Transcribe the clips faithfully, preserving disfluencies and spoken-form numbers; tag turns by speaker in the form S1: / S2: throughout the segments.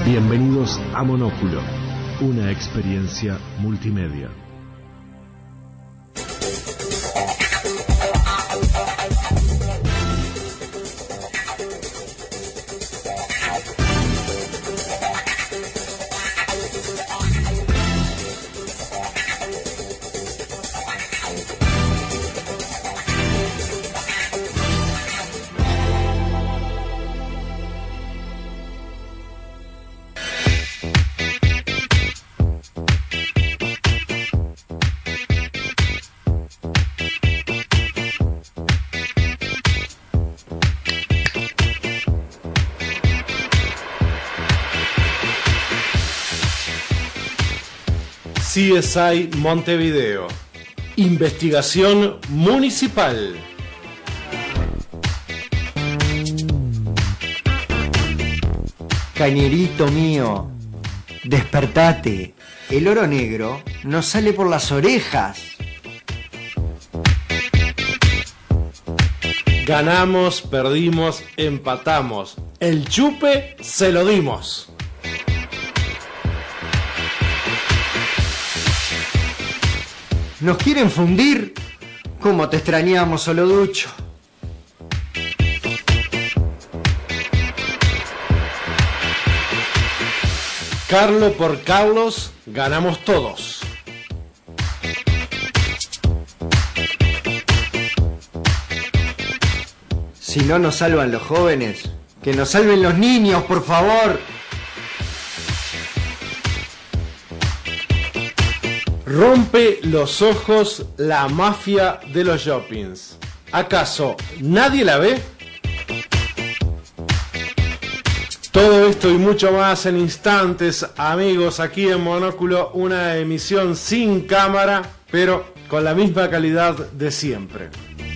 S1: Bienvenidos a Monóculo, una experiencia multimedia.
S2: C S I Montevideo. Investigación municipal.
S3: Cañerito mío, despertate. El oro negro nos sale por las orejas.
S2: Ganamos, perdimos, empatamos. El chupe se lo dimos.
S3: ¿Nos quieren fundir? ¿Cómo te extrañamos, Soloducho?
S2: Carlo por Carlos, ganamos todos.
S3: Si no nos salvan los jóvenes, que nos salven los niños, por favor.
S2: Rompe los ojos la mafia de los shoppings. ¿Acaso nadie la ve? Todo esto y mucho más en instantes, amigos, aquí en Monóculo, una emisión sin cámara, pero con la misma calidad de siempre.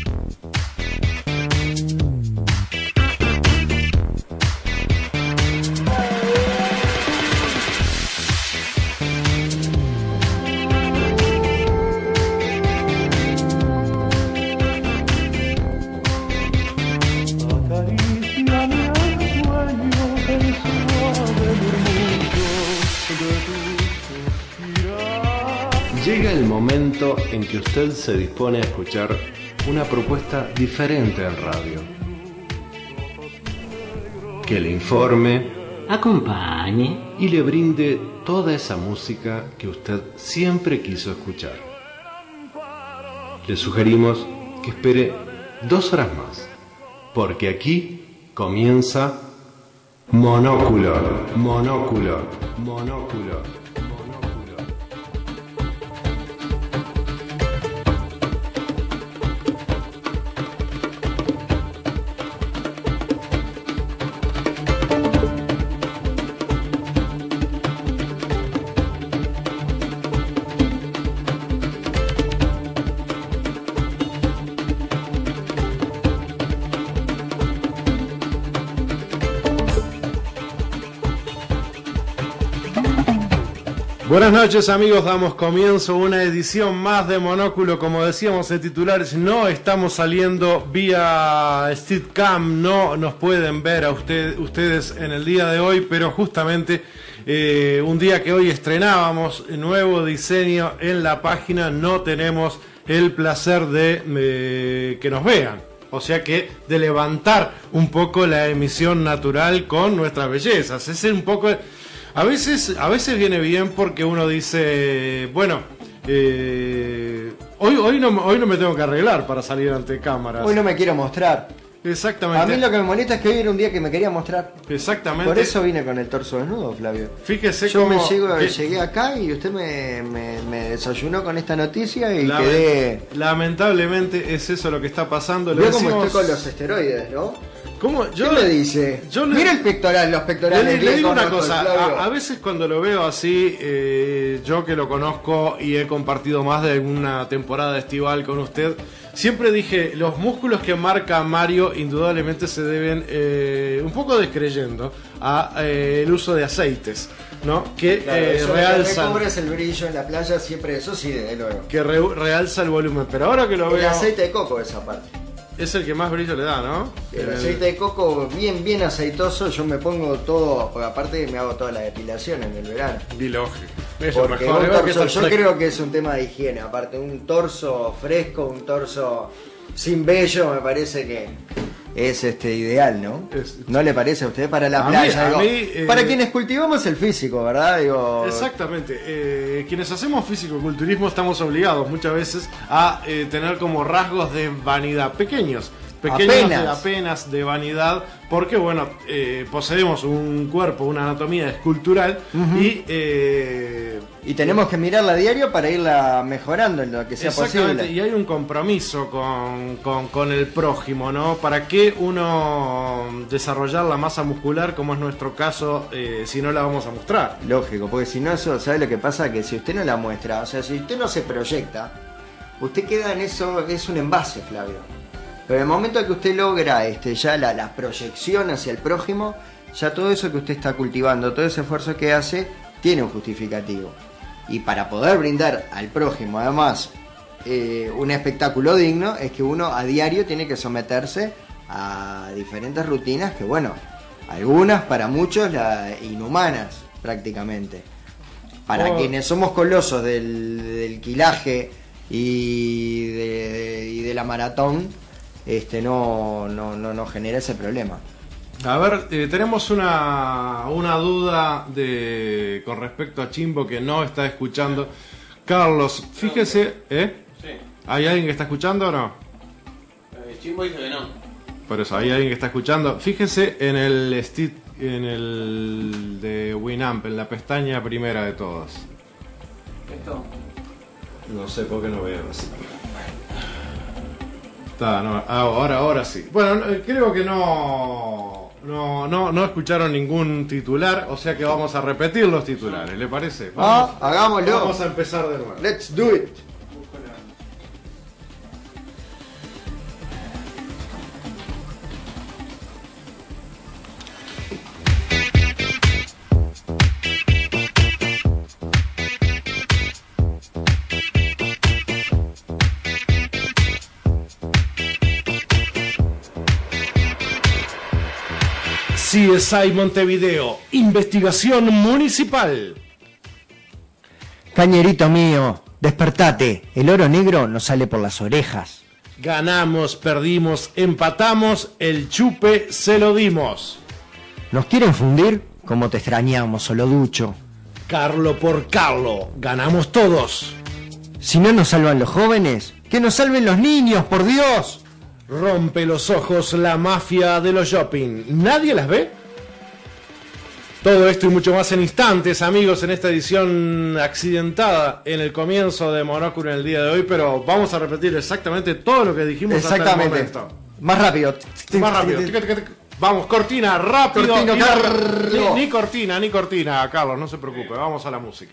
S2: Llega el momento en que usted se dispone a escuchar una propuesta diferente en radio. Que le informe,
S4: acompañe
S2: y le brinde toda esa música que usted siempre quiso escuchar. Le sugerimos que espere dos horas más, porque aquí comienza Monóculo, Monóculo, Monóculo. Buenas noches, amigos, damos comienzo a una edición más de Monóculo. Como decíamos en titulares, no estamos saliendo vía Steadicam, no nos pueden ver a usted, ustedes en el día de hoy, pero justamente eh, un día que hoy estrenábamos nuevo diseño en la página, no tenemos el placer de eh, que nos vean. O sea que de levantar un poco la emisión natural con nuestras bellezas. Es un poco... A veces, a veces viene bien porque uno dice, bueno, eh, hoy, hoy, no, hoy no me tengo que arreglar para salir ante cámaras.
S3: Hoy no me quiero mostrar.
S2: Exactamente.
S3: A mí lo que me molesta es que hoy era un día que me quería mostrar.
S2: Exactamente.
S3: Por eso vine con el torso desnudo, Flavio.
S2: Fíjese
S3: Yo
S2: cómo...
S3: me llego,
S2: que...
S3: llegué acá y usted me, me, me desayunó con esta noticia y
S2: Lament...
S3: quedé...
S2: Lamentablemente es eso lo que está pasando.
S3: Veo
S2: decimos...
S3: cómo estoy con los esteroides, ¿no?
S2: ¿Cómo? Yo,
S3: ¿Qué me dice?
S2: Yo le,
S3: Mira el pectoral, los pectorales.
S2: Le, le digo una
S3: con,
S2: cosa,
S3: con
S2: a, a veces cuando lo veo así, eh, yo que lo conozco y he compartido más de una temporada estival con usted, siempre dije, los músculos que marca Mario indudablemente se deben, eh, un poco descreyendo, a eh, el uso de aceites, ¿no? Que
S3: claro,
S2: eh,
S3: eso
S2: realzan...
S3: recobres el brillo en la playa, siempre eso sí, de luego.
S2: Que re, realza el volumen, pero ahora que lo
S3: el
S2: veo...
S3: aceite de coco esa parte.
S2: es el que más brillo le da, ¿no?
S3: El
S2: El-
S3: aceite de coco bien, bien aceitoso, yo me pongo todo, porque aparte me hago toda la depilación en el verano.
S2: Bilógico. Eso
S3: Porque
S2: mejor,
S3: un
S2: igual que
S3: torso-
S2: está
S3: yo
S2: flex.
S3: creo que es un tema de higiene, aparte un torso fresco, un torso sin vello, me parece que es este ideal, ¿no?
S2: Es-
S3: ¿No le parece a usted para la
S2: A mí-
S3: playa?
S2: a
S3: Digo,
S2: mí, eh,
S3: para quienes cultivamos el físico, ¿verdad? Digo,
S2: Exactamente. Eh, quienes hacemos físico-culturismo estamos obligados muchas veces a eh, tener como rasgos de vanidad pequeños. Pequeños
S3: Apenas.
S2: de apenas de vanidad, porque bueno, eh, poseemos un cuerpo, una anatomía escultural y eh,
S3: y tenemos que mirarla a diario para irla mejorando en lo que sea
S2: exactamente,
S3: posible.
S2: y hay un compromiso con, con, con el prójimo, ¿no? ¿Para qué uno desarrollar la masa muscular, como es nuestro caso, eh, si no la vamos a mostrar?
S3: Lógico, porque si no, eso, ¿sabe lo que pasa? Que si usted no la muestra, o sea, si usted no se proyecta, usted queda en eso, es un envase, Flavio. Pero en el momento que usted logra este, ya la, la proyección hacia el prójimo, ya todo eso que usted está cultivando, todo ese esfuerzo que hace, tiene un justificativo. Y para poder brindar al prójimo, además, eh, un espectáculo digno, es que uno a diario tiene que someterse a diferentes rutinas que, bueno, algunas para muchos la, inhumanas prácticamente. Para
S2: Oh.
S3: quienes somos colosos del, del quilaje y de, de- y de la maratón, este no, no, no, no genera ese problema.
S2: A ver, eh, tenemos una, una duda de con respecto a Chimbo que no está escuchando. Carlos, fíjese, ¿eh?
S5: Sí.
S2: ¿Hay alguien que está escuchando o no?
S5: Eh, Chimbo dice que no.
S2: Por eso, hay alguien que está escuchando. Fíjese en el Steed, en el de Winamp, en la pestaña primera de todas.
S5: Esto.
S2: No sé por qué no veo así. Está, no, ah, ahora, ahora sí. Bueno, no, creo que no, no, no, no escucharon ningún titular, o sea que vamos a repetir los titulares, ¿le parece? Vamos,
S3: Ah, hagámoslo.
S2: vamos a empezar de nuevo.
S3: Let's do it.
S2: C S I Montevideo, investigación municipal.
S3: Cañerito mío, despertate. El oro negro nos sale por las orejas.
S2: Ganamos, perdimos, empatamos, el chupe se lo dimos.
S3: ¿Nos quieren fundir? Como te extrañamos, Soloducho.
S2: Carlo por Carlo, ganamos todos.
S3: Si no nos salvan los jóvenes, que nos salven los niños, por Dios.
S2: Rompe los ojos la mafia de los shopping. ¿Nadie las ve? Todo esto y mucho más en instantes, amigos, en esta edición accidentada en el comienzo de Monóculo en el día de hoy, pero vamos a repetir exactamente todo lo que dijimos
S3: Exactamente.
S2: hasta el momento.
S3: Más rápido.
S2: Más rápido. Tic, tic, tic. Vamos, cortina, rápido.
S3: Cortino,
S2: Y-
S3: Carlos.
S2: ni, ni cortina, ni cortina, Carlos, no se preocupe, vamos a la música.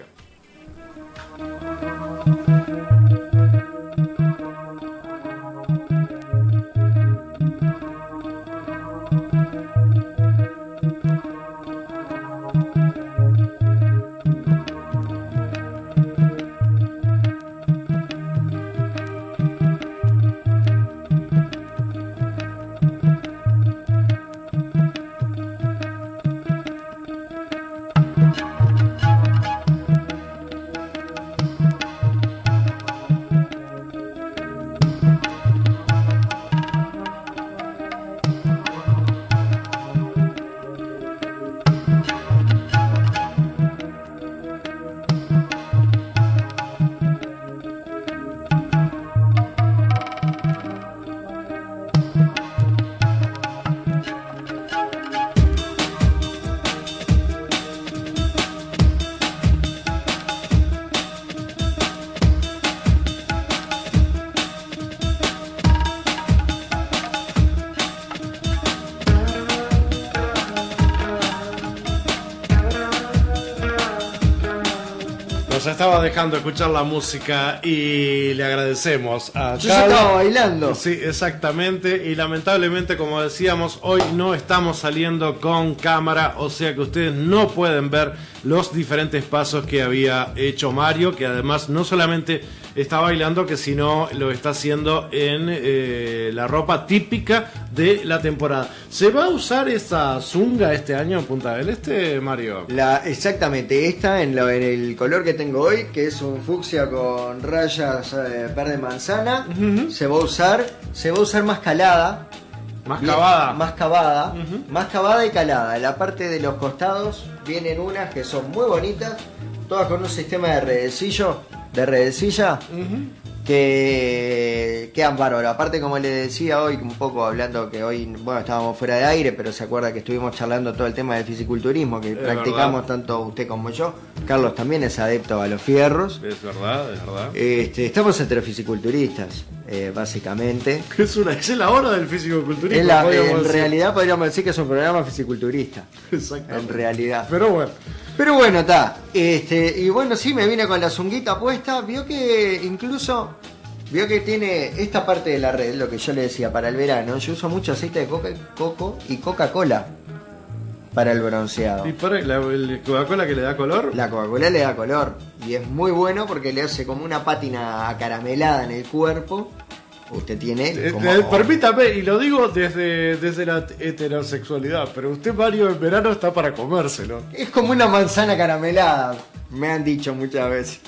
S2: nos estaba dejando escuchar la música y le agradecemos a
S3: Yo ya
S2: Carlos.
S3: estaba bailando.
S2: Sí, exactamente. Y lamentablemente, como decíamos, hoy no estamos saliendo con cámara, o sea que ustedes no pueden ver los diferentes pasos que había hecho Mario, que además no solamente está bailando, que sino lo está haciendo en eh, la ropa típica de la temporada. ¿Se va a usar esa zunga este año en Punta del Este, Mario?
S3: La, exactamente, esta en, lo, en el color que tengo hoy, que es un fucsia con rayas eh, verde manzana,
S2: Uh-huh.
S3: se va a usar, se va a usar más calada.
S2: Más
S3: Bien,
S2: cavada.
S3: Más cavada,
S2: Uh-huh.
S3: más cavada y calada. En la parte de los costados vienen unas que son muy bonitas, todas con un sistema de redecillo, de redecilla,
S2: Uh-huh.
S3: que quedan bárbaros. Aparte, como le decía hoy, un poco hablando que hoy, bueno, estábamos fuera de aire, pero se acuerda que estuvimos charlando todo el tema del fisiculturismo, que
S2: Es
S3: practicamos
S2: verdad.
S3: tanto usted como yo. Carlos también es adepto a los fierros.
S2: Es verdad, es verdad.
S3: Este, estamos entre fisiculturistas, eh, básicamente.
S2: Es una es la hora del fisicoculturismo.
S3: Es la-
S2: podríamos
S3: en
S2: decir.
S3: realidad podríamos decir que es un programa fisiculturista.
S2: Exactamente.
S3: En realidad.
S2: Pero bueno,
S3: Pero bueno, está. Este, y bueno, sí, me vine con la zunguita puesta. Vio que incluso, vio que tiene esta parte de la red, lo que yo le decía, para el verano. Yo uso mucho aceite de coca, coco y Coca-Cola para el bronceado.
S2: ¿y para la, el Coca-Cola que le da color?
S3: La Coca-Cola le da color. Y es muy bueno porque le hace como una pátina acaramelada en el cuerpo. Usted tiene
S2: Eh,
S3: como...
S2: eh, permítame, y lo digo desde, desde la heterosexualidad, pero usted, Mario, en verano está para comérselo.
S3: Es como una manzana caramelada, me han dicho muchas veces.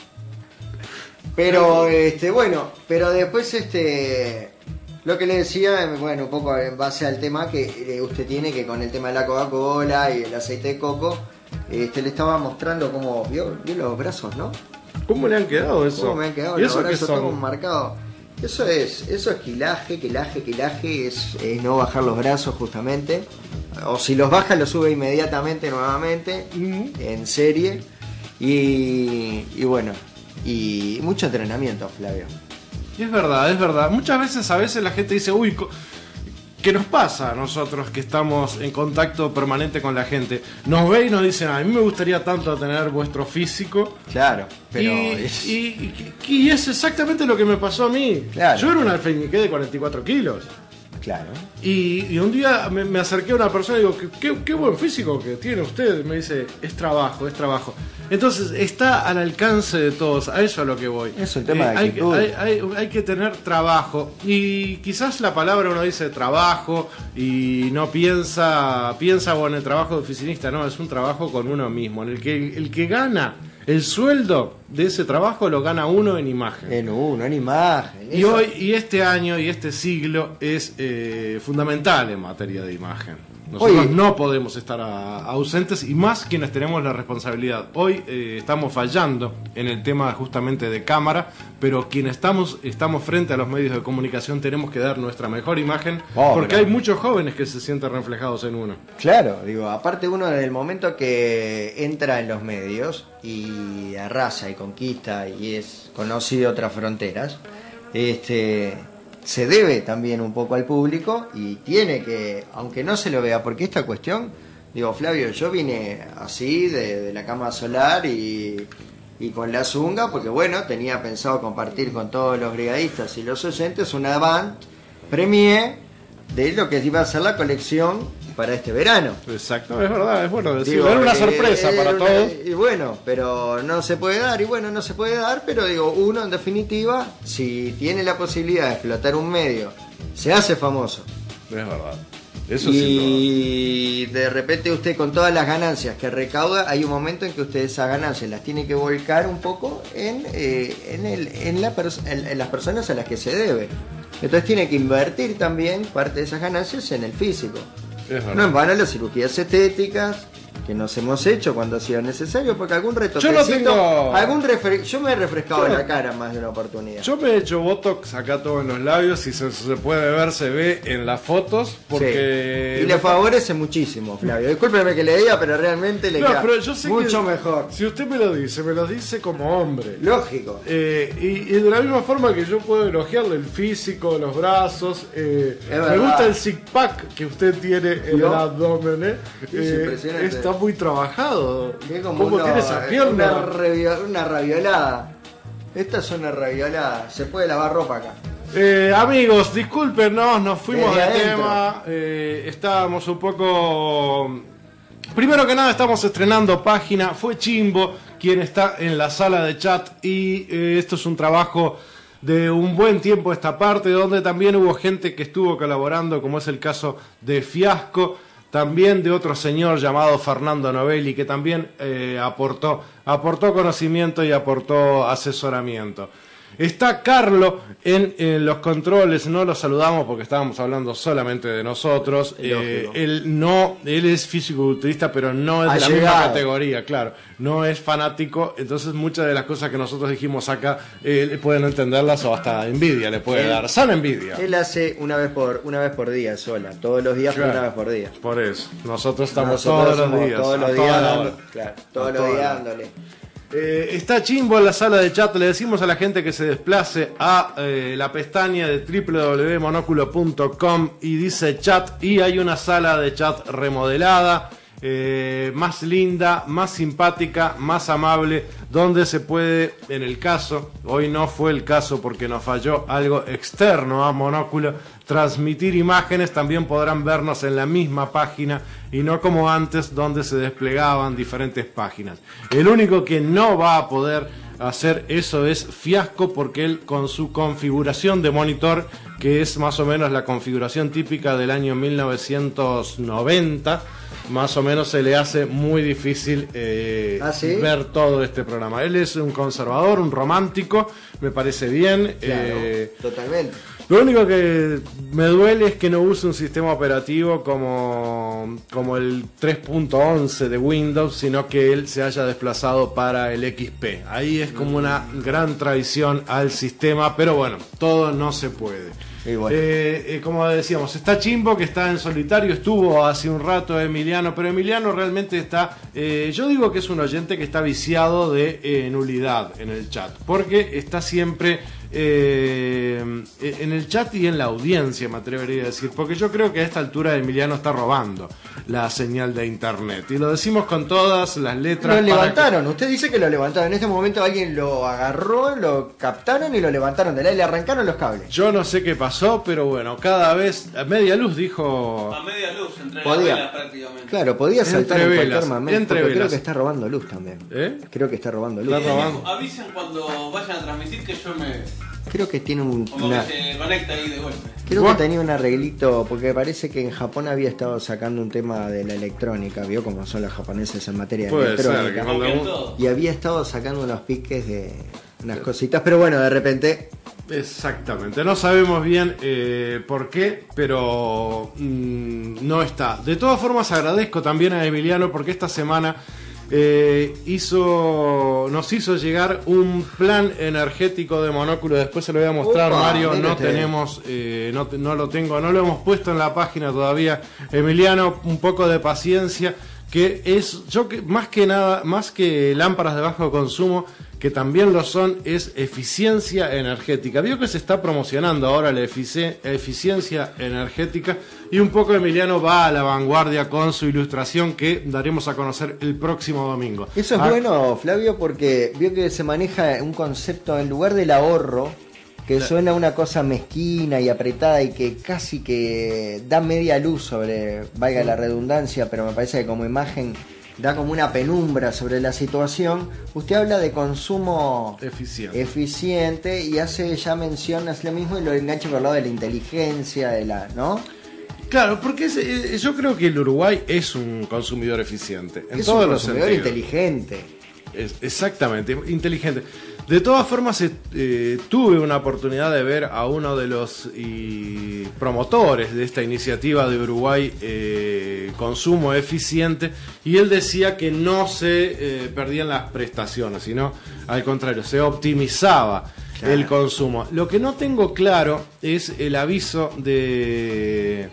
S3: Pero, este, bueno, pero después, este, lo que le decía, bueno, un poco en base al tema que eh, usted tiene, que con el tema de la Coca-Cola y el aceite de coco, este, le estaba mostrando cómo, vio, vio los brazos, ¿no?
S2: ¿Cómo le han quedado eso?
S3: Cómo me han quedado
S2: ¿Y
S3: los
S2: eso qué
S3: brazos todos
S2: son?
S3: marcados. Eso es, eso es quilaje, quilaje, quilaje, es eh, no bajar los brazos justamente. O si los baja, los sube inmediatamente nuevamente,
S2: Ujú.
S3: en serie. Y, y bueno, y mucho entrenamiento, Flavio.
S2: Y es verdad, es verdad. Muchas veces, a veces la gente dice, uy, co- ¿qué nos pasa a nosotros que estamos en contacto permanente con la gente? Nos ve y nos dicen, a mí me gustaría tanto tener vuestro físico.
S3: Claro, pero
S2: y,
S3: es-
S2: y- y- y es exactamente lo que me pasó a mí.
S3: Claro.
S2: Yo era un alfeñique de cuarenta y cuatro kilos.
S3: claro.
S2: Y, y un día me, me acerqué a una persona y digo, ¿Qué, qué, qué buen físico que tiene usted. Me dice, es trabajo, es trabajo. Entonces está al alcance de todos, a eso a lo que voy.
S3: Es un tema de
S2: hay, que-
S3: actitud.
S2: hay, hay, hay que tener trabajo. Y quizás la palabra uno dice trabajo y no piensa, piensa bueno, el trabajo de oficinista, no, es un trabajo con uno mismo. En el que, el que gana el sueldo de ese trabajo lo gana uno en imagen.
S3: En uno, en imagen.
S2: Y
S3: eso-
S2: hoy, y este año y este siglo es eh, fundamental en materia de imagen. Nosotros
S3: Oye.
S2: no podemos estar a- ausentes y más quienes tenemos la responsabilidad. Hoy eh, estamos fallando en el tema justamente de cámara, pero quienes estamos, estamos frente a los medios de comunicación tenemos que dar nuestra mejor imagen
S3: Oh,
S2: porque
S3: claro.
S2: hay muchos jóvenes que se sienten reflejados en uno.
S3: Claro, digo, aparte uno desde el momento que entra en los medios y arrasa y conquista y es conocido de otras fronteras, este, se debe también un poco al público y tiene que, aunque no se lo vea, porque esta cuestión, digo, Flavio, yo vine así de, de la cama solar y, y con la zunga, porque bueno, tenía pensado compartir con todos los brigadistas y los oyentes una band premiere de lo que iba a ser la colección para este verano.
S2: Exacto, es verdad, es bueno decirlo.
S3: Digo,
S2: Era una
S3: eh,
S2: sorpresa
S3: era
S2: para
S3: una-
S2: todos.
S3: Y bueno, pero no se puede dar, y bueno, no se puede dar, pero digo, uno en definitiva, si tiene la posibilidad de explotar un medio, se hace famoso.
S2: Es verdad. Eso sí.
S3: Y de repente usted con todas las ganancias que recauda, hay un momento en que usted esas ganancias las tiene que volcar un poco en, eh, en, el, en, la pers- en- en las personas a las que se debe. Entonces tiene que invertir también parte de esas ganancias en el físico.
S2: Es verdad.
S3: No en vano las cirugías estéticas que nos hemos hecho cuando ha sido necesario, porque algún reto
S2: Yo no tengo-
S3: algún refre- yo me he refrescado
S2: Yo-
S3: la cara más de una oportunidad.
S2: Yo me he hecho Botox acá todo en los labios y se, se puede ver, se ve en las fotos porque...
S3: Sí. Y le favorece muchísimo, Flavio. Discúlpeme que le diga, pero realmente le
S2: No,
S3: queda
S2: pero yo sé
S3: mucho
S2: que
S3: mejor.
S2: Si usted me lo dice, me lo dice como hombre.
S3: Lógico.
S2: Eh, y, y de la misma forma que yo puedo elogiarle el físico, los brazos, eh,
S3: Es
S2: me
S3: verdad.
S2: gusta el six pack que usted tiene en el
S3: ¿Vio?
S2: abdomen, eh.
S3: Es
S2: Eh,
S3: impresionante.
S2: está muy trabajado.
S3: Es como
S2: ¿Cómo
S3: uno-
S2: tiene esa
S3: Una,
S2: pierna?
S3: ravio- una raviolada. Esta es una raviolada. Se puede lavar ropa acá.
S2: Eh, amigos, discúlpenos, nos fuimos
S3: Desde
S2: de
S3: adentro.
S2: tema. Eh, estábamos un poco. Primero que nada, estamos estrenando página. Fue Chimbo quien está en la sala de chat. Y eh, esto es un trabajo de un buen tiempo esta parte, donde también hubo gente que estuvo colaborando, como es el caso de Fiasco. También de otro señor llamado Fernando Novelli, que también eh, aportó, aportó conocimiento y aportó asesoramiento. Está Carlo en, en los controles, no lo saludamos porque estábamos hablando solamente de nosotros. Eh, él no, él es físico-culturista, pero no es de
S3: Ha
S2: la
S3: llegado.
S2: misma categoría, claro. No es fanático, entonces muchas de las cosas que nosotros dijimos acá, eh, pueden entenderlas o hasta envidia le puede
S3: Él-
S2: dar. Sana envidia.
S3: Él hace una vez por una vez por día sola. Todos los días,
S2: Claro.
S3: una vez por día.
S2: Por eso, nosotros estamos
S3: Nosotros
S2: todos los
S3: somos
S2: días.
S3: Todos
S2: a
S3: los
S2: toda
S3: días,
S2: la
S3: dando-
S2: hora.
S3: claro,
S2: A
S3: todos los
S2: toda
S3: días
S2: la hora.
S3: dándole.
S2: Eh, está Chimbo en la sala de chat. Le decimos a la gente que se desplace a eh, la pestaña de doble u doble u doble u punto monóculo punto com y dice chat, y hay una sala de chat remodelada, eh, más linda, más simpática, más amable, donde se puede, en el caso, hoy no fue el caso porque nos falló algo externo a Monóculo, transmitir imágenes. También podrán vernos en la misma página y no como antes, donde se desplegaban diferentes páginas. El único que no va a poder hacer eso es Fiasco, porque él, con su configuración de monitor, que es más o menos la configuración típica del año mil novecientos noventa, más o menos se le hace muy difícil eh,
S3: ¿Ah, sí?
S2: ver todo este programa. Él es un conservador, un romántico, me parece bien.
S3: Claro,
S2: eh,
S3: totalmente.
S2: lo único que me duele es que no use un sistema operativo como, como el tres punto once de Windows, sino que él se haya desplazado para el X P. Ahí es como una gran traición al sistema, pero bueno, todo no se puede.
S3: Y bueno.
S2: Eh, eh, como decíamos, está Chimbo, que está en solitario. Estuvo hace un rato Emiliano, pero Emiliano realmente está, eh, yo digo que es un oyente que está viciado de eh, nulidad en el chat, porque está siempre eh, en el chat y en la audiencia, me atrevería a decir, porque yo creo que a esta altura Emiliano está robando la señal de internet, y lo decimos con todas las letras.
S3: Lo
S2: para
S3: levantaron, usted dice que lo levantaron. En este momento alguien lo agarró, lo captaron y lo levantaron de la y le arrancaron los cables.
S2: que- yo no sé qué pasó, pero bueno, cada vez a media luz dijo.
S5: A media luz, entre
S3: Podía.
S5: las velas prácticamente.
S3: Claro, podía
S2: Entre
S3: saltar en
S2: velas,
S3: cualquier momento.
S2: entre
S3: porque creo
S2: velas.
S3: que está robando luz también.
S2: ¿Eh?
S3: Creo que está robando luz.
S2: Está
S5: Eh,
S2: robando.
S5: Avisen cuando vayan a transmitir que yo me.
S3: Creo que tiene un,
S5: Como
S3: una,
S5: que se conecta ahí de golpe.
S3: creo
S2: Bueno.
S3: que tenía un arreglito, porque parece que en Japón había estado sacando un tema de la electrónica, vio cómo son los japoneses en materia de
S2: Puede ser,
S3: electrónica.
S2: que
S5: Como que en
S2: cuando-
S5: todo.
S3: Y había estado sacando unos piques de unas cositas, pero bueno, de repente
S2: Exactamente, no sabemos bien eh, por qué, pero mm, no está. De todas formas, agradezco también a Emiliano, porque esta semana eh, hizo, nos hizo llegar un plan energético de Monóculo. Después se lo voy a mostrar,
S3: Opa,
S2: Mario.
S3: mire
S2: No
S3: usted.
S2: tenemos, eh, no, te- no lo tengo, no lo hemos puesto en la página todavía. Emiliano, un poco de paciencia, que es, yo que más que nada, más que lámparas de bajo consumo, que también lo son, es eficiencia energética. Vio que se está promocionando ahora la efici- eficiencia energética, y un poco Emiliano va a la vanguardia con su ilustración, que daremos a conocer el próximo domingo.
S3: eso es
S2: Ah,
S3: bueno, Flavio, porque vio que se maneja un concepto en lugar del ahorro, que suena una cosa mezquina y apretada y que casi que da media luz sobre, valga la redundancia, pero me parece que como imagen da como una penumbra sobre la situación. Usted habla de consumo
S2: Eficiente.
S3: eficiente y hace ya mención, hace lo mismo y lo engancha por el lado de la inteligencia, de la, ¿no?
S2: Claro, porque es- eh, yo creo que el Uruguay es un consumidor eficiente, en
S3: Es
S2: todos
S3: un
S2: los
S3: consumidor
S2: sentidos.
S3: inteligente.
S2: Es- exactamente, inteligente. De todas formas, eh, eh, tuve una oportunidad de ver a uno de los y, promotores de esta iniciativa de Uruguay eh, Consumo Eficiente, y él decía que no se eh, perdían las prestaciones, sino al contrario, se optimizaba
S3: Claro.
S2: el consumo. Lo que no tengo claro es el aviso de...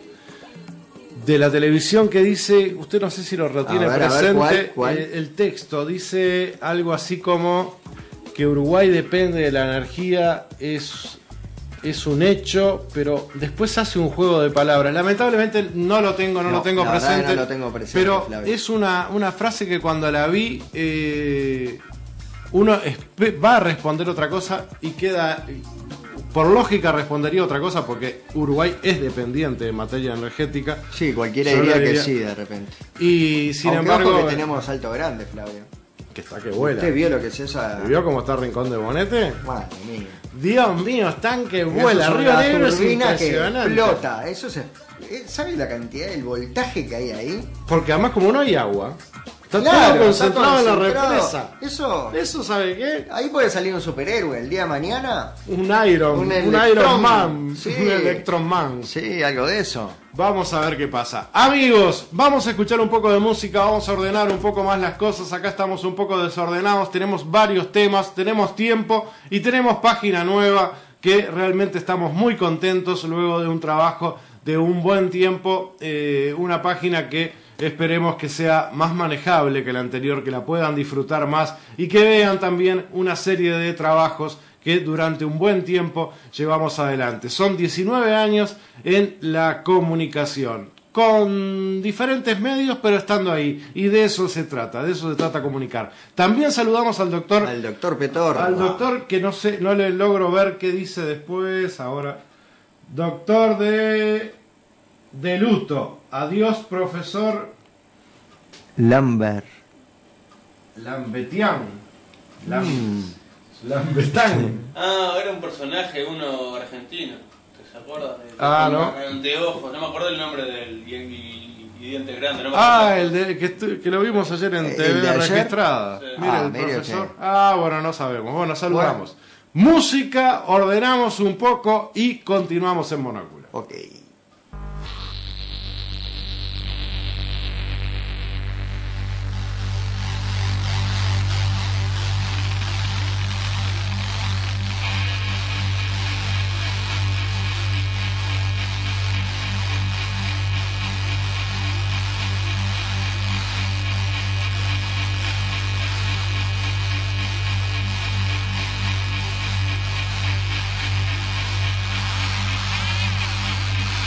S2: de la televisión, que dice, usted no sé si lo retiene
S3: A ver, a ver,
S2: presente,
S3: ¿cuál, cuál?
S2: eh, el texto dice algo así como que Uruguay depende de la energía, es es un hecho, pero después hace un juego de palabras. Lamentablemente no lo tengo, no,
S3: No,
S2: lo tengo
S3: la verdad
S2: presente.
S3: no lo tengo presente,
S2: pero
S3: Flavio.
S2: es una, una frase que cuando la vi, eh, uno espe- va a responder otra cosa y queda. Por lógica respondería otra cosa porque Uruguay es dependiente de materia energética.
S3: Sí, cualquiera
S2: Yo
S3: diría
S2: le
S3: que
S2: diría-
S3: sí, de repente.
S2: Y sin
S3: Aunque
S2: embargo.
S3: ojo que tenemos Alto Grande, Flavio.
S2: Que está que vuela.
S3: ¿Usted vio lo que es esa?
S2: ¿Vio cómo está Rincón de Bonete?
S3: Madre mía.
S2: Dios mío, están que
S3: Eso
S2: vuela.
S3: es
S2: Río
S3: una
S2: Negro es
S3: turbina que
S2: impresionante.
S3: explota. Eso es. eh, ¿Sabe la cantidad del voltaje que hay ahí?
S2: Porque además como no hay agua, está
S3: Claro,
S2: todo concentrado
S3: está
S2: en la
S3: concentrado.
S2: represa.
S3: Eso.
S2: Eso, ¿sabe qué?
S3: Ahí puede salir un superhéroe el día de mañana.
S2: Un Iron,
S3: Un
S2: un,
S3: Electron.
S2: Iron Man,
S3: Sí.
S2: un Electron Man.
S3: Sí, algo de eso.
S2: Vamos a ver qué pasa. Amigos, vamos a escuchar un poco de música, vamos a ordenar un poco más las cosas. Acá estamos un poco desordenados, tenemos varios temas, tenemos tiempo y tenemos página nueva que realmente estamos muy contentos luego de un trabajo de un buen tiempo. Eh, una página que esperemos que sea más manejable que la anterior, que la puedan disfrutar más y que vean también una serie de trabajos que durante un buen tiempo llevamos adelante. Son diecinueve años en la comunicación, con diferentes medios, pero estando ahí. Y de eso se trata, de eso se trata comunicar. También saludamos al doctor,
S3: Al doctor Petor.
S2: al doctor que no sé, no le logro ver qué dice después. Ahora, doctor de, de luto. Adiós, profesor
S3: Lambert.
S2: Lambetian. Lam-
S3: Mm.
S2: Lambetán.
S5: Ah, era un personaje, uno argentino. ¿Te acuerdas? De-
S2: Ah,
S5: con
S2: ¿no?
S5: anteojos, no me acuerdo el nombre del y, y- y dientes grandes. No me acuerdo.
S2: Ah, el de, que, estu- que lo vimos ayer en
S3: ¿El
S2: T V
S3: de ayer?
S2: registrada.
S5: Sí.
S2: Mira,
S3: Ah,
S2: el
S3: mire
S2: profesor.
S3: usted.
S2: Ah, bueno, no sabemos. Bueno, saludamos. Música, ordenamos un poco y continuamos en Monóculo.
S3: Ok.
S6: Thank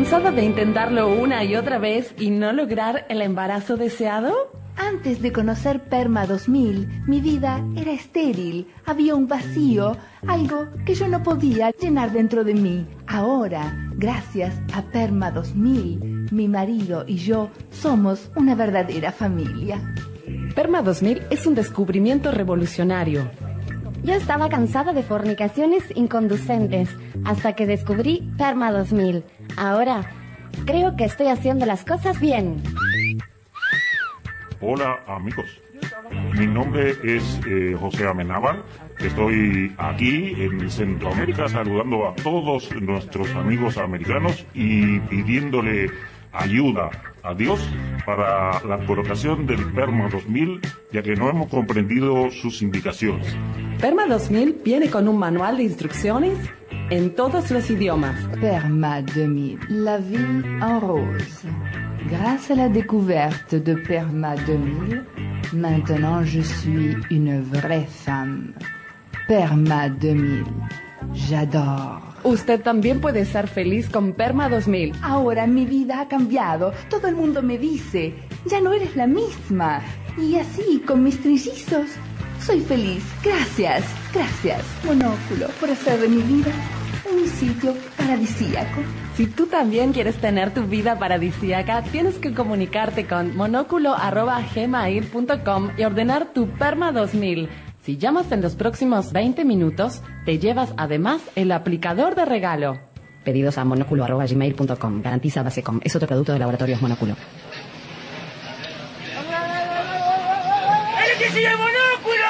S6: ¿Cansada de intentarlo una y otra vez y no lograr el embarazo deseado?
S7: Antes de conocer Perma dos mil, mi vida era estéril, había un vacío, algo que yo no podía llenar dentro de mí. Ahora, gracias a Perma dos mil, mi marido y yo somos una verdadera familia.
S6: Perma dos mil es un descubrimiento revolucionario.
S8: Yo estaba cansada de fornicaciones inconducentes hasta que descubrí Perma dos mil. Ahora, creo que estoy haciendo las cosas bien.
S9: Hola amigos, mi nombre es eh, José Amenábar, estoy aquí en Centroamérica saludando a todos nuestros amigos americanos y pidiéndole ayuda a Dios para la colocación del Perma dos mil, ya que no hemos comprendido sus indicaciones.
S6: Perma dos mil viene con un manual de instrucciones en todos los idiomas.
S7: Perma dos mil, la vie en rose. Grâce à la découverte de Perma dos mil, maintenant je suis une vraie femme. Perma dos mil, j'adore.
S6: Usted también puede ser feliz con Perma dos mil.
S7: Ahora mi vida ha cambiado. Todo el mundo me dice, ya no eres la misma. Y así, con mis trillizos, soy feliz. Gracias, gracias, Monóculo, por hacer de mi vida un sitio paradisíaco.
S6: Si tú también quieres tener tu vida paradisíaca, tienes que comunicarte con monóculo arroba gmail punto com y ordenar tu Perma dos mil. Si llamas en los próximos veinte minutos, te llevas además el aplicador de regalo.
S10: Pedidos a monóculo arroba gmail punto com. Garantiza Basecom. Es otro producto de Laboratorios Monóculo.
S11: ¡El que sigue Monóculo!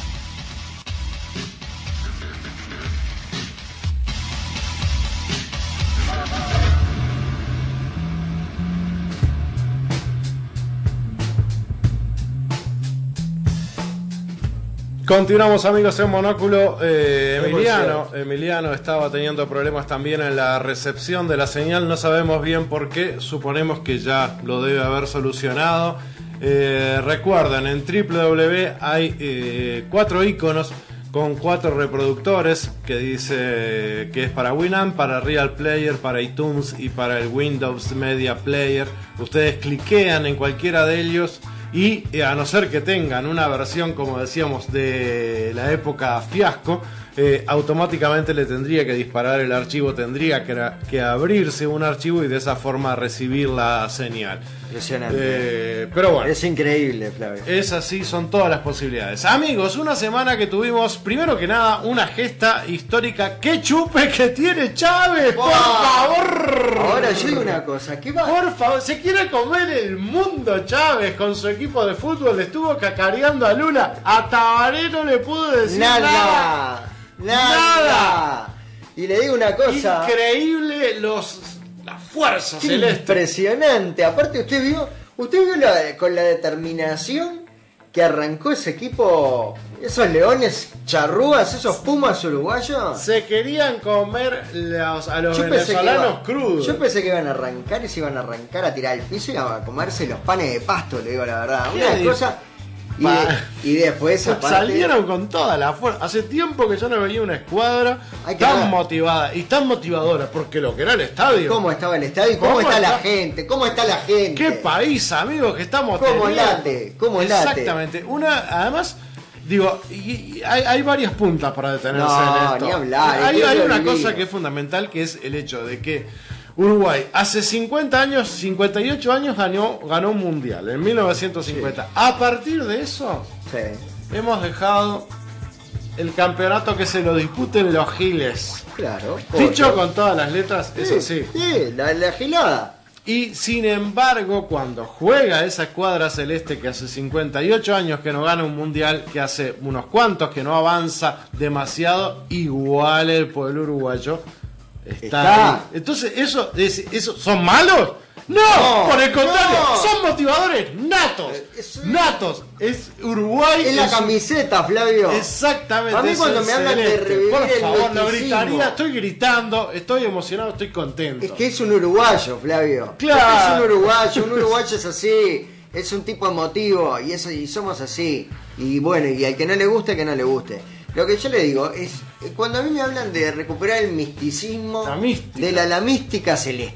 S2: Continuamos amigos en Monóculo. eh, Emiliano, Emiliano estaba teniendo problemas también en la recepción de la señal, no sabemos bien por qué, suponemos que ya lo debe haber solucionado. Eh, recuerden, en doble u doble u doble u hay eh, cuatro iconos con cuatro reproductores que dice que es para Winamp, para Real Player, para iTunes y para el Windows Media Player. Ustedes cliquean en cualquiera de ellos y a no ser que tengan una versión, como decíamos, de la época fiasco, eh, automáticamente le tendría que disparar el archivo, tendría que, que abrirse un archivo y de esa forma recibir la señal.
S3: Impresionante.
S2: Eh, pero bueno.
S3: Es increíble, Flavio.
S2: Es así, son todas las posibilidades. Amigos, una semana que tuvimos, primero que nada, una gesta histórica. ¡Qué chupe que tiene Chávez! ¡Por favor!
S3: Ahora yo digo una cosa, ¿qué va?
S2: Por favor, se quiere comer el mundo Chávez con su equipo de fútbol. Le estuvo cacareando a Lula. A Tabaré no le pudo decir nada.
S3: Nada. Nada.
S2: Nada.
S3: Y le digo una cosa.
S2: Increíble los la fuerza celeste.
S3: Impresionante. Aparte usted vio, usted vio la, con la determinación que arrancó ese equipo, esos leones charrúas, esos pumas uruguayos.
S2: Se querían comer los, a los
S3: yo
S2: venezolanos
S3: iba,
S2: crudos.
S3: Yo pensé que iban a arrancar y se iban a arrancar a tirar al piso y a comerse los panes de pasto, le digo la verdad. Una
S2: ¿Qué?
S3: cosa. Y, de, y después aparte,
S2: salieron con toda la fuerza. Hace tiempo que yo no veía una escuadra tan ver. motivada y tan motivadora, porque lo que era el estadio.
S3: ¿Cómo estaba el estadio? ¿Cómo, ¿Cómo está, está la gente? ¿Cómo está la gente?
S2: ¿Qué país, amigos, que estamos
S3: ¿Cómo
S2: teniendo?
S3: late? ¿Cómo late?
S2: Exactamente. Una, además, digo, y, y hay, hay varias puntas para detenerse
S3: no,
S2: en esto.
S3: Ni hablar,
S2: hay hay una
S3: vivido.
S2: cosa que es fundamental, que es el hecho de que Uruguay hace cincuenta años, cincuenta y ocho años ganó, ganó un mundial, en mil novecientos cincuenta. Sí. A partir de eso, sí. hemos dejado el campeonato que se lo disputen los giles.
S3: Claro.
S2: Dicho
S3: otro.
S2: con todas las letras, sí, eso sí.
S3: Sí, la, la gilada.
S2: Y sin embargo, cuando juega esa escuadra celeste que hace cincuenta y ocho años que no gana un mundial, que hace unos cuantos que no avanza demasiado, igual el pueblo uruguayo Está, está. Entonces, ¿eso, ¿eso son malos? No, no por el contrario, no. son motivadores natos. Es, natos. Es Uruguay.
S3: Es la camiseta, Flavio.
S2: Exactamente.
S3: A mí cuando me hablan de revivir
S2: por favor,
S3: el
S2: lo gritaría. Estoy gritando, estoy emocionado, estoy contento.
S3: Es que es un uruguayo, Flavio.
S2: Claro.
S3: Es un uruguayo, un uruguayo es así. Es un tipo emotivo y, eso, y somos así. Y bueno, y al que no le guste, que no le guste. Lo que yo le digo es, cuando a mí me hablan de recuperar el misticismo, la de la, la mística celeste,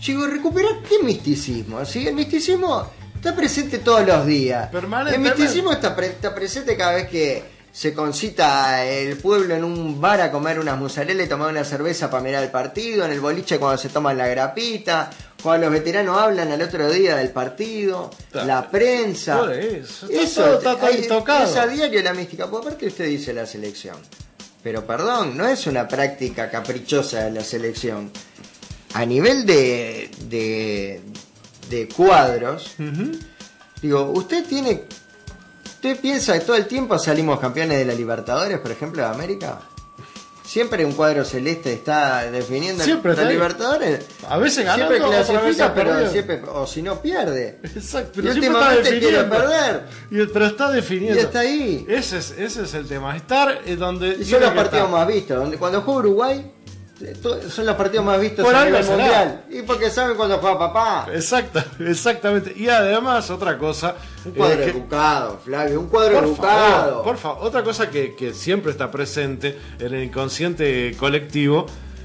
S3: Yo digo, recuperar qué misticismo, ¿sí? El misticismo está presente todos los días. El misticismo está, pre- está presente cada vez que se concita el pueblo en un bar a comer unas mozzarella y tomar una cerveza para mirar el partido, en el boliche cuando se toman la grapita, cuando los veteranos hablan al otro día del partido, claro. La prensa.
S2: Por eso, está
S3: eso
S2: todo, está todo
S3: hay,
S2: tocado.
S3: es a diario la mística. Pues aparte usted dice la selección. Pero perdón, no es una práctica caprichosa de la selección. A nivel de, de, de cuadros, uh-huh. digo, usted tiene, usted piensa que todo el tiempo salimos campeones de la Libertadores, por ejemplo, de América. Siempre un cuadro celeste está definiendo
S2: siempre
S3: la Libertadores.
S2: A veces ganando,
S3: siempre clasifica, pero
S2: perdido.
S3: siempre, o si no pierde.
S2: Exacto,
S3: pero
S2: y
S3: últimamente quiere perder.
S2: Y, pero está definiendo.
S3: Y está ahí.
S2: Ese es, ese es el tema. Estar en donde.
S3: Y son los partidos estar. más vistos. Donde, cuando juega Uruguay, son los partidos más vistos
S2: por
S3: a nivel
S2: será.
S3: mundial. Y porque saben cuando juega papá.
S2: Exacto, exactamente. Y además, otra cosa.
S3: Un cuadro eh, que, educado, Flavio. Un cuadro
S2: por
S3: educado.
S2: Favor, por favor, otra cosa que, que siempre está presente en el inconsciente colectivo.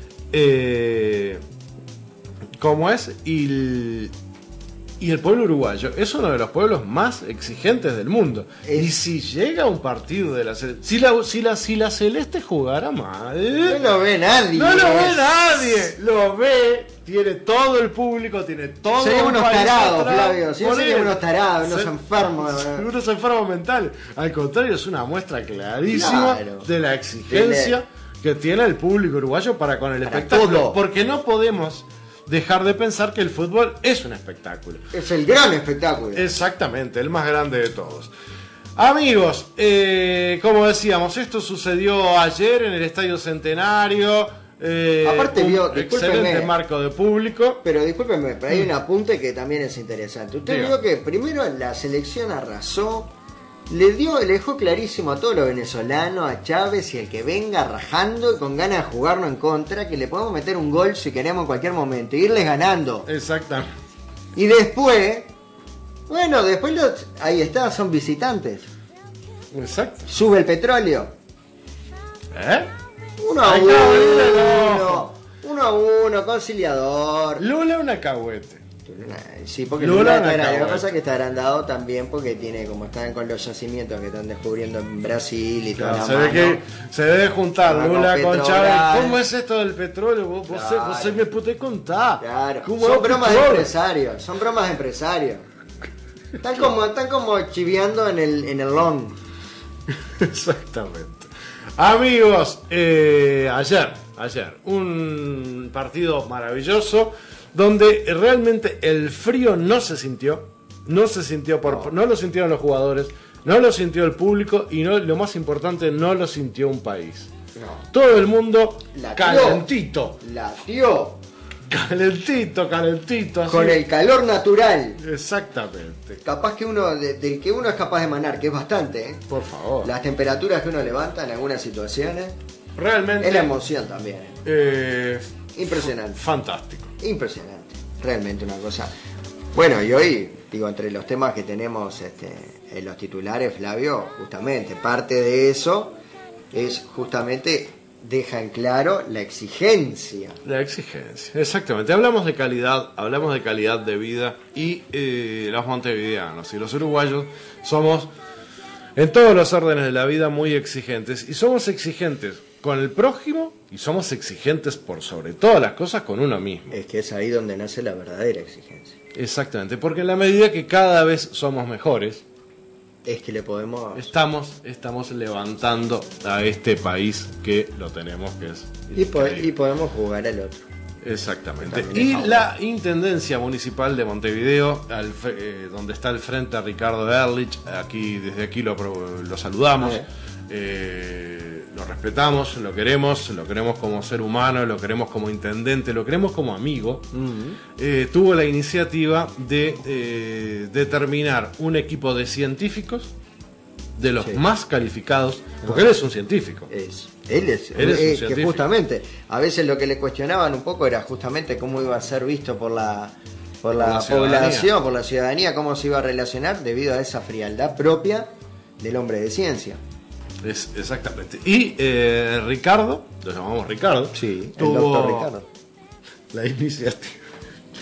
S2: Eh, ¿Cómo es? Y el, y el pueblo uruguayo es uno de los pueblos más exigentes del mundo. Es... Y si llega un partido de la Celeste, si la, si la, si la Celeste jugara mal,
S3: no lo ve nadie.
S2: No lo ve nadie. Lo ve, tiene todo el público, tiene todo
S3: sería
S2: el
S3: unos
S2: país
S3: tarados,
S2: atrás.
S3: Flavio. Si serían unos tarados, unos
S2: se,
S3: enfermos.
S2: Unos enfermos mentales. Al contrario, es una muestra clarísima claro. de la exigencia tiene... que tiene el público uruguayo para con el para espectáculo. Todo. Porque no podemos dejar de pensar que el fútbol es un espectáculo.
S3: Es el gran espectáculo.
S2: Exactamente, el más grande de todos. Amigos, eh, como decíamos, esto sucedió ayer en el Estadio Centenario. Eh,
S3: Aparte
S2: un
S3: vio,
S2: excelente marco de público.
S3: Pero discúlpeme, pero hay un apunte que también es interesante. Usted Diga. vio que primero la selección arrasó, le dio, le dejó clarísimo a todos los venezolanos, a Chávez y el que venga rajando y con ganas de jugarnos en contra, que le podemos meter un gol si queremos en cualquier momento, irles ganando.
S2: Exactamente.
S3: Y después, bueno, después los, ahí está, son visitantes.
S2: Exacto.
S3: Sube el petróleo.
S2: ¿Eh?
S3: Uno a uno, uno a uno, conciliador.
S2: Lula una cahuete.
S3: Sí, porque Lula Lula está, lo que pasa es que está agrandado también porque tiene, como están con los yacimientos que están descubriendo en Brasil y
S2: claro,
S3: toda
S2: se
S3: la
S2: ve
S3: mano,
S2: que se debe juntar Lula con, con Chávez. ¿Cómo es esto del petróleo? Vos, claro. vos, vos me puede contar.
S3: Claro. Son bromas de empresarios, son bromas de empresarios. Están como, están como chiviando en el, en el long.
S2: Exactamente. Amigos, eh, ayer, ayer, un partido maravilloso donde realmente el frío no se sintió, no se sintió por, no. no lo sintieron los jugadores, no lo sintió el público y no, lo más importante, no lo sintió un país. No. Todo el mundo
S3: latió,
S2: calentito.
S3: Latió.
S2: Calentito, calentito. Así.
S3: Con el calor natural.
S2: Exactamente.
S3: Capaz que uno, del de que uno es capaz de emanar, que es bastante, ¿eh?
S2: Por favor.
S3: Las temperaturas que uno levanta en algunas situaciones.
S2: Realmente.
S3: Es la emoción también. ¿eh?
S2: Eh,
S3: Impresionante.
S2: Fantástico.
S3: Impresionante. Realmente una cosa. Bueno, y hoy, digo, entre los temas que tenemos este, en los titulares, Flavio, justamente, parte de eso es justamente deja en claro la exigencia.
S2: La exigencia, exactamente. Hablamos de calidad, hablamos de calidad de vida y eh, los montevideanos y los uruguayos somos en todos los órdenes de la vida muy exigentes y somos exigentes con el prójimo y somos exigentes por sobre todas las cosas con uno mismo.
S3: Es que es ahí donde nace la verdadera exigencia.
S2: Exactamente, porque en la medida que cada vez somos mejores,
S3: es que le podemos
S2: estamos estamos levantando a este país que lo tenemos, que es
S3: y, po y podemos jugar al otro.
S2: Exactamente. Y la Intendencia Municipal de Montevideo, al, eh, donde está al frente Ricardo Ehrlich, aquí desde aquí lo, lo saludamos, eh. Eh, lo respetamos, lo queremos, lo queremos como ser humano, lo queremos como intendente, lo queremos como amigo. Uh-huh. eh, tuvo la iniciativa de eh, determinar un equipo de científicos de los sí. más calificados, porque uh-huh. él es un científico.
S3: Es, él es,
S2: él es
S3: eh,
S2: un científico.
S3: Que justamente, a veces lo que le cuestionaban un poco era justamente cómo iba a ser visto por la, por la, por la población, por la ciudadanía, cómo se iba a relacionar debido a esa frialdad propia del hombre de ciencia.
S2: Es, exactamente. Y eh, Ricardo, lo llamamos Ricardo,
S3: sí,
S2: tuvo
S3: el doctor Ricardo.
S2: La iniciativa,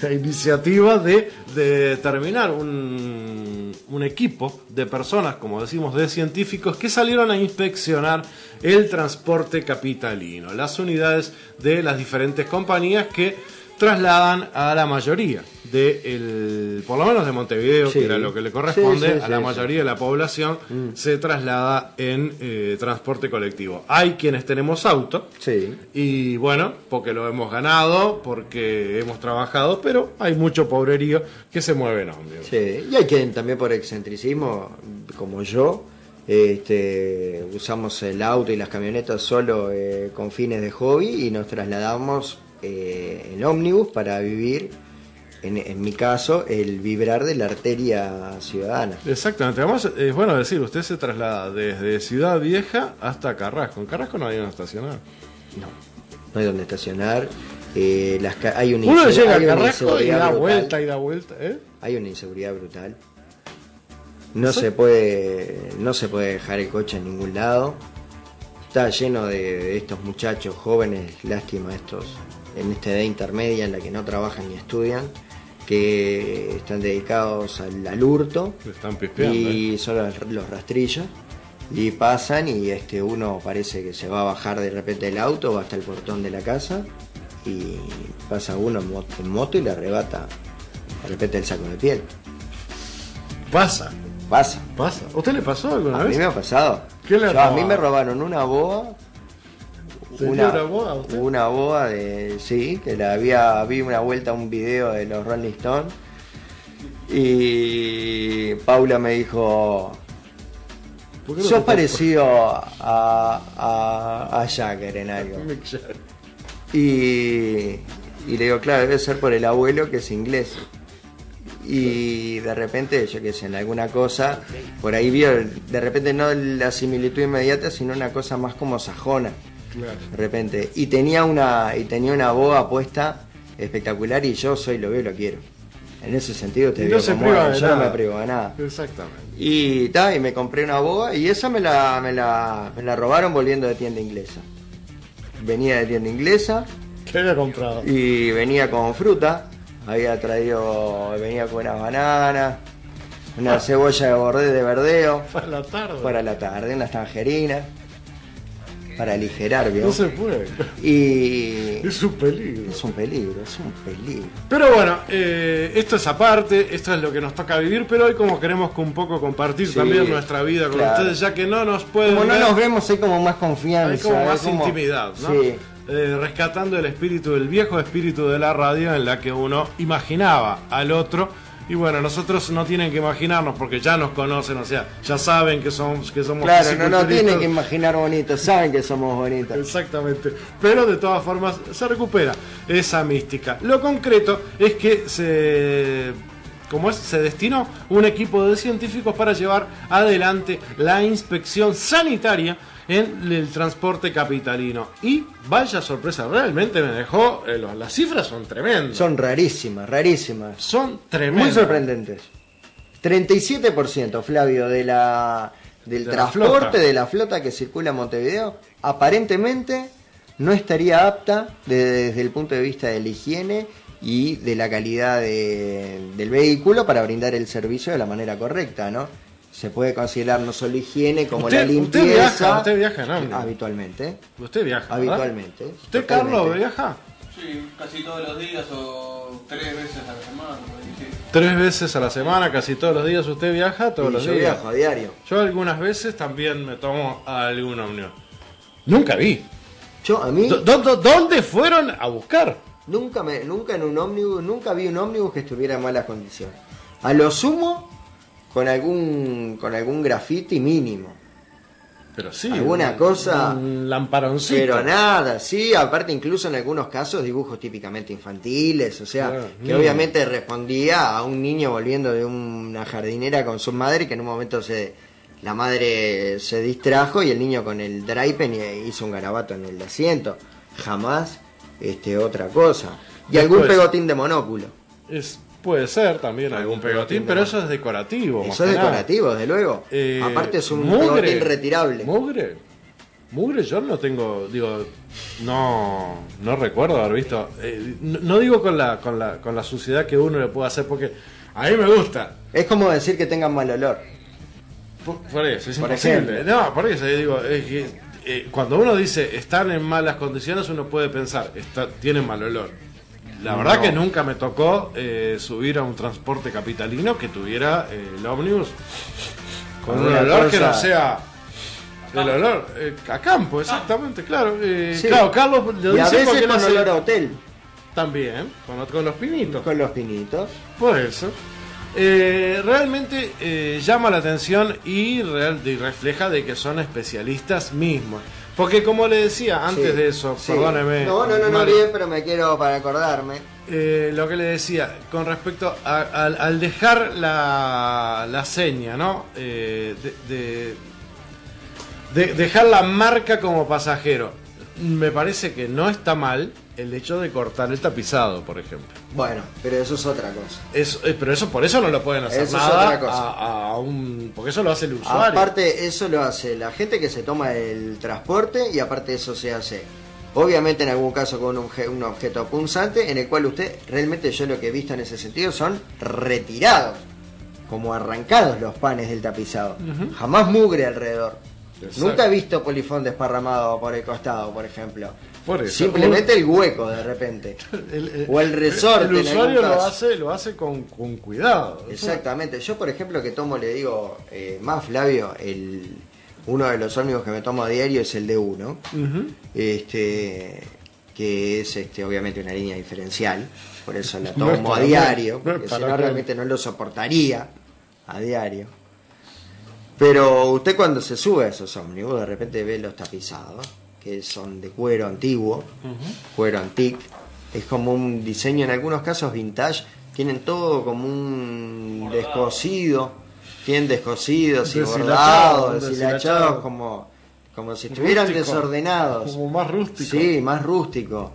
S2: la iniciativa de, de terminar un, un equipo de personas, como decimos, de científicos que salieron a inspeccionar el transporte capitalino, las unidades de las diferentes compañías que trasladan a la mayoría de el, por lo menos de Montevideo, sí, que era lo que le corresponde, sí, sí, a la sí, mayoría sí. de la población, mm. se traslada en eh, transporte colectivo. Hay quienes tenemos auto,
S3: sí.
S2: y bueno, porque lo hemos ganado, porque hemos trabajado, pero hay mucho pobrerío que se mueve en ómnibus.
S3: Sí, y hay quien también por excentricismo, como yo, este, usamos el auto y las camionetas solo eh, con fines de hobby y nos trasladamos eh, en ómnibus para vivir, en, en mi caso, el vibrar de la arteria ciudadana.
S2: Exactamente. Además, es bueno decir, usted se traslada desde Ciudad Vieja hasta Carrasco. En Carrasco no hay donde estacionar.
S3: No, no hay donde estacionar. Eh, las, hay una
S2: Uno llega a Carrasco y da brutal. vuelta y da vuelta. ¿eh?
S3: Hay una inseguridad brutal. No se puede, no se puede dejar el coche en ningún lado. Está lleno de, de estos muchachos jóvenes, lástima estos, en esta edad intermedia en la que no trabajan ni estudian, que están dedicados al, al hurto.
S2: Están pispeando,
S3: y
S2: ¿eh?
S3: son los, los rastrillos. Y pasan y este uno parece que se va a bajar de repente del auto, va hasta el portón de la casa y pasa uno en moto, en moto y le arrebata de repente el saco de piel.
S2: Pasa.
S3: Pasa.
S2: Pasa. ¿Usted le pasó alguna
S3: a
S2: vez?
S3: A mí me ha pasado.
S2: ¿Qué le
S3: Yo, a mí me robaron una boa.
S2: Una, una boa a usted?
S3: Una boa de. Sí, que la había. Vi una vuelta un video de los Rolling Stones. Y Paula me dijo. Sos parecido a, a, a Jagger en algo. Y, y le digo, claro, debe ser por el abuelo que es inglés. Y de repente, yo qué sé, en alguna cosa, por ahí vio, de repente no la similitud inmediata, sino una cosa más como sajona.
S2: Claro.
S3: De repente. Y tenía una, y tenía una boa puesta espectacular y yo soy lo veo y lo quiero. En ese sentido te digo,
S2: no se
S3: como,
S2: priva de
S3: yo
S2: nada.
S3: no me privo de nada.
S2: Exactamente.
S3: Y ta, y me compré una boa y esa me la, me la, me la robaron volviendo de tienda inglesa. Venía de tienda inglesa.
S2: ¿Qué había comprado?
S3: Y venía con fruta. Había traído, venía con unas bananas, una cebolla de bordé de verdeo.
S2: Para la tarde.
S3: Para la tarde, unas tangerinas. Para aligerar, ¿vio?
S2: No se puede.
S3: Y.
S2: Es un peligro.
S3: Es un peligro, es un peligro.
S2: Pero bueno, eh, esto es aparte, esto es lo que nos toca vivir, pero hoy como queremos un poco compartir sí, también nuestra vida con
S3: claro.
S2: ustedes, ya que no nos pueden
S3: Como no
S2: ver,
S3: nos vemos, hay como más confianza.
S2: hay como más
S3: como...
S2: intimidad, ¿no?
S3: Sí.
S2: Eh, rescatando el espíritu, el viejo espíritu de la radio en la que uno imaginaba al otro. Y bueno, nosotros no tienen que imaginarnos porque ya nos conocen, o sea, ya saben que somos que somos
S3: claro, no, no tienen que imaginar bonitos, saben que somos bonitos.
S2: Exactamente, pero de todas formas se recupera esa mística. Lo concreto es que se, como es, se destinó un equipo de científicos para llevar adelante la inspección sanitaria en el transporte capitalino. Y vaya sorpresa, realmente me dejó, eh, las cifras son tremendas.
S3: Son rarísimas, rarísimas.
S2: Son tremendas.
S3: Muy sorprendentes. treinta y siete por ciento, Flavio, de la del de transporte la de la flota que circula en Montevideo, aparentemente no estaría apta de, desde el punto de vista de la higiene y de la calidad de, del vehículo para brindar el servicio de la manera correcta, ¿no? Se puede considerar no solo higiene como
S2: usted,
S3: la limpieza.
S2: Usted viaja, usted viaja, ¿no?
S3: Habitualmente.
S2: Usted viaja, ¿verdad?
S3: Habitualmente.
S2: ¿Usted,
S3: totalmente.
S2: Carlos, viaja?
S5: Sí, casi todos los días o tres veces a la semana. Sí.
S2: Tres veces a la semana, casi todos los días usted viaja, todos
S3: sí,
S2: los
S3: yo
S2: días.
S3: Yo viajo a diario.
S2: Yo algunas veces también me tomo alguna unión. Nunca vi.
S3: Yo a mí.
S2: ¿Dónde fueron a buscar?
S3: Nunca me, nunca en un ómnibus, nunca vi un ómnibus que estuviera en malas condiciones. A lo sumo con algún con algún grafiti mínimo.
S2: Pero sí,
S3: alguna
S2: un,
S3: cosa,
S2: un lamparoncito.
S3: Pero nada, sí, aparte incluso en algunos casos dibujos típicamente infantiles, o sea, claro, que mm. obviamente respondía a un niño volviendo de una jardinera con su madre, que en un momento se la madre se distrajo y el niño con el drypen hizo un garabato en el asiento. Jamás este otra cosa. Y Después, algún pegotín de monóculo.
S2: Es Puede ser también algún pegotín, pero eso es decorativo.
S3: Eso es decorativo, desde luego.
S2: Eh,
S3: Aparte es un
S2: mugre,
S3: pegotín retirable.
S2: ¿Mugre? Mugre yo no tengo, digo, no no recuerdo haber visto. Eh, no, no digo con la, con la con la suciedad que uno le puede hacer, porque a mí me gusta.
S3: Es como decir que tengan mal olor.
S2: Por, por eso, es
S3: Por
S2: imposible.
S3: ejemplo.
S2: No, por eso, yo digo, es que, eh, cuando uno dice están en malas condiciones, uno puede pensar, está, tienen mal olor. La verdad
S3: No.
S2: que nunca me tocó eh, subir a un transporte capitalino que tuviera eh, el ómnibus con un
S3: Alguna
S2: olor que
S3: cosa-
S2: no sea el olor eh, a campo, exactamente, claro. Eh,
S3: Sí.
S2: Claro, Carlos lo
S3: Y a
S2: dice
S3: veces
S2: porque
S3: con
S2: él hace-
S3: olor a hotel.
S2: También, con, con los pinitos.
S3: Con los pinitos.
S2: Por eso. Eh, realmente eh, llama la atención y, real, y refleja de que son especialistas mismos. Porque como le decía antes
S3: Sí,
S2: de eso,
S3: sí.
S2: perdóneme.
S3: No, no, no, no,
S2: Mari,
S3: bien, pero me quiero para acordarme.
S2: eh, lo que le decía con respecto a- al, al dejar la, la seña, ¿no? Eh, de, de- de- dejar la marca como pasajero. Me parece que no está mal el hecho de cortar el tapizado, por ejemplo.
S3: Bueno, pero eso es otra cosa.
S2: Eso, eh, pero eso por eso no lo pueden hacer
S3: Eso es
S2: nada
S3: otra cosa.
S2: A, a un porque eso lo hace el usuario.
S3: Aparte, eso lo hace la gente que se toma el transporte y aparte eso se hace, obviamente en algún caso con un, obje- un objeto punzante en el cual usted, realmente yo lo que he visto en ese sentido son retirados, como arrancados los panes del tapizado.
S2: Ujú.
S3: Jamás mugre alrededor.
S2: Exacto.
S3: Nunca he visto polifón desparramado por el costado, por ejemplo.
S2: Por eso.
S3: Simplemente el hueco de repente.
S2: El- el-
S3: O el resorte.
S2: El
S3: en algún
S2: usuario lo
S3: caso.
S2: hace, lo hace con, con cuidado.
S3: Exactamente. Yo, por ejemplo, que tomo, le digo, eh, más Flavio, el, uno de los ómnibus que me tomo a diario es el D uno,
S2: Ujú.
S3: este, que es este, obviamente una línea diferencial, por eso la
S2: No es
S3: tomo a
S2: para
S3: diario,
S2: mí, no es
S3: porque si
S2: para
S3: no
S2: mí.
S3: realmente no lo soportaría a diario. Pero usted cuando se sube a esos ómnibus, de repente ve los tapizados, que son de cuero antiguo, cuero antique, es como un diseño en algunos casos vintage, tienen todo como un descosido, tienen descosidos y
S2: Deshilachado,
S3: bordados,
S2: deshilachado.
S3: deshilachados, como, como si estuvieran
S2: Rústico,
S3: desordenados.
S2: como más rústico.
S3: Sí, más rústico.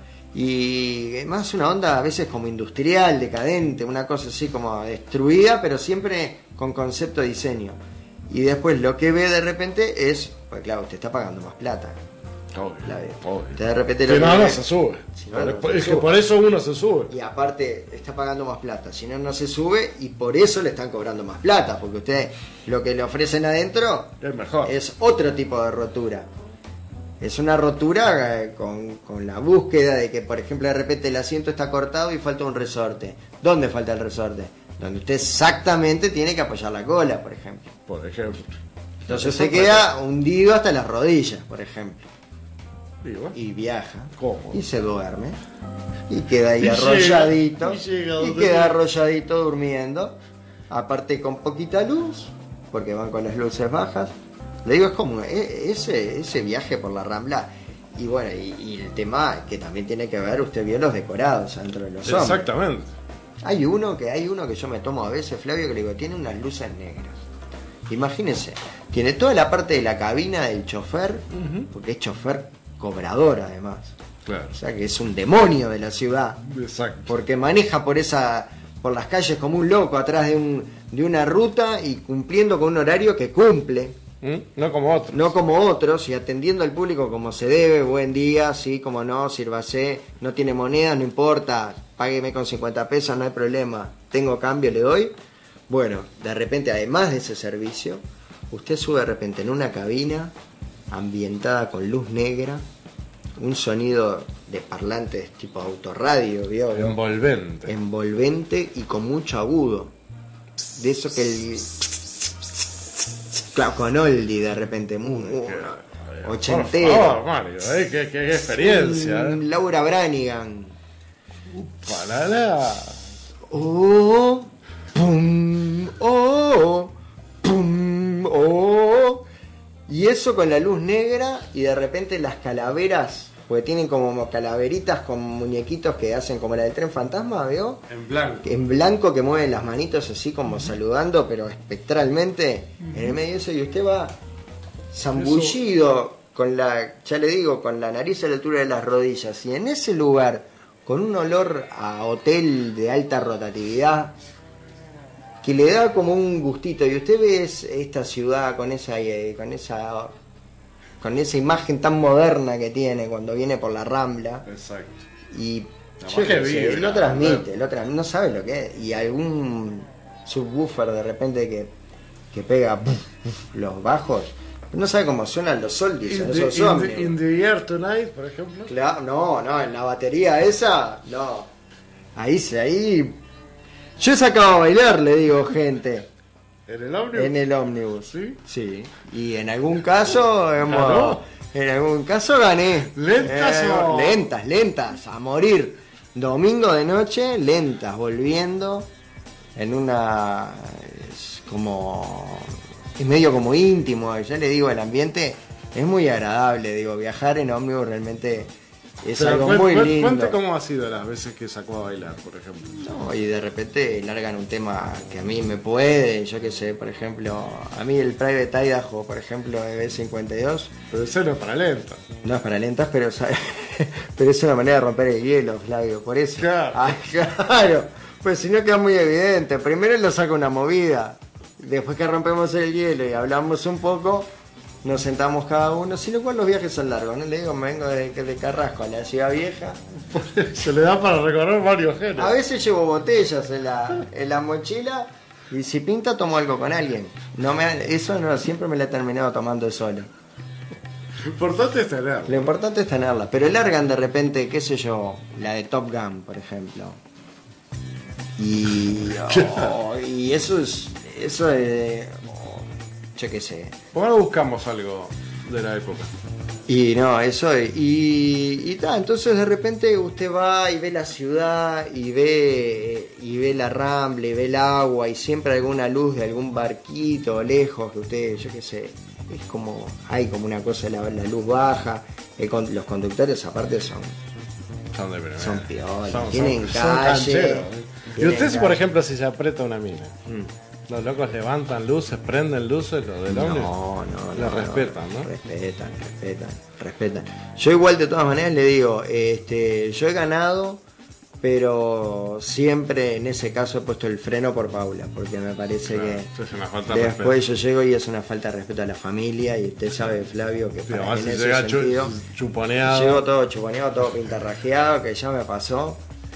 S3: Y más una onda a veces como industrial, decadente, una cosa así como destruida, pero siempre con concepto de diseño. Y después lo que ve de repente es, pues claro, usted está pagando más plata.
S2: Obvio,
S3: Flavio.
S2: obvio.
S3: Usted de repente
S2: Que
S3: lo
S2: no,
S3: que
S2: no
S3: ve-
S2: se sube.
S3: Si no,
S2: Por-
S3: no se
S2: es que
S3: sube.
S2: por eso uno se sube.
S3: Y aparte está pagando más plata, si no, no se sube y por eso le están cobrando más plata, porque usted lo que le ofrecen adentro
S2: Es mejor.
S3: es otro tipo de rotura. Es una rotura eh, con, con la búsqueda de que, por ejemplo, de repente el asiento está cortado y falta un resorte. ¿Dónde falta el resorte? Donde usted exactamente tiene que apoyar la cola, por ejemplo.
S2: Por ejemplo.
S3: Entonces se queda hundido hasta las rodillas, por ejemplo.
S2: Digo,
S3: Y viaja.
S2: ¿cómo?
S3: Y se duerme. Y queda ahí
S2: Y llega,
S3: arrolladito.
S2: y llega
S3: Y
S2: donde
S3: queda
S2: llega.
S3: arrolladito durmiendo. Aparte con poquita luz, porque van con las luces bajas. Le digo, es como e- ese, ese viaje por la Rambla. Y bueno, y, y el tema que también tiene que ver, usted vio los decorados dentro de los hombres.
S2: Exactamente.
S3: Hay uno que hay uno que yo me tomo a veces, Flavio, que le digo, tiene unas luces negras. Imagínense, tiene toda la parte de la cabina del chofer,
S2: Ujú.
S3: porque es chofer cobrador además.
S2: Claro.
S3: O sea que es un demonio de la ciudad,
S2: Exacto.
S3: porque maneja por esa por las calles como un loco atrás de un de una ruta y cumpliendo con un horario que cumple,
S2: ¿Mm? No como otro.
S3: no como otros, y atendiendo al público como se debe. Buen día, sí, como no, sírvase, no tiene moneda, no importa, págueme con cincuenta pesos, no hay problema, tengo cambio, le doy. Bueno, de repente, además de ese servicio, usted sube de repente en una cabina ambientada con luz negra, un sonido de parlantes tipo autorradio, ¿vio?
S2: Envolvente.
S3: Envolvente y con mucho agudo. De eso que el... Claro, con Oldie de repente, muy, muy ochentero.
S2: Por favor, Mario, eh, qué, qué- qué experiencia.
S3: Mm,
S2: Eh.
S3: Laura Branigan.
S2: Palala.
S3: Oh, pum, oh, pum, oh. Y eso con la luz negra y de repente las calaveras, porque tienen como calaveritas con muñequitos que hacen como la del Tren Fantasma, ¿veo?
S2: En blanco.
S3: En blanco, que mueven las manitos así como saludando, pero espectralmente en el medio de eso, y usted va zambullido con la, ya le digo, con la nariz a la altura de las rodillas, y en ese lugar, con un olor a hotel de alta rotatividad, que le da como un gustito, y usted ve es- esta ciudad con esa, eh, con esa con esa imagen tan moderna que tiene cuando viene por la Rambla.
S2: Exacto.
S3: Y
S2: La
S3: yo
S2: más que
S3: qué sé,
S2: vibra,
S3: lo transmite, lo tra- no sabe lo que es. Y algún subwoofer de repente que, que pega buf, buf, los bajos, no sabe cómo suenan los Soldiers,
S2: In,
S3: esos
S2: the, in,
S3: Omnium.
S2: the, in the Air Tonight, por ejemplo.
S3: Claro, no, no, en la batería esa, no. Ahí se, ahí. Yo he sacado a bailar, le digo, gente.
S2: ¿En el ómnibus?
S3: En el ómnibus.
S2: ¿Sí?
S3: Sí. Y en algún caso hemos.
S2: ¿Ganó?
S3: En algún caso gané.
S2: ¿Lentas
S3: Eh,
S2: o...?
S3: Lentas, lentas, a morir. Domingo de noche, lentas, volviendo. En una. Es como. Es medio como íntimo. Ya le digo, el ambiente es muy agradable. Digo, viajar en ómnibus realmente es
S2: Pero
S3: algo
S2: cuen-
S3: muy
S2: cuen-
S3: lindo.
S2: Cuente cómo ha sido las veces que sacó a bailar, por ejemplo.
S3: No, y de repente largan un tema que a mí me puede, yo qué sé, por ejemplo, a mí el Private Idaho, por ejemplo, de B cincuenta y dos.
S2: Pero eso no es para lentas.
S3: No es para lentas, pero, sabe- pero es una manera de romper el hielo, Flavio, por eso.
S2: Claro.
S3: Ah, claro, pues si no queda muy evidente. Primero lo saca una movida, después que rompemos el hielo y hablamos un poco, nos sentamos cada uno, sin lo cual los viajes son largos, ¿no? Le digo, me vengo de, de Carrasco a la Ciudad Vieja.
S2: Se le da para recorrer varios géneros.
S3: A veces llevo botellas en la, en la mochila y si pinta tomo algo con alguien. No me, eso no siempre me la he terminado tomando solo.
S2: Lo importante es tenerla.
S3: Lo importante es tenerla. Pero largan de repente, qué sé yo, la de Top Gun, por ejemplo. Y, oh, y eso es, eso es, oh, yo qué sé.
S2: ¿Por qué no buscamos algo de la época?
S3: Y no, eso es. Y, y ta, entonces de repente usted va y ve la ciudad y ve y ve la Rambla y ve el agua y siempre alguna luz de algún barquito lejos que usted, yo qué sé, es como, hay como una cosa, la, la luz baja, el con- los conductores aparte son,
S2: Son de primera.
S3: son piolas,
S2: Son-
S3: tienen
S2: son- son
S3: calle.
S2: cancheros, ¿eh? Y
S3: tienen
S2: usted, si
S3: calle.
S2: por ejemplo, si se aprieta una mina,
S3: Mm.
S2: los locos levantan luces, prenden luces, los del ómnibus.
S3: No, no,
S2: Lo
S3: no,
S2: respetan, ¿no?
S3: Respetan, respetan, respetan. Yo igual de todas maneras le digo, este, yo he ganado, pero siempre en ese caso he puesto el freno por Paula, porque me parece
S2: Claro,
S3: que
S2: eso es una falta de
S3: después
S2: respeto.
S3: yo llego y es una falta de respeto a la familia y usted sabe, Flavio, que
S2: Sí,
S3: para
S2: además
S3: en
S2: si
S3: ese
S2: llega chu-
S3: sentido
S2: chuponeado.
S3: llego todo chuponeado, todo pintarrajeado, que ya me pasó.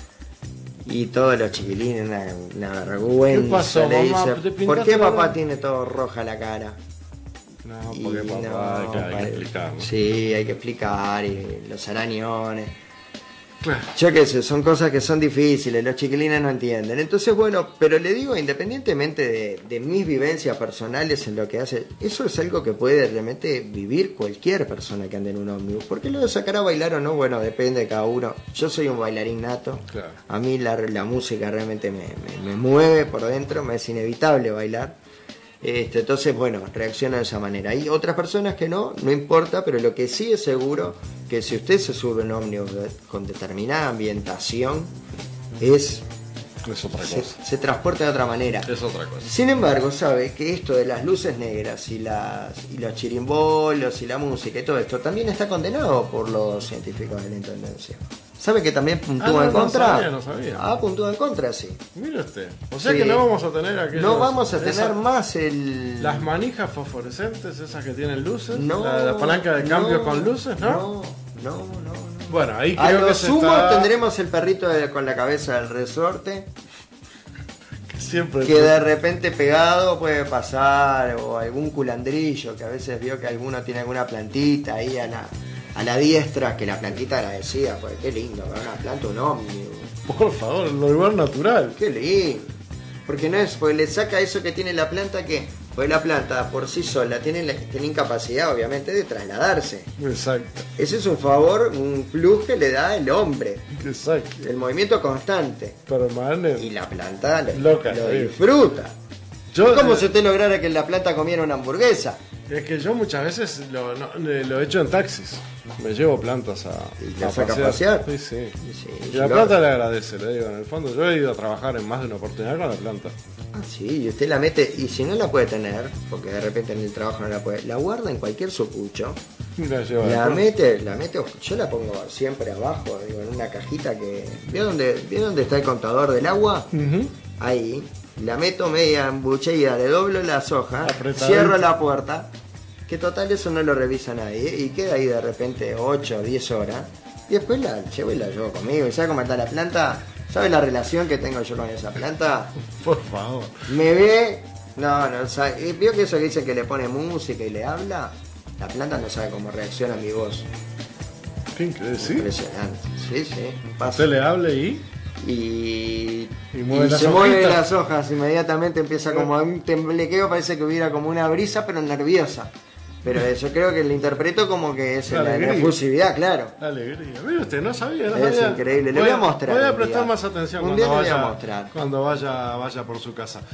S3: Y todos los chiquilines, una, una vergüenza.
S2: ¿Qué pasó,
S3: le
S2: mamá?
S3: dice,
S2: ¿Te pintaste
S3: ¿por qué
S2: la
S3: papá
S2: cara?"
S3: tiene todo roja la cara?
S2: No,
S3: Y
S2: porque papá,
S3: no,
S2: que hay que
S3: pare-
S2: explicar, ¿no?
S3: Sí, hay que explicar, y los arañones.
S2: Claro.
S3: Yo qué sé, son cosas que son difíciles, los chiquilines no entienden. Entonces, bueno, pero le digo, independientemente de, de mis vivencias personales en lo que hace, eso es algo que puede realmente vivir cualquier persona que ande en un ómnibus. Porque lo de sacar a bailar o no, bueno, depende de cada uno. Yo soy un bailarín nato.
S2: Claro.
S3: A mí la, la música realmente me, me, me mueve por dentro, me es inevitable bailar. Este, entonces, bueno, reacciono de esa manera. Hay otras personas que no, no importa, pero lo que sí es seguro, que si usted se sube a un ómnibus de- con determinada ambientación, es
S2: Es otra
S3: se,
S2: cosa.
S3: se transporta de otra manera.
S2: Es otra cosa.
S3: Sin embargo, sabe que esto de las luces negras y, las, y los chirimbolos y la música y todo esto también está condenado por los científicos de la intendencia. ¿Sabe que también puntúa
S2: Ah, no,
S3: en
S2: no
S3: contra?
S2: sabía, no sabía.
S3: Ah, puntúa en contra, sí.
S2: Mire usted. O sea
S3: Sí.
S2: que no vamos a tener aquellos...
S3: No vamos a tener
S2: esas-
S3: más el...
S2: Las manijas fosforescentes, esas que tienen luces.
S3: No,
S2: la, la palanca de cambio
S3: no,
S2: con luces, ¿no?
S3: No, no, no. no.
S2: Bueno, ahí
S3: A
S2: creo
S3: lo
S2: que se
S3: sumo
S2: está...
S3: tendremos el perrito de- con la cabeza del resorte,
S2: que siempre...
S3: que de repente pegado puede pasar, o algún culandrillo, que a veces vio que alguno tiene alguna plantita ahí a la, a la diestra, que la plantita agradecida, pues qué lindo, ver una planta, un ómnibus,
S2: Por favor, el lugar natural.
S3: qué lindo. Porque no es, porque le saca eso que tiene la planta, que pues la planta por sí sola tiene, la- tiene incapacidad obviamente de trasladarse.
S2: Exacto,
S3: Ese es un favor, un plus que le da el hombre,
S2: exacto.
S3: el movimiento constante.
S2: Permanente.
S3: Y la planta lo,
S2: Loca,
S3: lo
S2: sí.
S3: disfruta.
S2: Yo-
S3: Es como si usted lograra que la planta comiera una hamburguesa.
S2: Es que yo muchas veces lo, no- lo he hecho en taxis. Me llevo plantas a,
S3: ¿Y la saca a pasear?
S2: Sí, sí.
S3: Sí,
S2: Y
S3: yo
S2: la
S3: lo-
S2: planta le agradece, le digo, en el fondo. Yo he ido a trabajar en más de una oportunidad con la planta.
S3: Ah, sí, y usted la mete, y si no la puede tener, porque de repente en el trabajo no la puede, la guarda en cualquier sucucho,
S2: Y la llevo
S3: la
S2: después.
S3: mete, la mete, yo la pongo siempre abajo, digo, en una cajita que. ¿Vio dónde, ¿vio dónde está el contador del agua?
S2: Ujú.
S3: Ahí, la meto media embucheída, le doblo las hojas,
S2: Apretadito.
S3: cierro la puerta, que total eso no lo revisa nadie y queda ahí de repente ocho o diez horas y después la llevo y la llevo conmigo. ¿Y sabe cómo está la planta? ¿Sabe la relación que tengo yo con esa planta?
S2: Por favor.
S3: Me ve, no, no sabe. ¿Vio que eso que dice que le pone música y le habla? La planta no sabe cómo reacciona a mi voz.
S2: ¿Qué increíble? ¿Sí?
S3: Impresionante, sí, sí. Pasa.
S2: Usted le hable y...
S3: Y,
S2: y, mueve
S3: y
S2: las
S3: se
S2: hojitas.
S3: mueven las hojas, inmediatamente empieza como un temblequeo, parece que hubiera como una brisa, pero nerviosa. Pero eso creo que lo interpreto como que es la, la efusividad, claro.
S2: Alegría. Mire usted, no sabía, no
S3: es
S2: sabía.
S3: increíble, le voy a mostrar.
S2: Voy a prestar más atención
S3: un
S2: cuando,
S3: día le
S2: vaya,
S3: voy a mostrar.
S2: cuando vaya, vaya por su casa.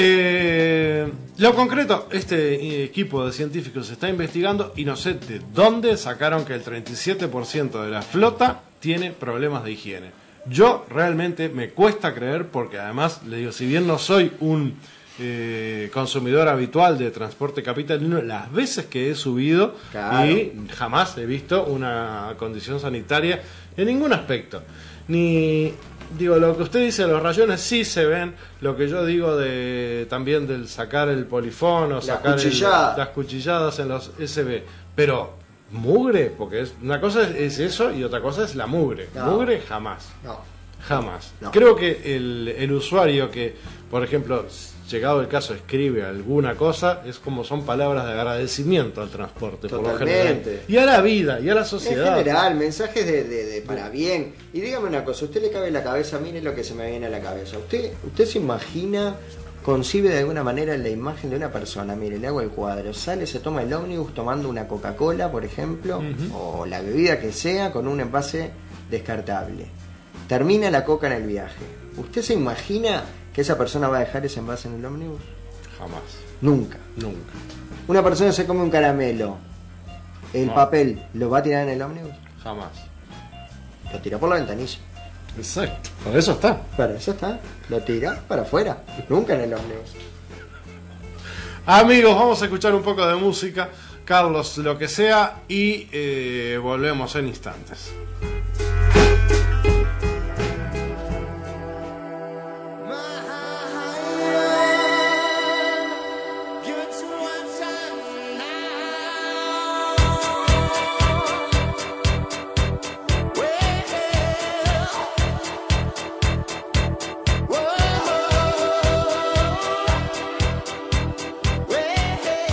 S2: Eh, lo concreto, este equipo de científicos está investigando y no sé de dónde sacaron que el treinta y siete por ciento de la flota tiene problemas de higiene. Yo realmente me cuesta creer porque además, le digo, si bien no soy un... Eh, consumidor habitual de transporte capitalino, las veces que he subido claro. y jamás he visto una condición sanitaria en ningún aspecto. Ni digo, lo que usted dice de los rayones sí se ven, lo que yo digo de también del sacar el polifón o sacar
S3: cuchillada.
S2: el, las cuchilladas en los S B, pero mugre, porque es una cosa es, es eso y otra cosa es la mugre. No. Mugre jamás.
S3: No.
S2: Jamás.
S3: No.
S2: Creo que el, el usuario que, por ejemplo, llegado el caso, escribe alguna cosa, es como son palabras de agradecimiento al transporte,
S3: Totalmente.
S2: por lo general. Y a la vida, y a la sociedad.
S3: En general, mensajes de, de, de para bien. Y dígame una cosa, usted le cabe en la cabeza, mire lo que se me viene a la cabeza. Usted, usted se imagina, concibe de alguna manera la imagen de una persona, mire, le hago el cuadro, sale, se toma el ómnibus tomando una Coca-Cola, por ejemplo, uh-huh. o la bebida que sea, con un envase descartable. Termina la coca en el viaje. ¿Usted se imagina que esa persona va a dejar ese envase en el ómnibus?
S2: Jamás.
S3: Nunca.
S2: Nunca.
S3: Una persona se come un caramelo. ¿El
S2: no.
S3: papel lo va a tirar en el ómnibus?
S2: Jamás.
S3: Lo tira por la ventanilla.
S2: Exacto. Para eso está.
S3: Para eso está. Lo tira para afuera. Nunca en el ómnibus.
S2: Amigos, vamos a escuchar un poco de música. Carlos, lo que sea. Y eh, volvemos en instantes.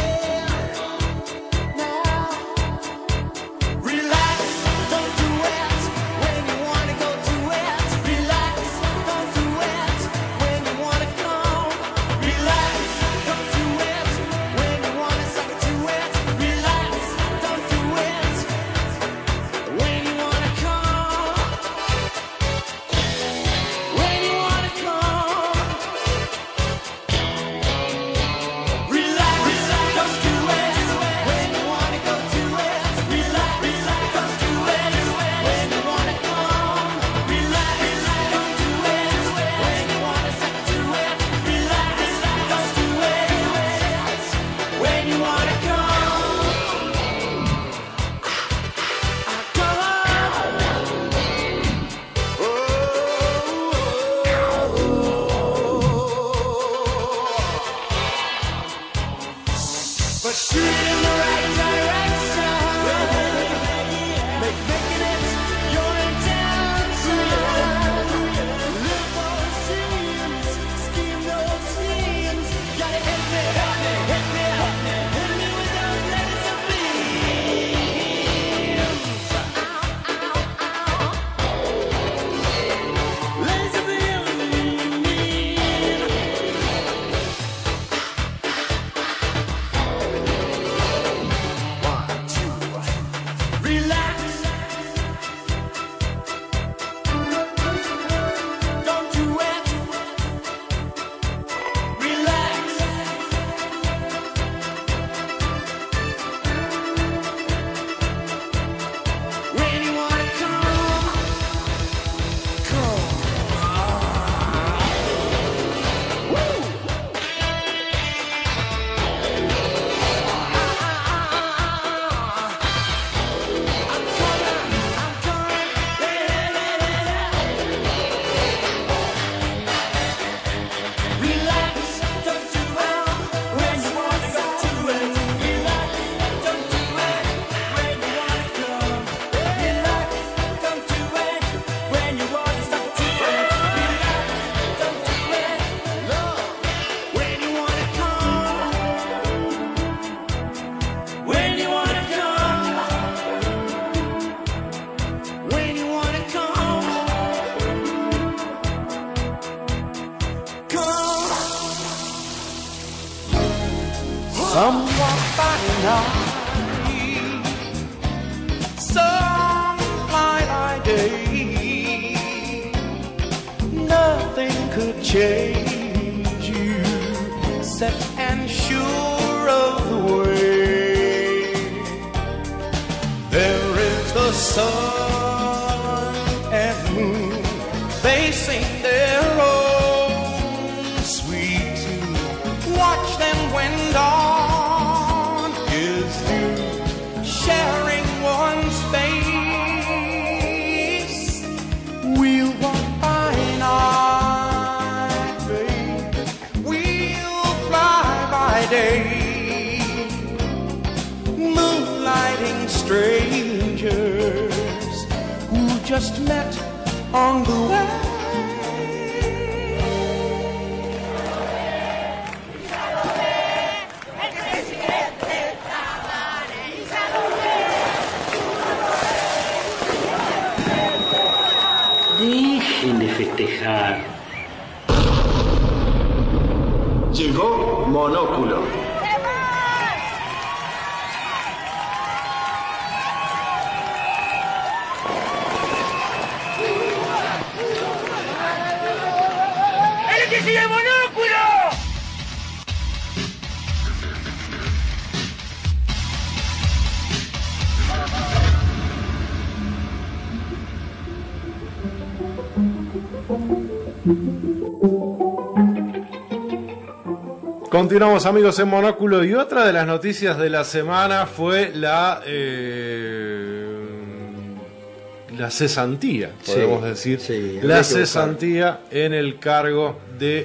S11: Relax, don't do it.
S12: could change you, set and sure of the way. There is the sun and moon facing their own sweet tune. Watch them when dawn is due, sharing one space. We'll walk by night, babe. We'll fly by day, moonlighting strangers who just met on the way.
S4: Dejen de festejar.
S1: Llegó Monóculo.
S11: ¡El que sigue Monóculo!
S2: Continuamos, amigos, en Monóculo, y otra de las noticias de la semana fue la eh, la cesantía, podemos
S3: Sí,
S2: decir,
S3: sí,
S2: la
S3: hay que
S2: cesantía en el cargo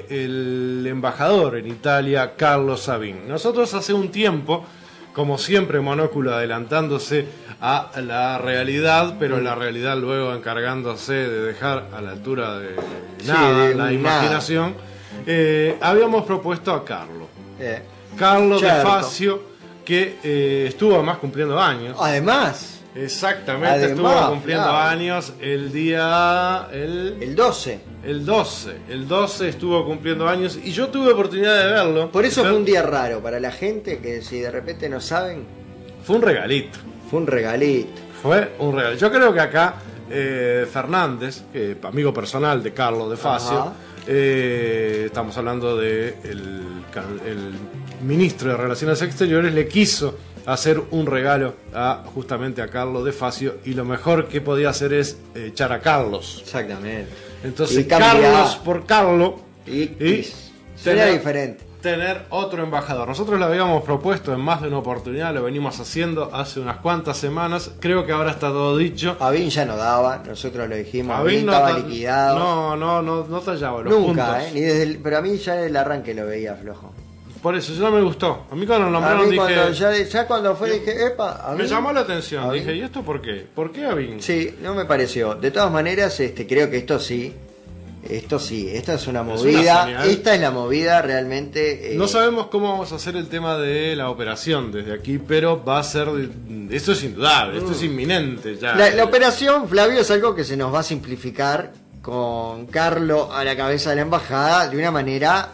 S2: del embajador en Italia, Carlo Sabin. Nosotros hace un tiempo, como siempre, Monóculo adelantándose a la realidad, pero la realidad luego encargándose de dejar a la altura de nada,
S3: de
S2: la
S3: nada.
S2: imaginación, eh, habíamos propuesto a Carlo.
S3: Eh.
S2: Carlo De
S3: Certo.
S2: Facio, que eh, estuvo además cumpliendo años.
S3: Además.
S2: Exactamente,
S3: Además,
S2: estuvo cumpliendo
S3: claro.
S2: años el día... El,
S3: el doce.
S2: El doce. El doce estuvo cumpliendo años y yo tuve oportunidad de verlo.
S3: Por eso
S2: Ver-
S3: fue un día raro para la gente que si de repente no saben,
S2: Fue un regalito.
S3: fue un regalito.
S2: Fue un regalo. Yo creo que acá eh, Fernández, que amigo personal de Carlo De Facio,
S3: Ajá.
S2: eh, estamos hablando de el, can- el ministro de Relaciones Exteriores, le quiso hacer un regalo a justamente a Carlo De Facio, y lo mejor que podía hacer es echar a Carlos.
S3: Exactamente.
S2: Entonces
S3: Y cambiar.
S2: Carlos por Carlo
S3: Y,
S2: y
S3: sería
S2: tener-
S3: diferente.
S2: tener otro embajador. Nosotros lo habíamos propuesto en más de una oportunidad, lo venimos haciendo hace unas cuantas semanas. Creo que ahora está todo dicho.
S3: Avin ya no daba, nosotros lo dijimos,
S2: Avin
S3: Avin
S2: no
S3: estaba
S2: ta-
S3: liquidado.
S2: No, no, no, no tallaba los
S3: Nunca,
S2: puntos.
S3: eh, ni desde el- pero a mí ya el arranque lo veía flojo.
S2: Por eso, yo no me gustó. A mí cuando lo
S3: A
S2: nombraron
S3: mí
S2: dije...
S3: cuando ya, ya cuando fue dije, epa, Avin.
S2: Me llamó la atención.
S3: Avin.
S2: Dije, ¿y esto por qué? ¿Por qué Avin?
S3: Sí, no me pareció. De todas maneras, este, creo que esto sí, esto sí, esta es una
S2: una
S3: movida,
S2: señal.
S3: esta es la movida realmente. eh,
S2: No sabemos cómo vamos a hacer el tema de la operación desde aquí, pero va a ser... Esto es indudable, esto es inminente ya.
S3: La, la operación, Flavio, es algo que se nos va a simplificar con Carlo a la cabeza de la embajada de una manera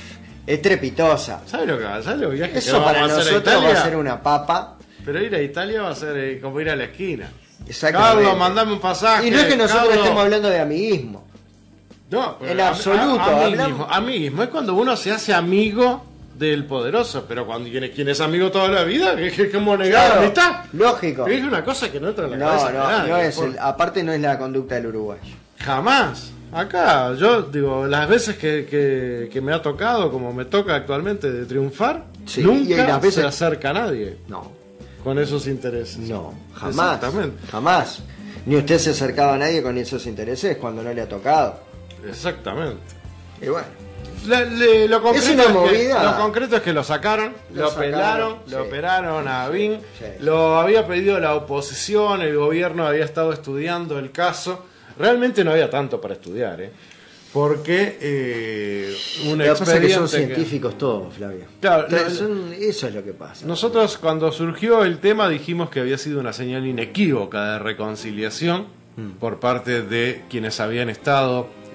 S3: estrepitosa.
S2: ¿Sabes lo que va a hacer? Los viajes que
S3: Eso
S2: vamos
S3: para
S2: a hacer a
S3: nosotros va
S2: Italia?
S3: a ser una papa.
S2: Pero ir a Italia va a ser eh, como ir a la esquina.
S3: Exactamente.
S2: Carlos, mandame un pasaje.
S3: Y no es que nosotros
S2: Carlos.
S3: estemos hablando de amiguismo.
S2: No, pero
S3: En
S2: a-
S3: absoluto,
S2: a- amiguismo,
S3: hablamos-
S2: amiguismo es cuando uno se hace amigo del poderoso, pero cuando quien es, quien es amigo toda la vida, que es como negar
S3: Claro,
S2: la amistad.
S3: lógico.
S2: Es una cosa que no entra en la
S3: No,
S2: cabeza de
S3: no,
S2: nadie,
S3: no es
S2: por-
S3: el- aparte no es la conducta del uruguayo.
S2: Jamás. Acá, yo digo, las veces que, que, que me ha tocado, como me toca actualmente, de triunfar,
S3: Sí, y
S2: nunca
S3: las veces-
S2: se acerca a nadie
S3: No,
S2: con esos intereses.
S3: no, jamás.
S2: Exactamente.
S3: Jamás. Ni usted se acercaba a nadie con esos intereses cuando no le ha tocado.
S2: Exactamente.
S3: Y bueno,
S2: Le- le- lo, concreto
S3: Es una
S2: es que,
S3: movida.
S2: lo concreto es que lo sacaron,
S3: Lo
S2: lo,
S3: sacaron,
S2: pelaron,
S3: sí.
S2: lo operaron a Avin,
S3: Sí.
S2: lo había pedido la oposición, el gobierno había estado estudiando el caso. Realmente no había tanto para estudiar, ¿eh? Porque eh, un
S3: lo que pasa es que
S2: expediente
S3: son
S2: que-
S3: científicos todos, Flavio.
S2: Claro,
S3: Entonces,
S2: lo-
S3: son- eso es lo que pasa.
S2: Nosotros cuando surgió el tema dijimos que había sido una señal inequívoca de reconciliación
S3: Mm.
S2: por parte de quienes habían estado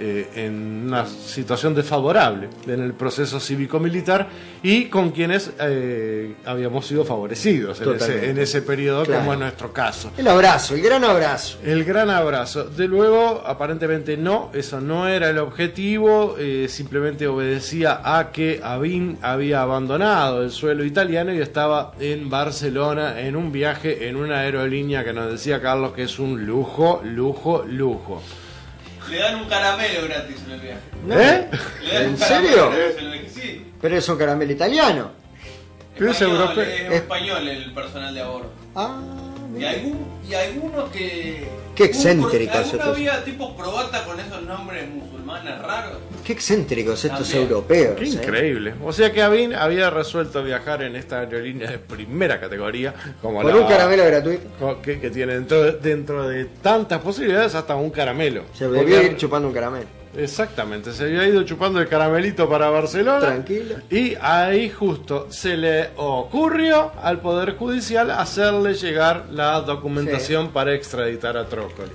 S2: eh, en una situación desfavorable en el proceso cívico-militar y con quienes eh, habíamos sido favorecidos en ese, en ese periodo, claro, como es nuestro caso.
S3: El abrazo, el gran abrazo.
S2: El gran abrazo. De luego, aparentemente no, eso no era el objetivo, eh, simplemente obedecía a que Avín había abandonado el suelo italiano y estaba en Barcelona en un viaje en una aerolínea que nos decía Carlos que es un lujo, lujo, lujo.
S5: Le dan un caramelo gratis en el viaje.
S2: ¿Eh?
S5: Le dan
S3: ¿En
S5: un
S3: serio?
S5: gratis en el viaje, sí.
S3: Pero es un caramelo italiano.
S2: Pero es
S5: Español,
S2: europeo.
S5: es español el personal de a bordo.
S3: Ah,
S5: Y, algún, y algunos que...
S3: Qué excéntricos
S5: Algunos
S3: estos.
S5: había tipos probata con esos nombres musulmanes raros.
S3: Qué excéntricos estos
S5: También.
S3: europeos.
S2: Qué
S3: ¿eh?
S2: increíble. O sea que Avín había resuelto viajar en esta aerolínea de primera categoría, como
S3: Por
S2: la,
S3: un caramelo gratuito.
S2: que, que tiene dentro, dentro de tantas posibilidades hasta un caramelo.
S3: Se debía ir chupando un caramelo.
S2: Exactamente, se había ido chupando el caramelito para Barcelona.
S3: Tranquilo.
S2: Y ahí justo se le ocurrió al Poder Judicial hacerle llegar la documentación sí. para extraditar a Trócoli.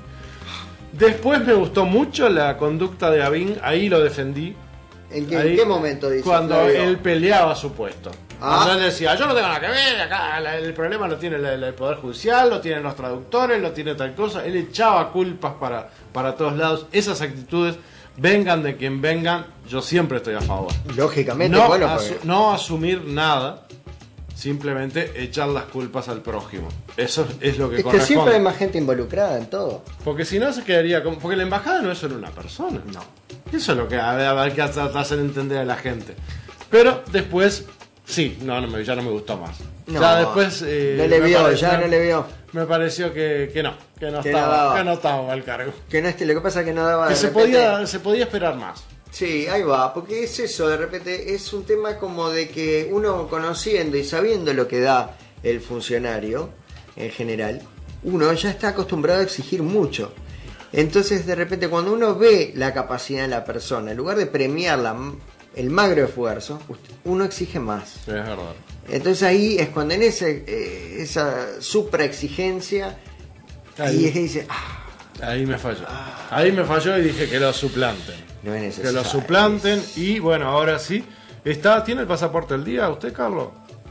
S2: Después me gustó mucho la conducta de Avín, ahí lo defendí.
S3: ¿En qué,
S2: ahí,
S3: ¿en qué momento dice?
S2: Cuando
S3: Flavio?
S2: él peleaba su puesto.
S3: Ah.
S2: Cuando él decía, yo no tengo nada que ver, acá la- el problema lo tiene el, el Poder Judicial, lo tienen los traductores, lo tiene tal cosa. Él echaba culpas para, para todos lados. Esas actitudes, vengan de quien vengan, yo siempre estoy a favor.
S3: Lógicamente,
S2: No,
S3: bueno,
S2: asu-
S3: porque-
S2: no asumir nada, simplemente echar las culpas al prójimo. Eso es lo que
S3: Es que
S2: corresponde.
S3: siempre hay más gente involucrada en todo.
S2: Porque si no se quedaría como... Porque la embajada no es solo una persona.
S3: No.
S2: Eso es lo que hay que hacer entender a la gente. Pero después, sí, no, no me, ya no me gustó más.
S3: No,
S2: ya después... eh,
S3: no le
S2: me
S3: vio,
S2: pareció-
S3: ya no le vio.
S2: Me pareció que, que no, que no
S3: Que no
S2: estaba,
S3: daba.
S2: que no estaba al cargo.
S3: Que no este, lo que pasa es que no daba
S2: Que
S3: de
S2: se
S3: repente-
S2: podía, se podía esperar más.
S3: Sí, ahí va, porque es eso, de repente es un tema como de que uno conociendo y sabiendo lo que da el funcionario en general, uno ya está acostumbrado a exigir mucho. Entonces de repente cuando uno ve la capacidad de la persona, en lugar de premiar la, el magro esfuerzo, uno exige más.
S2: Es verdad.
S3: Entonces ahí es cuando en ese, eh, esa supraexigencia, ahí
S2: Ahí.
S3: es que dice, ah,
S2: Ahí me falló. Ahí me falló y dije que lo suplanten.
S3: no es
S2: Que
S3: necesario.
S2: lo suplanten y bueno, ahora sí. Está, ¿tiene el pasaporte al día usted, Carlos?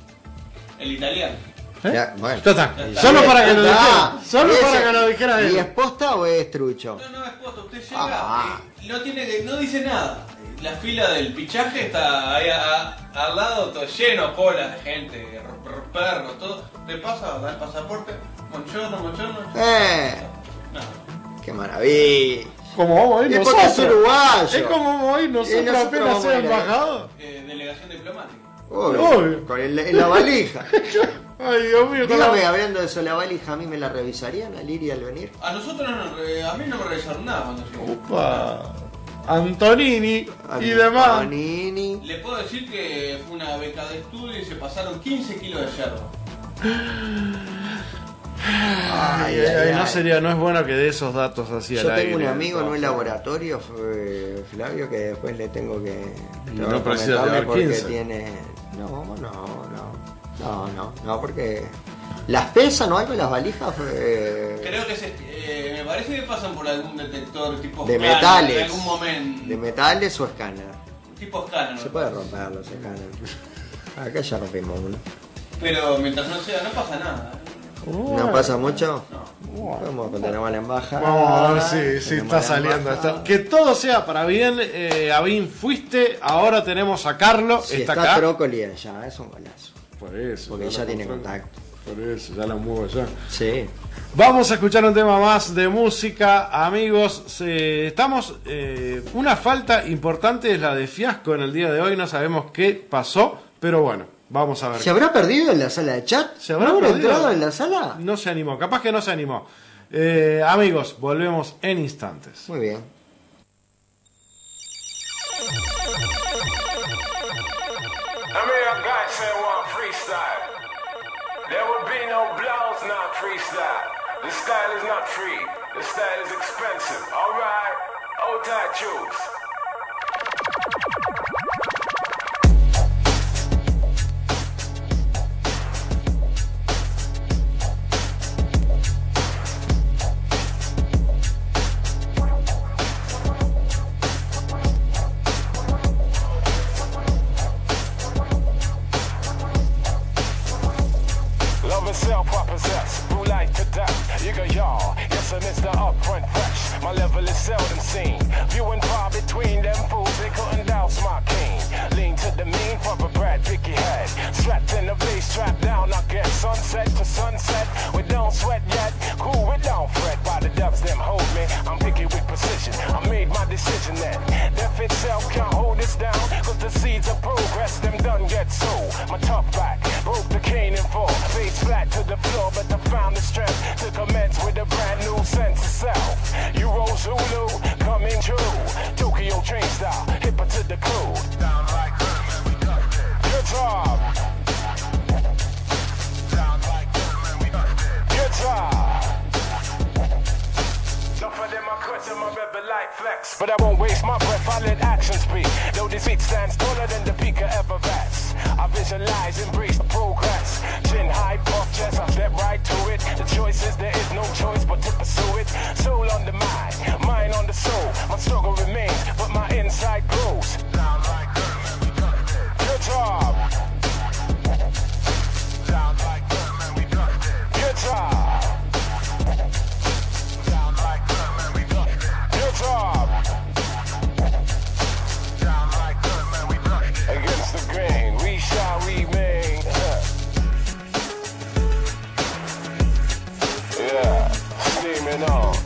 S5: El italiano.
S2: ¿Eh?
S3: Ya, bueno.
S2: Ya está.
S5: Ya está.
S2: Solo para que lo dijera.
S3: Ah,
S2: Solo
S3: ese-
S2: para que lo dijera
S3: ¿Y
S2: él.
S3: es posta o es trucho?
S5: No, no es posta, usted llega
S3: Ah.
S5: y no tiene que- no dice nada. La fila del pichaje está ahí a- a- al lado, todo lleno, cola de gente, r- r- perros, todo. Te pasa, da el pasaporte, monchorno, monchorno.
S3: Eh,
S5: No.
S3: qué maravilla.
S2: Como vamos a ir
S3: Es porque es
S2: nosotros.
S3: uruguayo.
S2: Es como vamos a ir
S3: Y
S2: nosotros
S3: nosotros
S2: apenas
S3: vamos
S2: sea
S3: a ir ahí.
S2: embajador.
S5: Eh, delegación diplomática.
S3: Obvio,
S2: Obvio.
S3: Con el- en la valija.
S2: Ay, Dios mío. con
S3: Dígame,
S2: la-
S3: hablando de eso, la valija, ¿a mí me la revisarían al ir y al venir?
S5: A nosotros, no, eh, a mí no me revisaron nada cuando llegué.
S2: Upa. Antonini y demás.
S3: Antonini.
S5: Le puedo decir que fue una beca de estudio y se pasaron quince kilos de yerba.
S2: Ay, ay, ay, no sería, no es bueno que de esos datos así al
S3: Yo
S2: aire.
S3: tengo un amigo en un
S2: entonces.
S3: laboratorio, eh, Flavio, que después le tengo que.
S2: Y
S3: tengo
S2: no
S3: que
S2: precisa
S3: comentarle
S2: llevar
S3: porque
S2: quince.
S3: tiene. No, no, no. No, no, no, porque. ¿Las pesan o algo las valijas? Eh,
S5: Creo que se, eh, me parece que pasan por algún detector tipo
S3: de
S5: escáner,
S3: metales.
S5: En algún momento.
S3: ¿De metales o escáner?
S5: Tipo escáner.
S3: Se puede romper los escáneres. Acá ya rompimos uno.
S5: Pero mientras no sea, no pasa nada.
S3: ¿No pasa mucho? Vamos a tenemos la embajada.
S2: Vamos a ver si, si
S3: tenemos
S2: está
S3: la
S2: saliendo
S3: embajada.
S2: esto. Que todo sea para bien. Eh, Avín, fuiste. Ahora tenemos a Carlos.
S3: Si
S2: está,
S3: está,
S2: acá.
S3: Trócoli allá, es un golazo.
S2: Por eso.
S3: Porque
S2: ya
S3: ya
S2: la
S3: tiene
S2: controlo.
S3: contacto.
S2: Por eso, ya la muevo ya.
S3: Sí.
S2: Vamos a escuchar un tema más de música, amigos. Se- estamos. Eh, una falta importante es la de Fiasco en el día de hoy. No sabemos qué pasó, pero bueno, vamos a ver.
S3: ¿Se habrá perdido en la sala de chat?
S2: ¿Se habrá
S3: ¿No habrá
S2: perdido?
S3: entrado en la sala?
S2: No se animó, capaz que no se animó. Eh, amigos, volvemos en instantes.
S3: Muy bien.
S13: I mean, a guy say one freestyle. There will be no blows, not freestyle. The style is not free. The style is expensive. Alright, old tight juice. wealth I possess, through life to death. You go, y'all, yes, I'm Mister Upfront Fresh. My level is seldom seen. Few and far between them fools, they couldn't douse my king. Lean to the mean, proper Brad Picky head. Strapped in the blaze, strapped down, I get sunset to sunset. We don't sweat yet, cool, we don't fret. By the depths, them hold me, I'm picky with precision. I made my decision then. Death itself can't hold us down, cause the seeds of progress, them done get sold. My tough back, broke the cane in four. Face flat to the floor, but I found the strength to commence with a brand new sense of self. You roll Zulu, coming true. Tokyo train style, hipper to the crew. Down like Herman, we got it. Good job. Down like Herman, we got it. Good job. Enough of them I cut to my rebel light flex, but I won't waste my breath, I let action speak. Though this feat stands taller than the peak of ever vast, I visualize, embrace the progress. Chin high, puff chest, I step right to it. The choice is there is no choice but to pursue it. Soul on the mind, mind on the soul. My struggle remains, but my inside grows. Down like Herman, we got it. Good job. Down like Herman, we got it. Good job. Down like Herman, we got it. Good job. Down like Herman, we got it. Against the grain, we shall remain. Yeah, steaming on.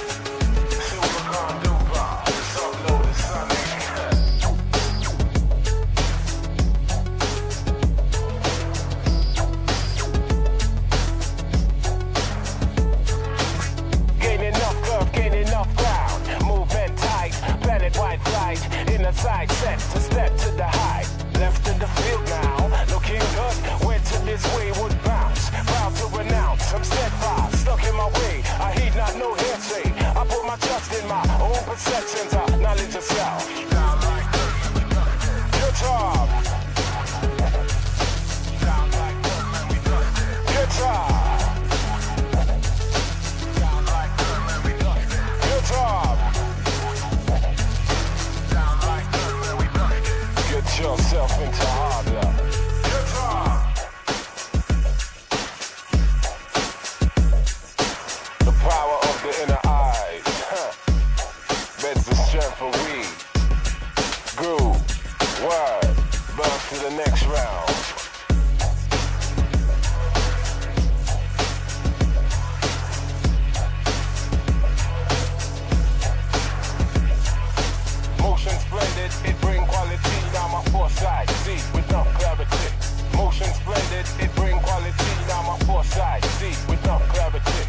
S13: Side set to step to the high. Left in the field now, looking good. Went to this wayward bounce. Proud to renounce, I'm steadfast, stuck in my way. I heed not no hearsay. I put my trust in my own perceptions of knowledge of self. Good job. Good job. Good job. Get yourself into hard luck. Good job. The power of the inner eyes, huh, beds the strength of weed. Groove, word, bounce to the next round. Motion splendid, it bring quality down my foresight. See, with enough clarity. Motion splendid, it bring quality down my foresight. See, with enough clarity.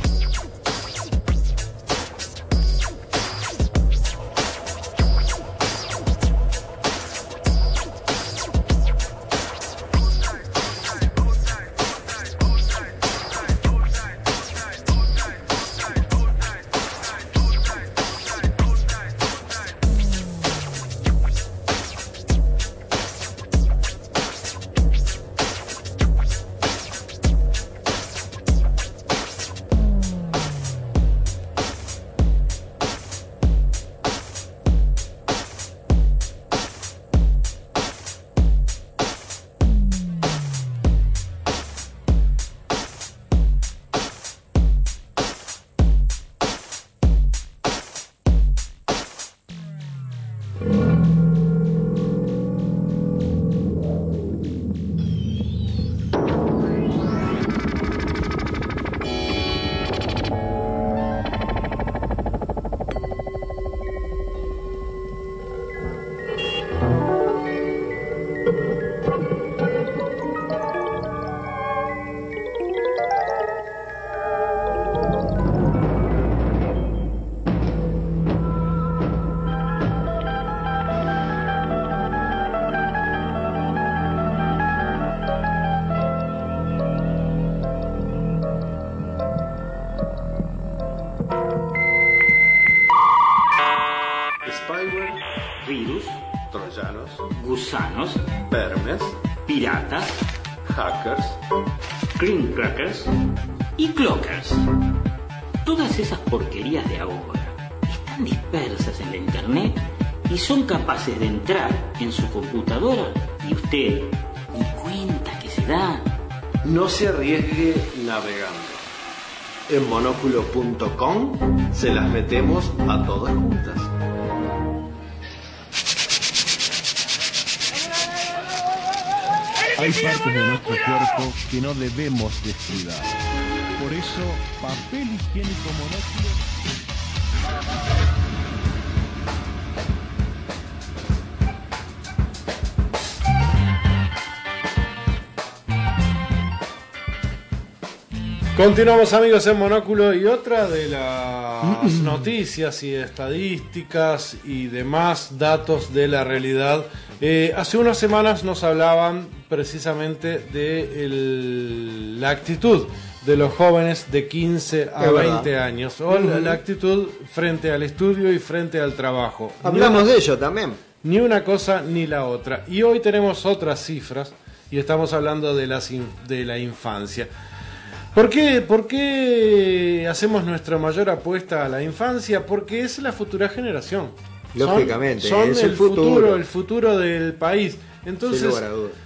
S4: gusanos,
S1: vermes,
S4: piratas,
S1: hackers,
S4: cream crackers y clockers. Todas esas porquerías de ahora están dispersas en la internet y son capaces de entrar en su computadora y usted ni cuenta que se da.
S2: no se arriesgue navegando. En monóculo punto com se las metemos a todas juntas.
S14: Hay partes de nuestro cuerpo que no debemos descuidar. Por eso, papel higiénico monóculo.
S2: Continuamos, amigos, en Monóculo, y otra de las noticias y estadísticas y demás datos de la realidad. Eh, hace unas semanas nos hablaban precisamente de el, la actitud de los jóvenes de quince a veinte años, o la, la actitud frente al estudio y frente al trabajo.
S3: Hablamos
S2: una,
S3: de ello también.
S2: Ni una cosa ni la otra. Y hoy tenemos otras cifras y estamos hablando de, las, de la infancia. ¿Por qué, ¿Por qué hacemos nuestra mayor apuesta a la infancia? Porque es la futura generación.
S3: Lógicamente,
S2: son, son
S3: es
S2: el,
S3: el
S2: futuro,
S3: futuro,
S2: el futuro del país. Entonces,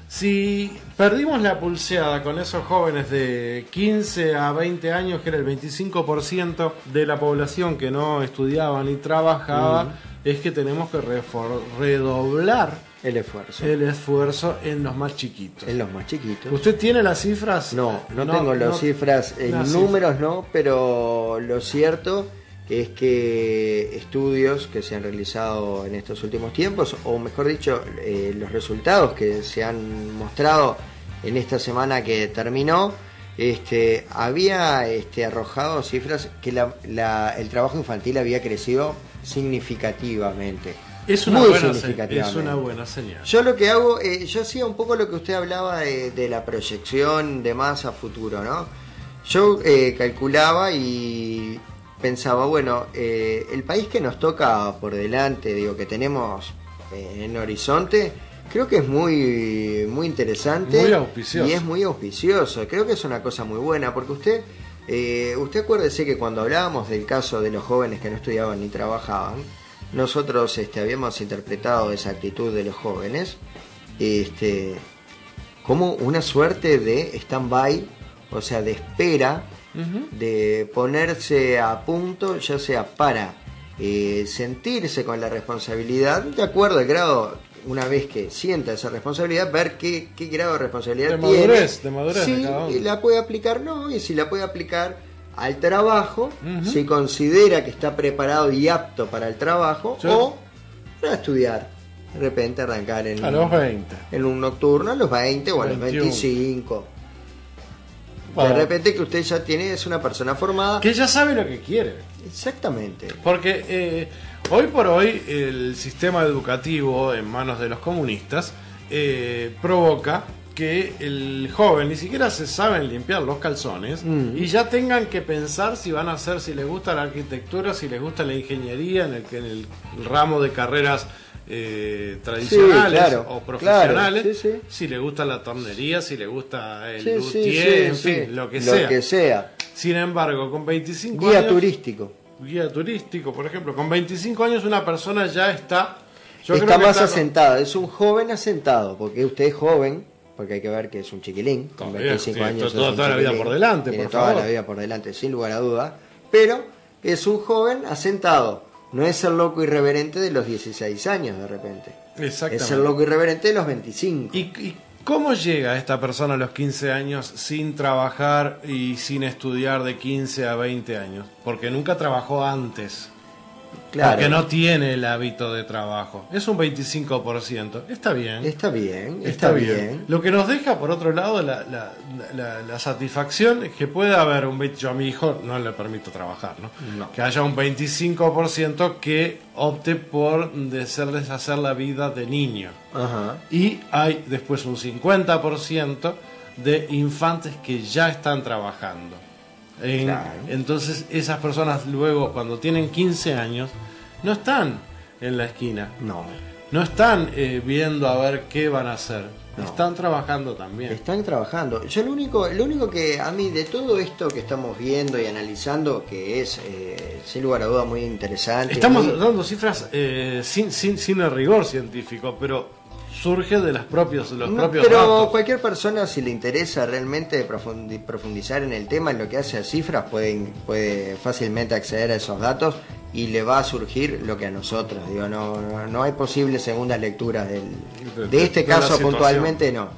S2: si perdimos la pulseada con esos jóvenes de quince a veinte años, que era el veinticinco por ciento de la población que no estudiaba ni trabajaba, mm. es que tenemos que refor- redoblar
S3: el esfuerzo.
S2: El esfuerzo en los más chiquitos.
S3: En los más chiquitos.
S2: ¿Usted tiene las cifras?
S3: No, no, no tengo las no, cifras en números, cifra. no, pero lo cierto es que estudios que se han realizado en estos últimos tiempos, o mejor dicho, eh, los resultados que se han mostrado en esta semana que terminó, este, había este, arrojado cifras que la, la, el trabajo infantil había crecido significativamente.
S2: Es una,
S3: muy
S2: buena
S3: significativamente.
S2: Es una buena señal.
S3: Yo lo que hago, eh, yo hacía un poco lo que usted hablaba de, de la proyección de más a futuro, ¿no? Yo eh, calculaba y pensaba, bueno, eh, el país que nos toca por delante, digo, que tenemos eh, en horizonte, creo que es muy, muy interesante.
S2: Muy auspicioso.
S3: Y es muy auspicioso. Creo que es una cosa muy buena, porque usted, eh, usted acuérdese que cuando hablábamos del caso de los jóvenes que no estudiaban ni trabajaban, nosotros este, habíamos interpretado esa actitud de los jóvenes este, como una suerte de stand-by, o sea, de espera, uh-huh. de ponerse a punto, ya sea para eh, sentirse con la responsabilidad, de acuerdo al grado, una vez que sienta esa responsabilidad, ver qué, qué grado de responsabilidad
S2: de
S3: tiene.
S2: Madurez, de madurez
S3: si
S2: de cada uno.
S3: la puede aplicar, no, y si la puede aplicar al trabajo, uh-huh. si considera que está preparado y apto para el trabajo, sí. o para estudiar. De repente arrancar en,
S2: a los veinte.
S3: En un nocturno a los veinte o a los veinticinco. Bueno. De repente que usted ya tiene, es una persona formada.
S2: Que ya sabe lo que quiere.
S3: Exactamente.
S2: Porque eh, hoy por hoy el sistema educativo en manos de los comunistas eh, provoca que el joven ni siquiera se saben limpiar los calzones mm. y ya tengan que pensar si van a hacer, si les gusta la arquitectura, si les gusta la ingeniería, en el, en el ramo de carreras eh, tradicionales, sí, claro, o profesionales, claro, sí, sí. si les gusta la tornería, si les gusta el
S3: sí,
S2: luthier,
S3: sí, sí,
S2: en
S3: sí.
S2: fin, lo que
S3: lo
S2: sea.
S3: que sea.
S2: Sin embargo, con veinticinco
S3: guía
S2: años...
S3: turístico.
S2: Guía turístico, por ejemplo. Con veinticinco años una persona ya está... Yo
S3: está
S2: creo que
S3: más
S2: está...
S3: asentada, es un joven asentado, porque usted es joven... porque hay que ver que es un chiquilín, con
S2: Todavía,
S3: veinticinco
S2: tiene
S3: años.
S2: Toda, toda la vida por delante,
S3: tiene
S2: por
S3: toda
S2: favor.
S3: la vida por delante, sin lugar a duda. Pero es un joven asentado. No es el loco irreverente de los dieciséis años de repente.
S2: Exactamente.
S3: Es el loco irreverente de los veinticinco.
S2: ¿Y, y cómo llega esta persona a los quince años sin trabajar y sin estudiar de quince a veinte años? Porque nunca trabajó antes. Claro. Porque no tiene el hábito de trabajo. Es un veinticinco por ciento. Está bien.
S3: Está bien, está,
S2: está bien.
S3: bien.
S2: Lo que nos deja, por otro lado, la, la, la, la satisfacción es que puede haber un... Yo a mi hijo no le permito trabajar, ¿no?
S3: No.
S2: Que haya un veinticinco por ciento que opte por hacerles hacer la vida de niño.
S3: Ajá.
S2: Y hay después un cincuenta por ciento de infantes que ya están trabajando. En, claro. Entonces esas personas luego cuando tienen quince años no están en la esquina,
S3: no,
S2: no están eh, viendo a ver qué van a hacer, no. Están trabajando también.
S3: Están trabajando. Yo lo único, lo único que a mí de todo esto que estamos viendo y analizando, que es eh, sin lugar a duda muy interesante.
S2: Estamos
S3: muy...
S2: dando cifras eh, sin, sin, sin el rigor científico, pero surge de los propios, los
S3: No,
S2: propios
S3: pero
S2: datos.
S3: cualquier persona, si le interesa realmente profundi- profundizar en el tema, en lo que hace a cifras, puede, puede fácilmente acceder a esos datos y le va a surgir lo que a nosotros. Digo, no, no, no hay posibles segundas lecturas del,
S2: De-
S3: de este
S2: de la
S3: caso
S2: situación.
S3: puntualmente, no.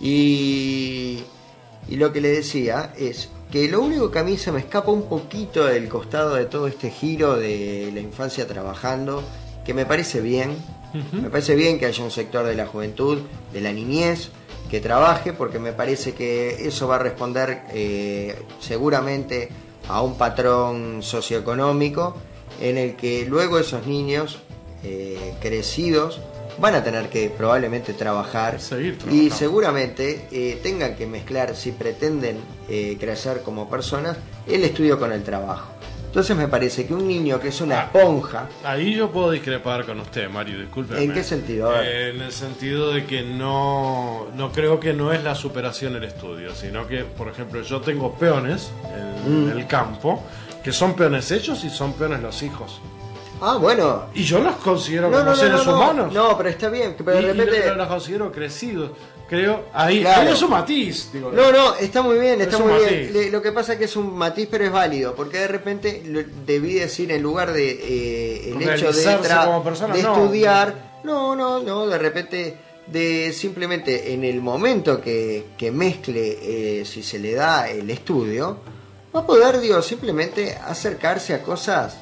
S3: Y, y lo que le decía es que lo único que a mí se me escapa un poquito del costado de todo este giro de la infancia trabajando, que me parece bien.
S2: Ujú.
S3: Me parece bien que haya un sector de la juventud, de la niñez, que trabaje, porque me parece que eso va a responder eh, seguramente a un patrón socioeconómico en el que luego esos niños eh, crecidos van a tener que probablemente trabajar
S2: Seguir
S3: y
S2: trabajando.
S3: seguramente eh, tengan que mezclar, si pretenden eh, crecer como personas, el estudio con el trabajo. Entonces me parece que un niño que es una esponja...
S2: Ahí yo puedo discrepar con usted, Mario, discúlpeme.
S3: ¿En qué sentido? A ver.
S2: Eh, en el sentido de que no, no creo que no es la superación el estudio, sino que, por ejemplo, yo tengo peones en,
S3: Mm.
S2: en el campo, que son peones hechos y son peones los hijos.
S3: Ah, bueno.
S2: Y yo los considero
S3: No,
S2: como
S3: no, no,
S2: seres
S3: no, no.
S2: humanos.
S3: No, pero está bien, pero de
S2: Y- y
S3: repente...
S2: lo- los considero crecidos. Creo, ahí,
S3: Claro.
S2: ahí es un matiz. Digo,
S3: No, no, está muy bien, está
S2: Es un
S3: muy
S2: matiz.
S3: bien. Le- lo que pasa es que es un matiz, pero es válido, porque de repente lo- debí decir, en lugar de eh, el hecho de,
S2: Realizarse
S3: tra-
S2: como persona,
S3: de
S2: no.
S3: estudiar, no, no, no, de repente de simplemente en el momento que, que mezcle, eh, si se le da el estudio, va a poder, digo, simplemente acercarse a cosas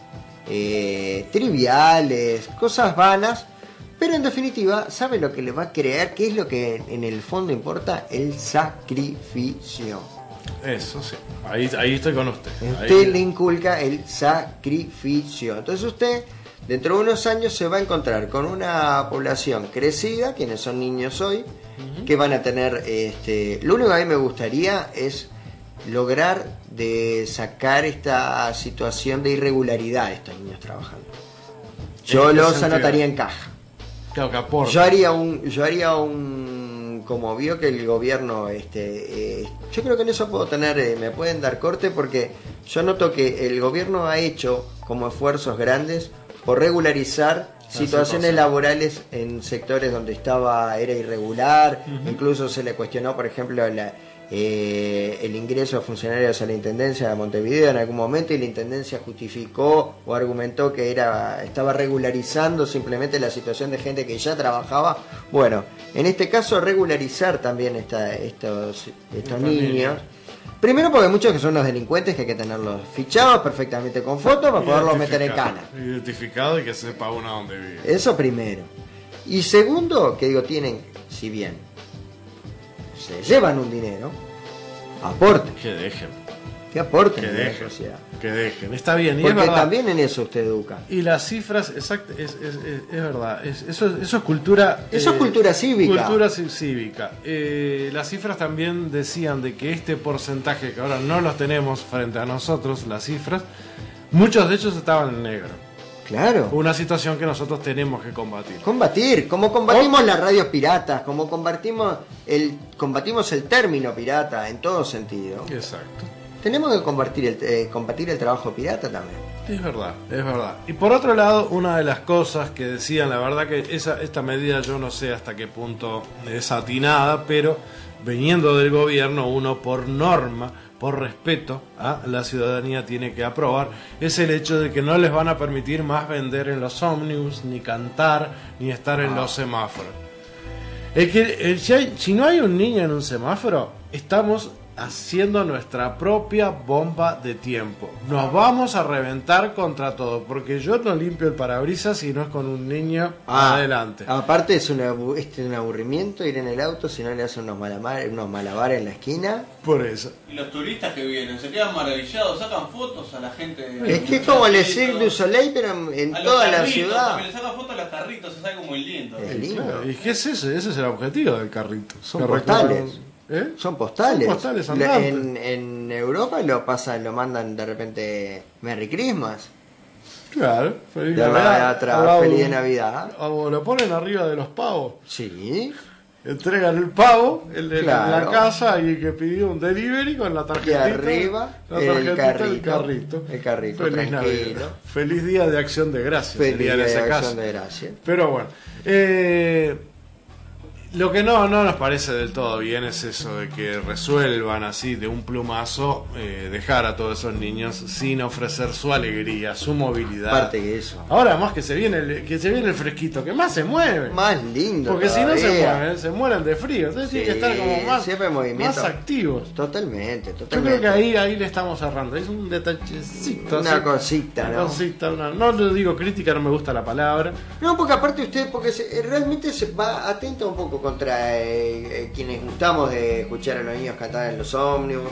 S3: eh, triviales, cosas vanas. Pero en definitiva, ¿sabe lo que le va a crear? ¿Qué es lo que en el fondo importa? El sacrificio.
S2: Eso sí, ahí, ahí estoy con usted.
S3: Usted
S2: Ahí-
S3: le inculca el sacrificio. Entonces usted, dentro de unos años, se va a encontrar con una población crecida, quienes son niños hoy, que van a tener... este Lo único que a mí me gustaría es lograr de sacar esta situación de irregularidad de estos niños trabajando. Yo
S2: ¿En qué
S3: los
S2: sentido?
S3: anotaría en caja.
S2: Claro, que aporta.
S3: Yo haría un, yo haría un, como vio que el gobierno, este, eh, yo creo que en eso puedo tener, eh, me pueden dar corte porque yo noto que el gobierno ha hecho como esfuerzos grandes por regularizar situaciones
S2: situación.
S3: laborales en sectores donde estaba era irregular,
S2: Ujú.
S3: incluso se le cuestionó, por ejemplo, la, eh, el ingreso de funcionarios a la Intendencia de Montevideo en algún momento y la Intendencia justificó o argumentó que era estaba regularizando simplemente la situación de gente que ya trabajaba. Bueno, en este caso regularizar también esta, estos, estos
S2: Estos
S3: niños.
S2: niños.
S3: Primero porque hay muchos que son unos delincuentes que hay que tenerlos fichados perfectamente con fotos para poderlos meter en
S2: Identificado.
S3: cana.
S2: Identificado y que sepa uno dónde vive.
S3: Eso primero. Y segundo, que digo, tienen, si bien se llevan un dinero, aporten.
S2: Que dejen.
S3: Que aporten
S2: Que
S3: a la
S2: dejen.
S3: sociedad.
S2: Que dejen. Está bien. Y
S3: Porque
S2: es verdad.
S3: también en eso usted educa.
S2: Y las cifras, exacto, es, es, es, es verdad. Es, eso, eso es cultura.
S3: Eso es cultura cívica.
S2: Cultura ci- cívica. Eh, las cifras también decían de que este porcentaje, que ahora no los tenemos frente a nosotros, las cifras, muchos de ellos estaban en negro.
S3: Claro.
S2: Una situación que nosotros tenemos que combatir.
S3: Combatir, como combatimos las radios piratas, como combatimos el, combatimos el término pirata en todo sentido.
S2: Exacto.
S3: Tenemos que combatir el, eh, combatir el trabajo pirata también.
S2: Es verdad, es verdad. Y por otro lado, una de las cosas que decían, la verdad que esa, esta medida yo no sé hasta qué punto es atinada, pero viniendo del gobierno, uno por norma, por respeto a la ciudadanía tiene que aprobar, es el hecho de que no les van a permitir más vender en los ómnibus, ni cantar, ni estar en
S3: Ah.
S2: los semáforos. Es que eh, si, hay- si no hay un niño en un semáforo, estamos haciendo nuestra propia bomba de tiempo. Nos vamos a reventar contra todo, porque yo no limpio el parabrisas si no es con un niño
S3: Ah,
S2: adelante.
S3: Aparte es un, abu- este, un aburrimiento ir en el auto si no le hacen unos malabares, unos malabares en la esquina.
S2: Por eso.
S5: Y los turistas que vienen se quedan maravillados, sacan fotos a la gente.
S3: Es que es como el Cirque du Soleil, pero en, en
S5: A los
S3: toda la
S5: carritos
S3: ciudad.
S5: también, le sacan fotos a los carritos, se sabe como muy lindo.
S3: Es lindo.
S2: Claro, ¿y qué es ese? Ese es el objetivo del carrito.
S3: Son
S2: Que
S3: postales.
S2: recorran- ¿Eh?
S3: Son postales.
S2: Son postales
S3: La-
S2: andantes.
S3: en, en Europa lo pasan, lo mandan de repente Merry Christmas.
S2: Claro, feliz
S3: De
S2: Navidad.
S3: atrás,
S2: Al lado
S3: feliz
S2: de
S3: de
S2: un-
S3: Navidad.
S2: O lo ponen arriba de los pavos.
S3: Sí.
S2: Entregan el pavo el de la-
S3: Claro.
S2: la casa y que pidió un delivery con la
S3: Y
S2: tarjetita.
S3: arriba
S2: la
S3: el
S2: tarjetita del
S3: carrito.
S2: carrito.
S3: El carrito,
S2: Feliz
S3: tranquilo.
S2: Navidad. Feliz día de acción de gracias.
S3: Feliz
S2: sería en
S3: día de
S2: ese
S3: acción
S2: caso.
S3: de gracias.
S2: Pero bueno. eh, Lo que no, no nos parece del todo bien es eso de que resuelvan así de un plumazo eh, dejar a todos esos niños sin ofrecer su alegría, su movilidad.
S3: Aparte que eso.
S2: Ahora más que se viene el, que se viene el fresquito, que más se mueve.
S3: Más lindo.
S2: Porque si no se
S3: todavía.
S2: mueven, se mueren de frío. Entonces
S3: Sí,
S2: tienen que estar como más,
S3: siempre en movimiento.
S2: más activos.
S3: Totalmente,
S2: Yo
S3: totalmente.
S2: creo que ahí, ahí le estamos cerrando. Es un detallecito.
S3: Una
S2: así.
S3: cosita,
S2: Una
S3: ¿no?
S2: cosita, una- no le digo crítica, no me gusta la palabra.
S3: No, porque aparte usted, porque se- realmente se va atenta un poco contra eh, eh, quienes gustamos de escuchar a los niños cantar en los ómnibus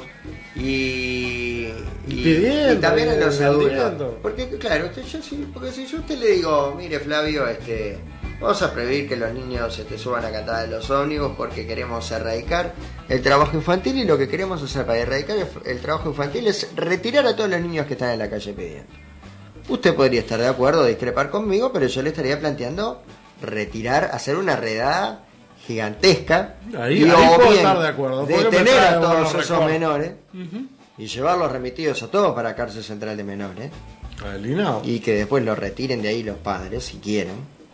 S3: y, y,
S2: pidiendo,
S3: y también a los
S2: y
S3: adultos.
S2: pidiendo.
S3: Porque claro, usted, yo sí, porque si yo a usted le digo, mire Flavio, este, vamos a prohibir que los niños se te suban a cantar en los ómnibus porque queremos erradicar el trabajo infantil, y lo que queremos hacer para erradicar el, el trabajo infantil es retirar a todos los niños que están en la calle pidiendo. Usted podría estar de acuerdo, discrepar conmigo, pero yo le estaría planteando retirar, hacer una redada gigantesca
S2: Ahí-
S3: y
S2: ahí
S3: o
S2: puedo
S3: bien
S2: estar de acuerdo, porque me
S3: detener
S2: trae
S3: a todos
S2: buenos
S3: esos
S2: recuerdos.
S3: menores
S2: Ujú.
S3: y llevarlos remitidos a todos para cárcel central de menores
S2: Al INAO.
S3: y que después los retiren de ahí los padres si quieren,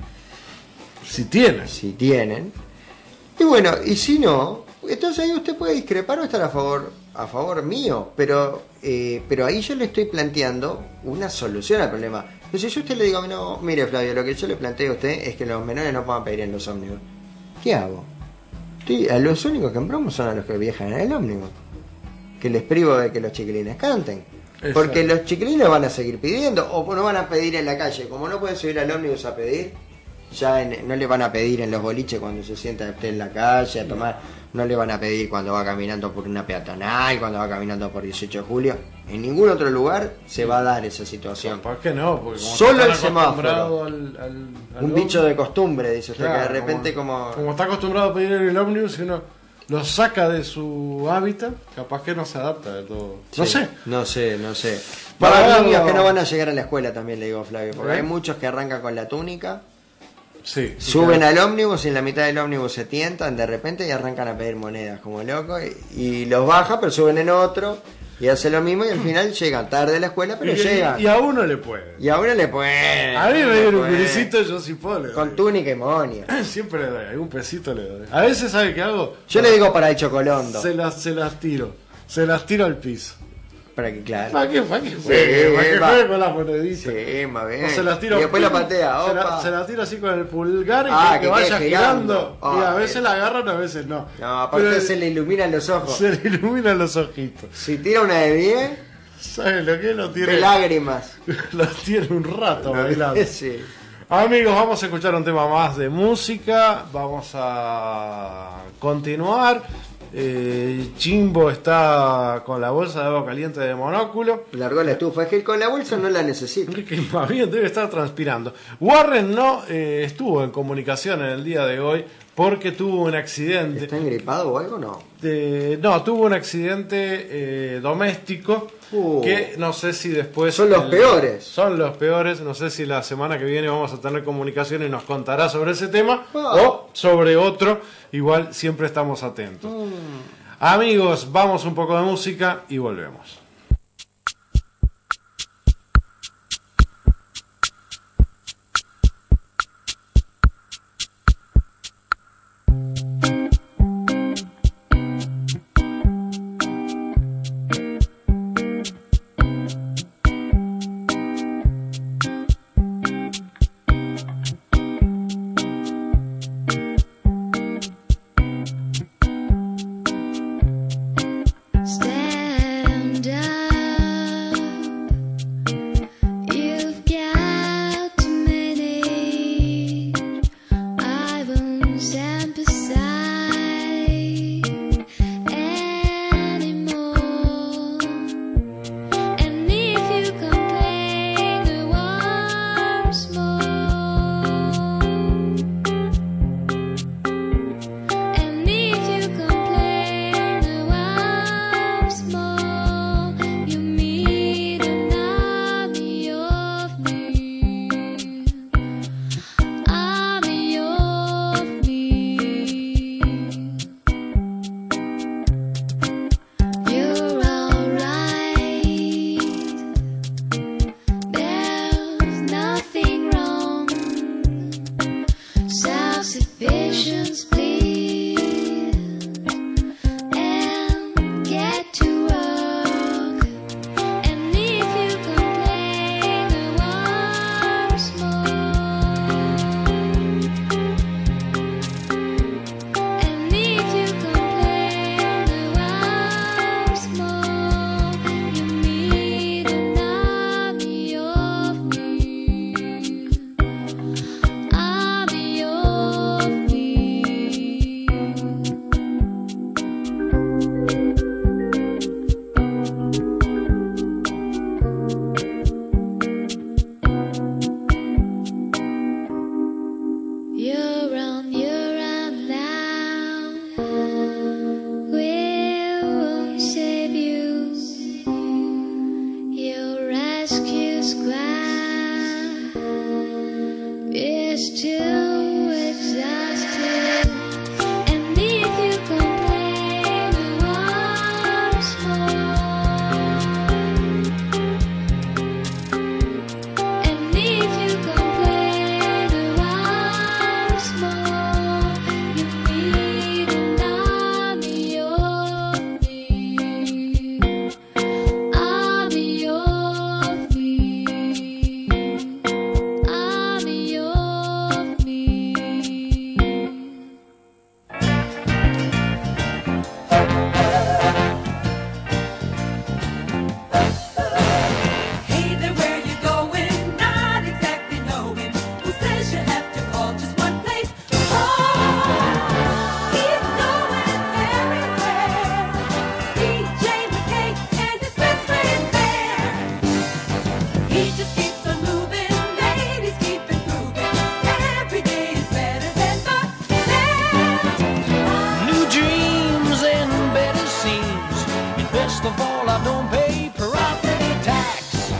S2: Si tienen.
S3: si tienen. Y bueno, y si no, entonces ahí usted puede discrepar o estar a favor a favor mío, pero eh, pero ahí yo le estoy planteando una solución al problema. Entonces yo a usted le digo, no, mire Flavio, lo que yo le planteo a usted es que los menores no puedan pedir en los ómnibus. ¿Qué hago? Estoy- a los únicos que en promo son a los que viajan en el ómnibus, que les privo de que los chiquilines canten.
S2: Exacto.
S3: Porque los chiquilines van a seguir pidiendo, o no van a pedir en la calle. Como no pueden subir al ómnibus a pedir, ya en- no le van a pedir en los boliches cuando se sienta usted en la calle a tomar, no le van a pedir cuando va caminando por una peatonal, cuando va caminando por dieciocho de julio. En ningún otro lugar se va a dar esa situación.
S2: ¿Por qué no? Porque como
S3: Solo
S2: están
S3: el semáforo.
S2: acostumbrados al- al- al
S3: Un bicho de costumbre, dice usted,
S2: Claro,
S3: que de repente como...
S2: Como está acostumbrado a pedir en el ómnibus, si uno lo saca de su hábitat, capaz que no se adapta de todo. No
S3: Sí,
S2: sé.
S3: No sé, no sé.
S2: Para
S3: Para
S2: verlo-
S3: niños que no van a llegar a la escuela también le digo, Flavio, porque
S2: ¿Eh?
S3: hay muchos que arrancan con la túnica,
S2: Sí.
S3: suben al ómnibus y en la mitad del ómnibus se tientan de repente y arrancan a pedir monedas como locos y, y los baja, pero suben en otro y hacen lo mismo y al final llegan tarde a la escuela, pero
S2: Y,
S3: llegan.
S2: y a uno le puede.
S3: Y a uno le puede.
S2: A mí me
S3: le
S2: dieron un
S3: puede.
S2: gurisito, yo sí puedo. le doy.
S3: Con túnica y monia.
S2: Siempre le doy, algún pesito le doy. A veces, ¿sabe qué hago?
S3: Yo le digo para el chocolondo.
S2: Se las, se las tiro. Se las tiro al piso.
S3: Para que, claro.
S2: ¿Para qué? ¿Para qué
S3: Sí,
S2: juegue? ¿Para qué
S3: va.
S2: juegue con las moneditas?
S3: Sí, más bien.
S2: O se las tiro
S3: Y después la
S2: ¡pum!
S3: patea,
S2: Se la,
S3: opa.
S2: se la tiro así con el pulgar y
S3: Ah,
S2: que, que
S3: que
S2: vaya
S3: quede
S2: girando.
S3: girando.
S2: Y a
S3: Ah,
S2: veces
S3: bien.
S2: la agarran, a veces no.
S3: No, aparte
S2: Pero
S3: se le iluminan los ojos.
S2: se le iluminan los ojitos.
S3: Si tira una de diez,
S2: ¿Sabes lo que es? Lo tiene,
S3: de lágrimas.
S2: los tiene un rato bailando.
S3: Sí.
S2: Amigos, vamos a escuchar un tema más de música. Vamos a continuar. Eh, Chimbo está con la bolsa de agua caliente de Monóculo.
S3: Largó la estufa. Es que con la bolsa no la necesito.
S2: Que más bien debe estar transpirando. Warren no eh, estuvo en comunicación en el día de hoy porque tuvo un accidente.
S3: ¿Está engripado o algo? No.
S2: de- no, tuvo un accidente eh, doméstico
S3: Uh.
S2: que no sé si después...
S3: Son los peores.
S2: Son los peores. No sé si la semana que viene vamos a tener comunicación y nos contará sobre ese tema
S3: Ah.
S2: o sobre otro. Igual siempre estamos atentos. Amigos, vamos un poco de música y volvemos.
S15: Stand rescue squad is too exhausted, and if you complain once more, and if you complain once more, you need an army of me, army of me, army of me.
S16: Hey there, where you going? Not exactly knowing. Who says you have to call just one place? Oh, he's going everywhere. D J McKay and his best friend there. He just keeps on moving, ladies keep improving. Every day is better than the last.
S12: New dreams and better scenes. And best of all, I don't pay property tax.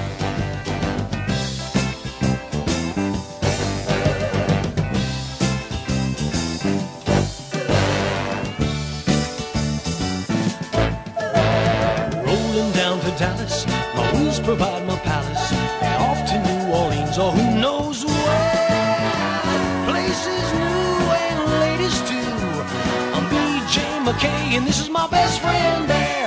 S12: Rolling down to Dallas, my wheels provide my palace. And off to New Orleans, or who knows where. Places new and ladies too. I'm B J McKay, and this is my best friend there.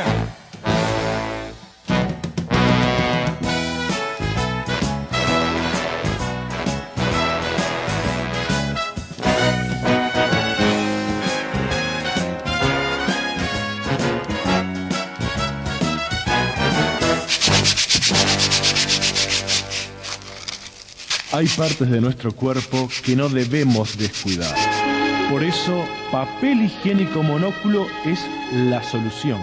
S14: Hay partes de nuestro cuerpo que no debemos descuidar. Por eso, papel higiénico monóculo es la solución.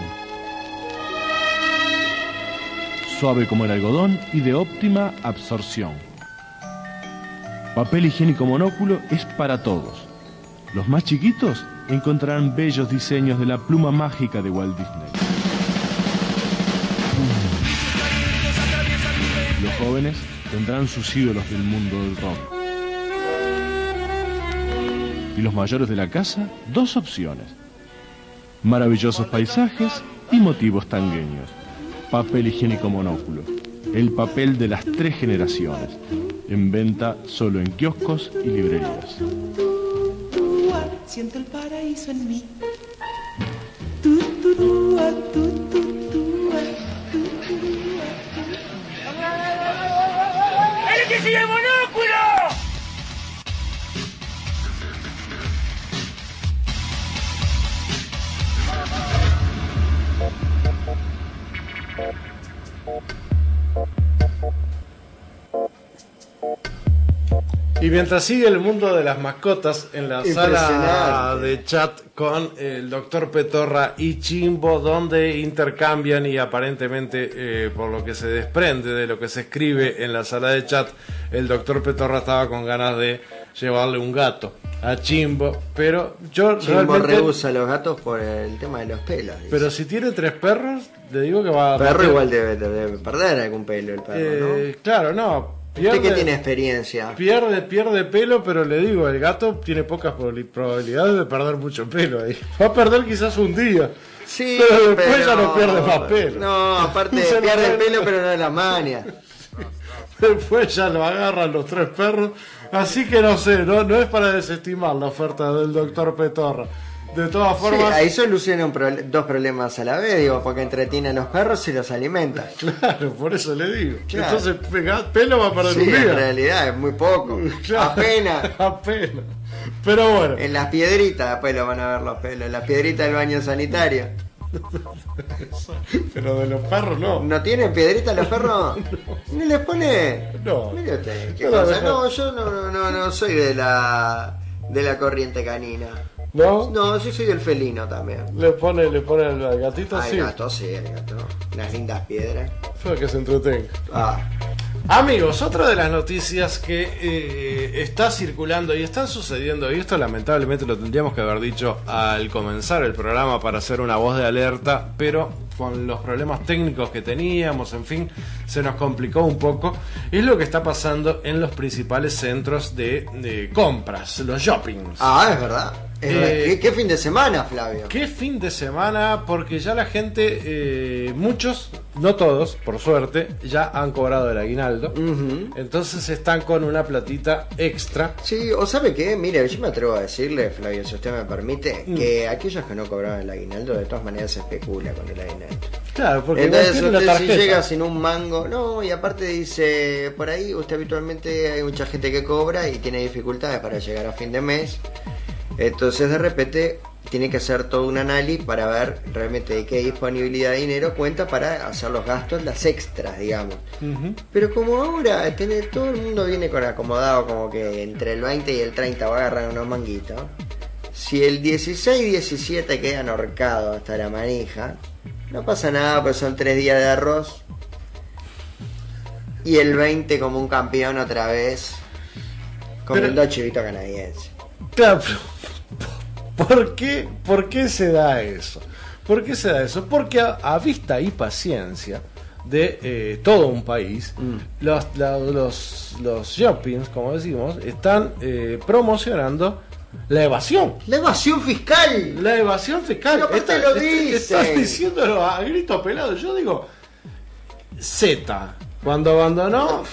S14: Suave como el algodón y de óptima absorción. Papel higiénico monóculo es para todos. Los más chiquitos encontrarán bellos diseños de la pluma mágica de Walt Disney. Los jóvenes tendrán sus ídolos del mundo del rock. Y los mayores de la casa, dos opciones. Maravillosos paisajes y motivos tangueños. Papel higiénico monóculo. El papel de las tres generaciones. En venta solo en kioscos y librerías.
S12: Siento el paraíso en mí. Tu, tu, tu, ah, tu, tu, tu, ah, tu, tu, ah.
S11: ¡El que sigue el monóculo!
S2: Y mientras sigue el mundo de las mascotas en la sala de chat con el doctor Petorra y Chimbo, donde intercambian y aparentemente, eh, por lo que se desprende de lo que se escribe en la sala de chat, el doctor Petorra estaba con ganas de llevarle un gato a Chimbo, pero yo
S3: Chimbo
S2: realmente
S3: rehúsa los gatos por el tema de los pelos. dice.
S2: Pero si tiene tres perros, le digo que va a...
S3: El perro igual debe, debe perder algún pelo el perro,
S2: eh,
S3: ¿no?
S2: Claro, no.
S3: Pierde, ¿usted que tiene experiencia?
S2: Pierde, pierde pelo, pero le digo, el gato tiene pocas probabilidades de perder mucho pelo ahí. Va a perder quizás un día.
S3: Sí,
S2: pero después
S3: pero...
S2: ya no pierde más pelo.
S3: No, aparte
S2: Se
S3: pierde el
S2: lo-
S3: pelo, pero no es la mania.
S2: Después ya lo agarran los tres perros. Así que no sé, no, no es para desestimar la oferta del doctor Petorra. De todas formas...
S3: Sí, ahí soluciona un pro- dos problemas a la vez, digo, porque entretiene a los perros y los alimenta.
S2: Claro, por eso le digo.
S3: Claro.
S2: Entonces, pega- pelo va a perder
S3: Sí,
S2: un día.
S3: en realidad es muy poco.
S2: Claro,
S3: Apenas.
S2: Apenas. Pero bueno.
S3: En las piedritas después lo van a ver los pelos. En las piedritas del baño sanitario.
S2: Pero de los perros no.
S3: ¿No tienen piedritas los perros? ¿No les pone?
S2: No.
S3: Mire usted, qué
S2: No la
S3: cosa.
S2: dejan.
S3: No, yo no, no, no, no soy de la de la corriente canina.
S2: ¿No?
S3: No, yo soy del felino también.
S2: Le pone, le pone al gatito
S3: Ay,
S2: así.
S3: gato, sí, el gato. Unas lindas piedras.
S2: Para que se entretenga.
S3: Ah.
S2: Amigos, otra de las noticias que eh, está circulando y están sucediendo, y esto lamentablemente lo tendríamos que haber dicho al comenzar el programa para hacer una voz de alerta, pero con los problemas técnicos que teníamos, en fin, se nos complicó un poco. Es lo que está pasando en los principales centros de, de compras, los shoppings.
S3: Ah, es verdad. Es
S2: Eh,
S3: verdad. ¿Qué, qué fin de semana, Flavio?
S2: ¿Qué fin de semana? Porque ya la gente, eh, muchos, no todos, por suerte, ya han cobrado el aguinaldo. Entonces están con una platita extra.
S3: Sí, o sabe qué, mire, yo me atrevo a decirle, Flavio, si usted me permite,
S2: Mm.
S3: que aquellos que no cobraron el aguinaldo, de todas maneras se especula con el aguinaldo.
S2: Claro, porque
S3: Entonces
S2: igual tiene
S3: usted
S2: la
S3: si
S2: tarjeta.
S3: llega sin un mango, no, y aparte dice, por ahí usted habitualmente hay mucha gente que cobra y tiene dificultades para llegar a fin de mes. Entonces de repente tiene que hacer todo un análisis para ver realmente de qué disponibilidad de dinero cuenta para hacer los gastos, las extras, digamos.
S2: Ujú.
S3: Pero como ahora tiene, todo el mundo viene con acomodado como que entre el veinte y el treinta va a agarrar unos manguitos. Si el dieciséis y diecisiete quedan ahorcados hasta la manija, no pasa nada, pues son tres días de arroz. Y el veinte como un campeón otra vez, comiendo
S2: Pero-
S3: chivito canadiense.
S2: Claro, pero ¿por qué, ¿por qué se da eso? ¿Por qué se da eso? Porque a, a vista y paciencia de eh, todo un país, los, la- los, los shoppings, como decimos, están eh, promocionando la evasión.
S3: La evasión fiscal.
S2: La evasión fiscal.
S3: Pero aparte lo dicen.
S2: Estás diciéndolo a grito pelado. Yo digo, Z, cuando abandonó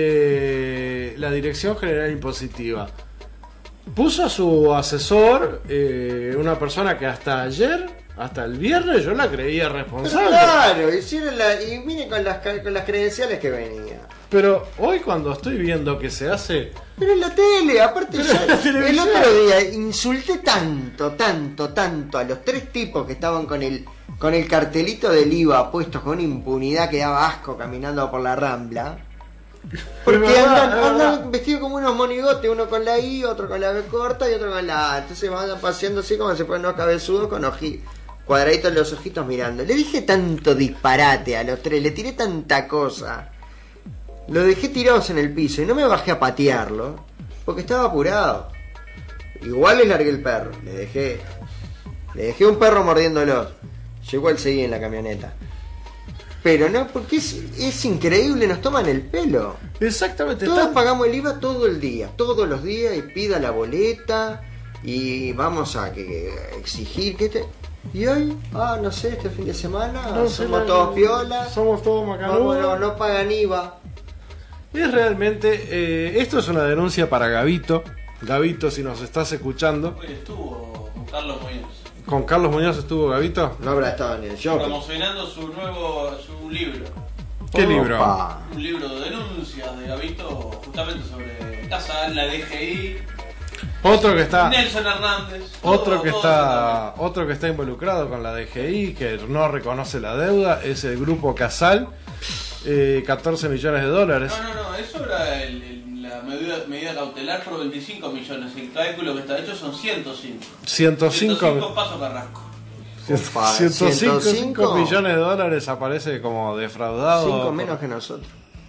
S2: eh, la Dirección General Impositiva, puso a su asesor, eh, una persona que hasta ayer, hasta el viernes, yo la creía
S3: Pero
S2: responsable.
S3: claro, hicieron la, y miren con las, ca- con las credenciales que venía.
S2: Pero hoy cuando estoy viendo que se hace...
S3: Pero en la tele, aparte
S2: Pero
S3: yo
S2: en la
S3: el
S2: televisión.
S3: otro día insulté tanto, tanto, tanto a los tres tipos que estaban con el con el cartelito del I V A puestos con impunidad que daba asco caminando por la Rambla. Porque
S2: Es verdad,
S3: andan,
S2: es
S3: andan
S2: verdad.
S3: vestidos como unos monigotes, uno con la I, otro con la B corta y otro con la A. Entonces van paseando así como se ponen unos cabezudos con oji, cuadraditos en los ojitos mirando. Le dije tanto disparate a los tres, le tiré tanta cosa. Lo dejé tirados en el piso y no me bajé a patearlo porque estaba apurado. Igual les largué el perro, le dejé. Le dejé un perro mordiéndolo. Yo igual seguí en la camioneta. Pero no, porque es, es increíble, nos toman el pelo.
S2: Exactamente.
S3: Todos
S2: están-
S3: pagamos el I V A todo el día, todos los días, y pida la boleta, y vamos a que, que exigir que te... Y hoy, ah, no sé, este fin de semana,
S2: No sé,
S3: somos
S2: la-
S3: todos piolas,
S2: Somos todos macanudos.
S3: no, no pagan I V A.
S2: Es realmente, eh, esto es una denuncia para Gavito. Gavito, si nos estás escuchando.
S5: Hoy estuvo con Carlos Muñoz
S2: ¿Con Carlos Muñoz estuvo Gavito?
S3: No habrá estado en el shopping.
S5: promocionando su nuevo su libro.
S2: ¿Qué libro?
S3: Opa.
S5: Un libro de denuncias de Gavito justamente sobre Casa, la D G I,
S2: Otro que está...
S5: Nelson Hernández.
S2: Otro
S5: todo-
S2: que
S5: todo
S2: está otro que está involucrado con la D G I, que no reconoce la deuda, es el grupo Casal, eh, catorce millones de dólares.
S5: No, no, no, eso era el- el- la medida, medida cautelar por veinticinco millones. El cálculo que está hecho son ciento cinco.
S2: ciento cinco
S5: Paso Carrasco.
S3: Opa,
S2: ciento cinco
S3: ciento cinco
S2: millones de dólares aparece como defraudado.
S3: Cinco menos que nosotros.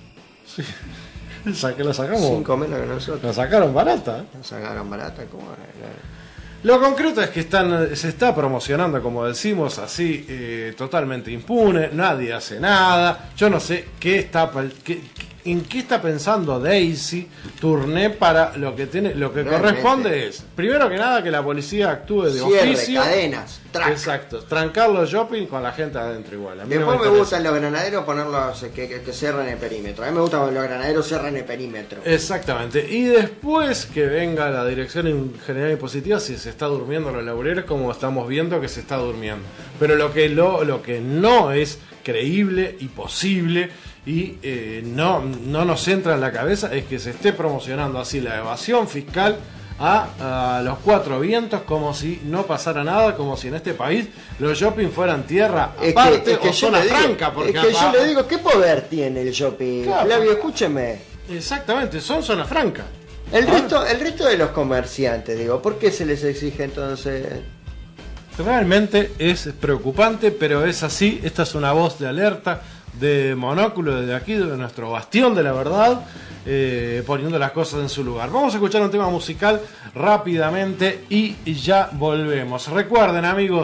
S2: Sa- que lo sacamos.
S3: Cinco menos que nosotros.
S2: Lo sacaron barata. ¿eh?
S3: Nos sacaron barata, ¿cómo era?
S2: Lo concreto es que están, se está promocionando, como decimos, así eh, totalmente impune, nadie hace nada. Yo no sé qué está, pe- qué- en qué está pensando Daisy Tourné para lo que tiene, lo que
S3: Realmente.
S2: corresponde es, primero que nada, que la policía actúe de
S3: Cierre,
S2: oficio.
S3: cadenas, track.
S2: Exacto, trancar los shopping con la gente adentro igual. A mí no
S3: Después me
S2: interesa.
S3: gustan los granaderos ponerlos que, que, que cierren el perímetro. A mí me gusta cuando los granaderos cierran el perímetro.
S2: Exactamente. Y después que venga la Dirección In- General Impositiva, si se está durmiendo los laureles, como estamos viendo que se está durmiendo. Pero lo que, lo, lo que no es creíble y posible y eh, no, no nos entra en la cabeza es que se esté promocionando así la evasión fiscal a, a los cuatro vientos, como si no pasara nada, como si en este país los shopping fueran tierra
S3: Es
S2: aparte
S3: que, es que
S2: o
S3: yo
S2: zona
S3: le digo,
S2: franca. Porque
S3: es que yo
S2: apa-
S3: le digo, ¿qué poder tiene el shopping?
S2: Claro,
S3: Flavio,
S2: porque-
S3: escúcheme.
S2: Exactamente, son zona franca.
S3: El
S2: Ah.
S3: resto, el resto de los comerciantes, digo, ¿por qué se les exige entonces?
S2: Realmente es preocupante, pero es así. Esta es una voz de alerta de Monóculo desde aquí, de nuestro bastión de la verdad, eh, poniendo las cosas en su lugar. Vamos a escuchar un tema musical rápidamente y ya volvemos. Recuerden, amigos,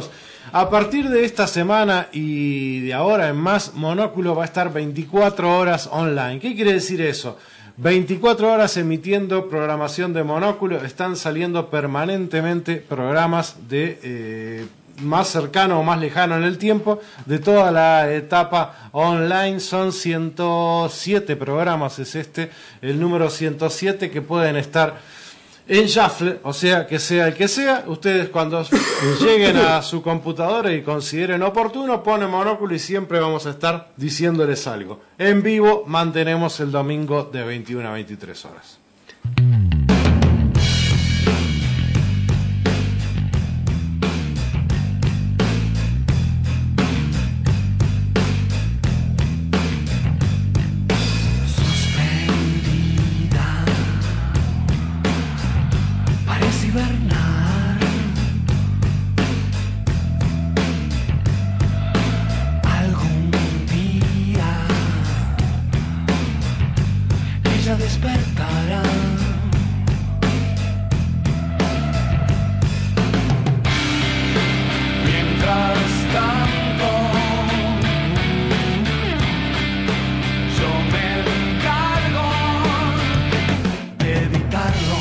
S2: A partir de esta semana y de ahora en más, Monóculo va a estar veinticuatro horas online. ¿Qué quiere decir eso? veinticuatro horas emitiendo programación de Monóculo. Están saliendo permanentemente programas de eh, más cercano o más lejano en el tiempo de toda la etapa online. Son ciento siete programas, es este el número ciento siete, que pueden estar en shuffle, o sea, que sea el que sea. Ustedes cuando lleguen a su computadora y consideren oportuno, ponen Monóculo y siempre vamos a estar diciéndoles algo. En vivo mantenemos el domingo de veintiuna a veintitrés horas.
S12: Despertará. Mientras tanto, yo me encargo de evitarlo.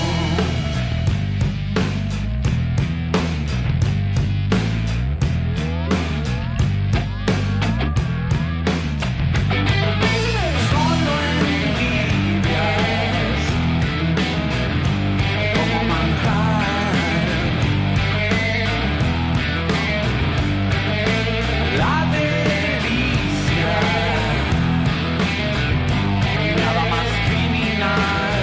S12: Solo envidias como manjar. La delicia, nada más criminal.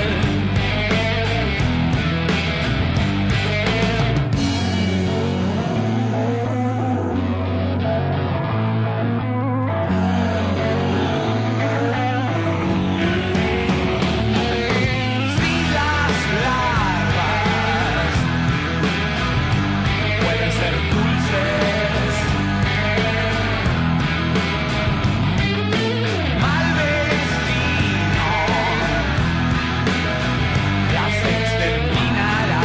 S12: Si las larvas pueden ser dulces, mal vecino las exterminará.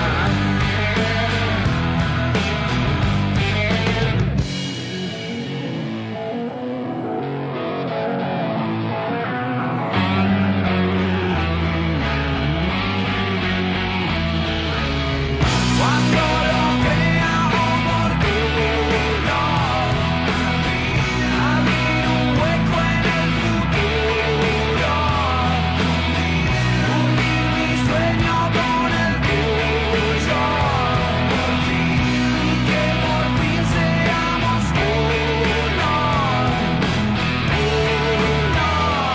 S12: Cuando lo crea oportuno, abrir un hueco en el futuro, unir mi sueño con el tuyo, y que por fin seamos uno, uno,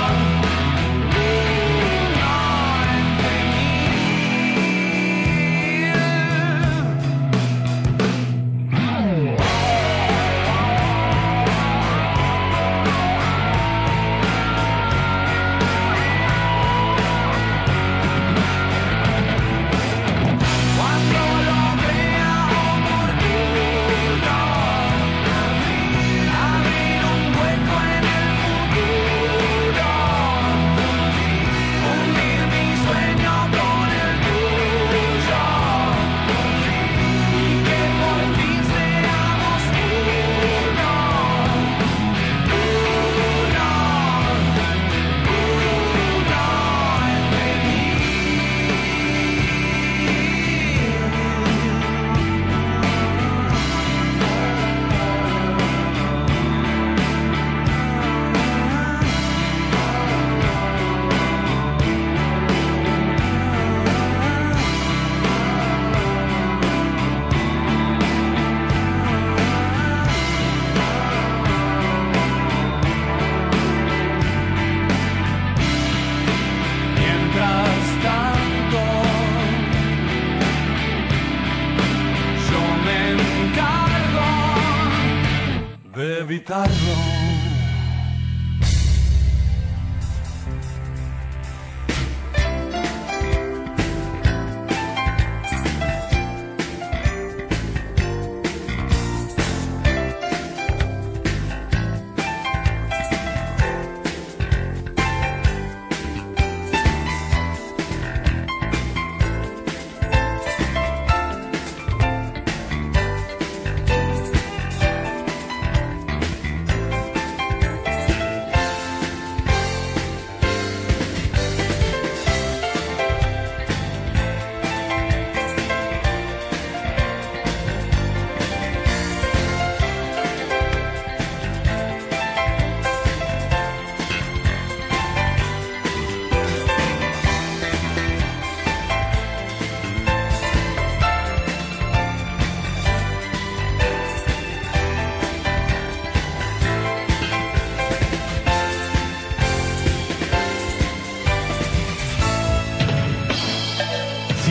S12: uno entre Cuando lo crea oportuno, abrir un hueco en el futuro, unir mi sueño con el tuyo, y que por fin seamos uno, uno, uno entre Mientras tanto, yo me encargo de evitarlo.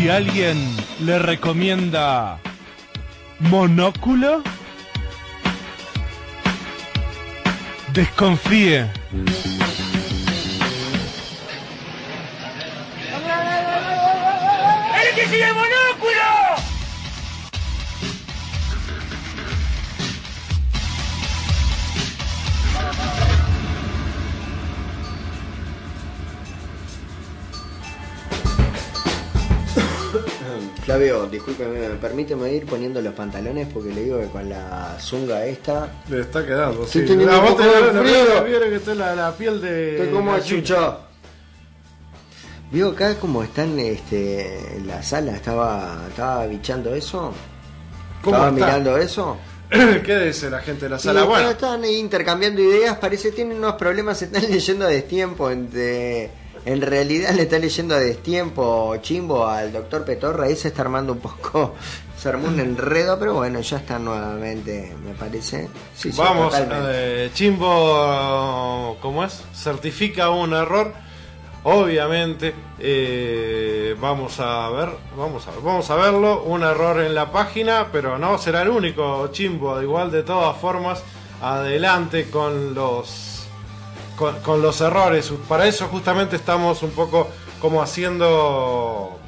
S14: Si alguien le recomienda Monóculo, desconfíe.
S11: ¡El que sigue Monóculo!
S3: Flavio, discúlpeme, ¿me permite ir poniendo los pantalones? Porque le digo que con la zunga esta...
S2: Le está quedando,
S3: Estoy
S2: sí.
S3: teniendo
S2: Ah,
S3: un
S2: vos
S3: poco
S2: tenés
S3: de
S2: la
S3: frío.
S2: vieron que está la, la piel de...
S3: Estoy como
S2: gallina.
S3: chucho. Vio acá como están este, en la sala, estaba, estaba bichando eso.
S2: ¿Cómo
S3: Estaba
S2: está?
S3: mirando eso.
S2: ¿Qué dice la gente de la
S3: Y
S2: sala? Bueno,
S3: están intercambiando ideas, parece que tienen unos problemas, se están leyendo a destiempo. entre- En realidad le está leyendo a destiempo Chimbo al doctor Petorra, ahí se está armando un poco, se armó un enredo, pero bueno, ya está nuevamente, me parece. Sí, sí,
S2: vamos,
S3: totalmente.
S2: eh, Chimbo, ¿cómo es? Certifica un error. Obviamente, eh, vamos a ver, vamos a ver, vamos a verlo, un error en la página, pero no será el único, Chimbo. Igual de todas formas, adelante con los con, con los errores. Para eso justamente estamos un poco como haciendo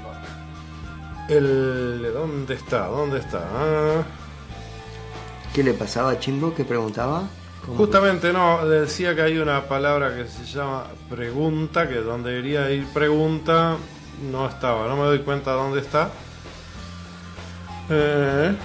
S2: el ¿dónde está? ¿Dónde está? Ah.
S3: ¿Qué le pasaba a Chimbo? ¿Qué preguntaba? ¿Cómo?
S2: Justamente no, decía que hay una palabra que se llama pregunta, que donde debería ir pregunta no estaba, no me doy cuenta dónde está. Eh,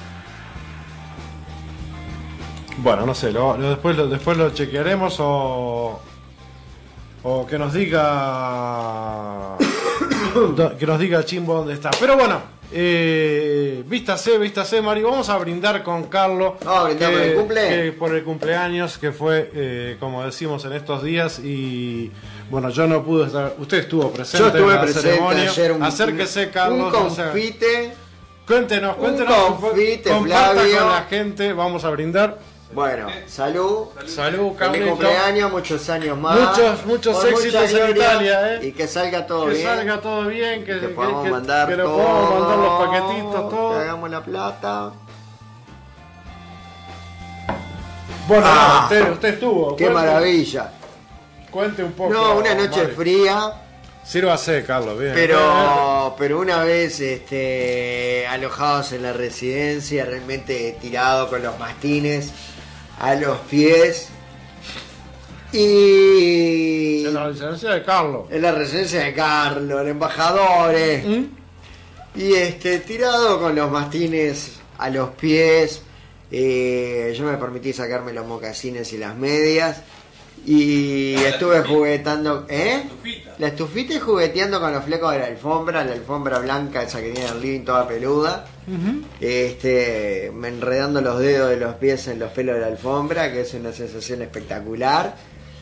S2: bueno, no sé, lo, lo- después, lo, después lo chequearemos o, o que nos diga do- que nos diga Chimbo dónde está. Pero bueno. Eh, vístase, vístase, Mari. Vamos a brindar con Carlos.
S3: Vamos a brindar por el cumple.
S2: que por el cumpleaños que fue, eh, como decimos, en estos días. Y bueno, yo no pude estar. Usted estuvo presente
S3: Yo estuve
S2: en la
S3: presente
S2: ceremonia.
S3: ayer. Un,
S2: Acérquese, Carlos.
S3: Un
S2: o sea,
S3: confite.
S2: cuéntenos,
S3: un
S2: cuéntenos.
S3: confite,
S2: comparta
S3: Flavio.
S2: con la gente. Vamos a brindar.
S3: Bueno, salud.
S2: Salud,
S3: Feliz
S2: Carlito.
S3: cumpleaños, muchos años más.
S2: Muchos, muchos
S3: Con
S2: éxitos
S3: mucha
S2: en
S3: gloria,
S2: Italia, ¿eh?
S3: Y que salga todo
S2: que
S3: bien.
S2: salga todo bien, que,
S3: que
S2: que-
S3: podamos
S2: que-
S3: mandar
S2: que lo
S3: todo,
S2: podamos mandar los paquetitos, todo.
S3: que hagamos la plata.
S2: Bueno,
S3: Ah,
S2: no, usted, usted estuvo.
S3: Qué
S2: cuente-
S3: maravilla.
S2: Cuente un poco.
S3: No, una noche
S2: Mari.
S3: fría,
S2: Sírvase, Carlos, bien.
S3: pero pero una vez este, alojados en la residencia, realmente tirado con los mastines a los pies. Y
S2: En la residencia de Carlos.
S3: en la residencia de Carlos, el embajador, eh.
S2: ¿Mm?
S3: Y este, tirado con los mastines a los pies, eh, yo me permití sacarme los mocasines y las medias. Y
S5: La
S3: estuve
S5: estufita.
S3: juguetando, ¿eh?
S5: Estufita.
S3: La estufita y jugueteando con los flecos de la alfombra, la alfombra blanca, esa que tiene el living toda peluda. Este, me enredando los dedos de los pies en los pelos de la alfombra, que es una sensación espectacular.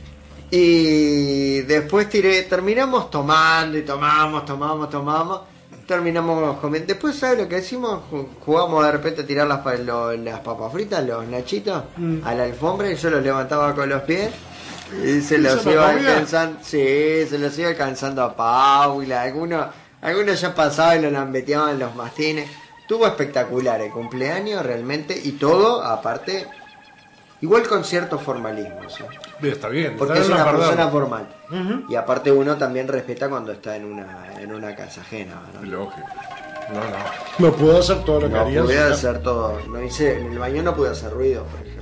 S3: Y después tiré, terminamos tomando y tomamos, tomamos, tomamos. Terminamos comiendo. Después, ¿sabes lo que hicimos? Ju- Jugamos de repente a tirar las, pa- lo- las papas fritas, los nachitos,
S2: Mm.
S3: a la alfombra y yo los levantaba con los pies. Y se los
S2: ¿Se lo
S3: iba
S2: comía?
S3: alcanzando, sí, se los iba alcanzando a Paula. Algunos, algunos ya pasaban y lo lambeteaban en los mastines. Estuvo espectacular el cumpleaños realmente y todo, aparte, igual con cierto formalismo, ¿sí?
S2: Bien, está bien.
S3: Porque
S2: está
S3: es
S2: bien
S3: una
S2: la
S3: persona
S2: verdad.
S3: formal.
S2: Ujú.
S3: Y aparte uno también respeta cuando está en una, en una casa ajena, ¿no?
S2: Lógico. No, no. No puedo hacer todo lo que
S3: No
S2: haría.
S3: pude
S2: si no-
S3: hacer todo. No hice, en el baño no pude hacer ruido, por ejemplo.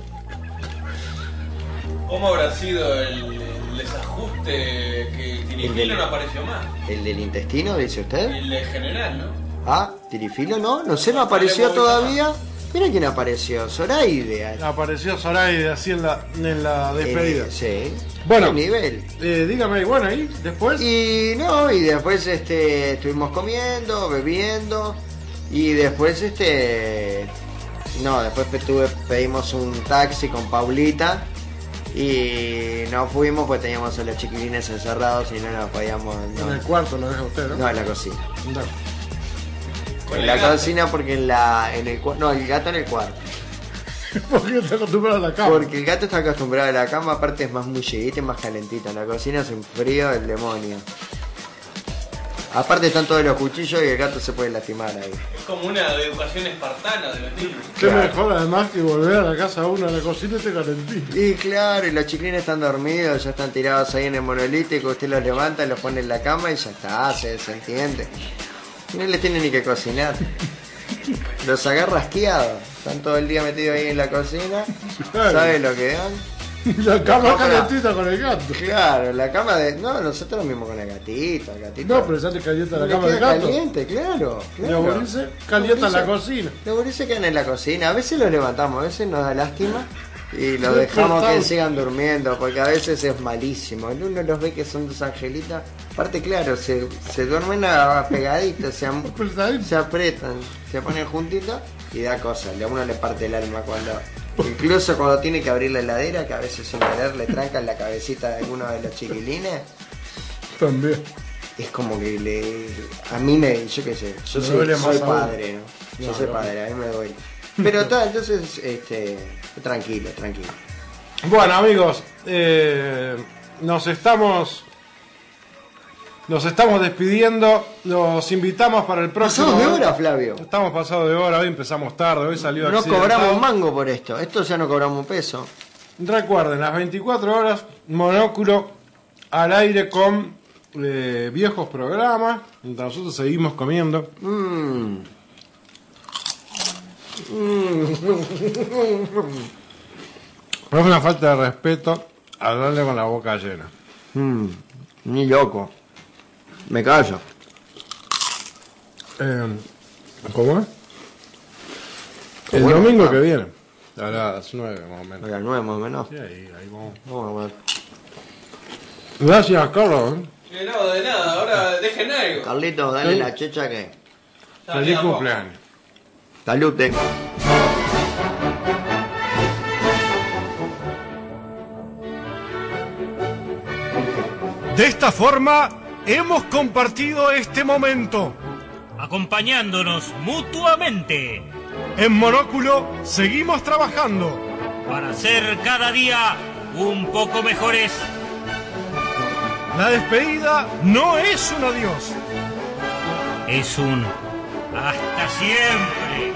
S5: ¿Cómo habrá sido el, el desajuste que
S3: El
S5: Tirifilo
S3: del-
S5: no apareció más?
S3: ¿El del intestino, dice usted?
S5: El de general, ¿no?
S3: Ah, Tirifilo no, no sé, no apareció todavía. Mira quién apareció, Zoraide.
S2: Apareció Zoraide así en la, en la despedida.
S3: Eh, sí.
S2: Bueno.
S3: Qué nivel.
S2: Eh, dígame, bueno, ¿y después?
S3: Y no, y después este estuvimos comiendo, bebiendo y después este no, después pe- tuve, pedimos un taxi con Paulita y no fuimos porque teníamos a los chiquilines encerrados y no nos podíamos
S2: En
S3: no,
S2: el cuarto lo deja usted, ¿no?
S3: no en la cocina.
S2: No.
S5: Con
S3: En
S5: el
S3: la
S5: gato.
S3: cocina porque en la en el cua- no, el gato en el cuarto.
S2: Porque está acostumbrado a la cama.
S3: Porque el gato está acostumbrado a la cama, aparte es más mullidita y más calentita. En la cocina hace un frío del demonio. Aparte están todos los cuchillos y el gato se puede lastimar ahí.
S5: Es como una educación espartana de los niños.
S2: Qué mejor además que volver a la casa uno a la cocina y te calentito.
S3: Y claro, y los chiquilines están dormidos, ya están tirados ahí en el monolítico, usted los levanta, los pone en la cama y ya está, se desentiende. No les tiene ni que cocinar. Los agarra asqueados, están todo el día metidos ahí en la cocina,
S2: Claro.
S3: ¿sabe lo que dan?
S2: La cama
S3: Otra-
S2: calentita con el gato.
S3: Claro, la cama de... No, nosotros mismos con el gatito, el gatito.
S2: No, pero ya te calienta la
S3: Le
S2: cama
S3: queda
S2: del gato.
S3: caliente, claro.
S2: Y
S3: claro.
S2: los gurises calientan la
S3: Los gurises-
S2: cocina.
S3: Los gurises quedan en la cocina. A veces los levantamos, a veces nos da lástima y los
S2: Sí,
S3: dejamos que
S2: cortado.
S3: sigan durmiendo, porque a veces es malísimo. El uno los ve que son dos angelitas. Aparte, claro, se, se duermen a- pegaditos, se, am- se apretan, se ponen juntitos y da cosas. A uno le parte el alma cuando... Incluso cuando tiene que abrir la heladera, que a veces sin querer le trancan la cabecita de alguno de los chiquilines.
S2: También.
S3: Es como que le... A mí me... Yo qué sé. Yo
S2: Me
S3: soy,
S2: duele
S3: soy
S2: más aún.
S3: padre, ¿no? Yo
S2: No,
S3: soy
S2: no.
S3: padre, a mí me duele. Pero está, entonces, este... Tranquilo, tranquilo.
S2: Bueno, amigos, eh, nos estamos nos estamos despidiendo. Los invitamos para el próximo.
S3: Pasamos de hora, Flavio.
S2: Estamos pasados de hora. Hoy empezamos tarde. Hoy salió
S3: No
S2: accidentado.
S3: cobramos un mango por esto. Esto ya no cobramos un peso.
S2: Recuerden, las veinticuatro horas, Monóculo al aire con eh, viejos programas. Mientras nosotros seguimos comiendo.
S3: Mmm.
S2: Pero es una falta de respeto hablarle con la boca llena.
S3: Mm, ni loco. Me callo.
S2: Eh, ¿Cómo es? El
S3: Bueno,
S2: domingo
S3: ah.
S2: que viene. A las nueve más o menos.
S3: A las nueve más o menos.
S2: Sí, ahí, ahí vamos.
S3: Vamos a ver.
S2: Gracias, Carlos. ¿eh?
S5: Eh, No, de nada, ahora dejen algo.
S3: Carlitos, dale
S2: Sí.
S3: la checha que...
S2: Feliz cumpleaños.
S3: Salud, te.
S2: De esta forma, hemos compartido este momento.
S17: Acompañándonos mutuamente.
S2: En Monóculo seguimos trabajando.
S17: Para ser cada día un poco mejores.
S2: La despedida no es un adiós.
S17: Es un hasta siempre.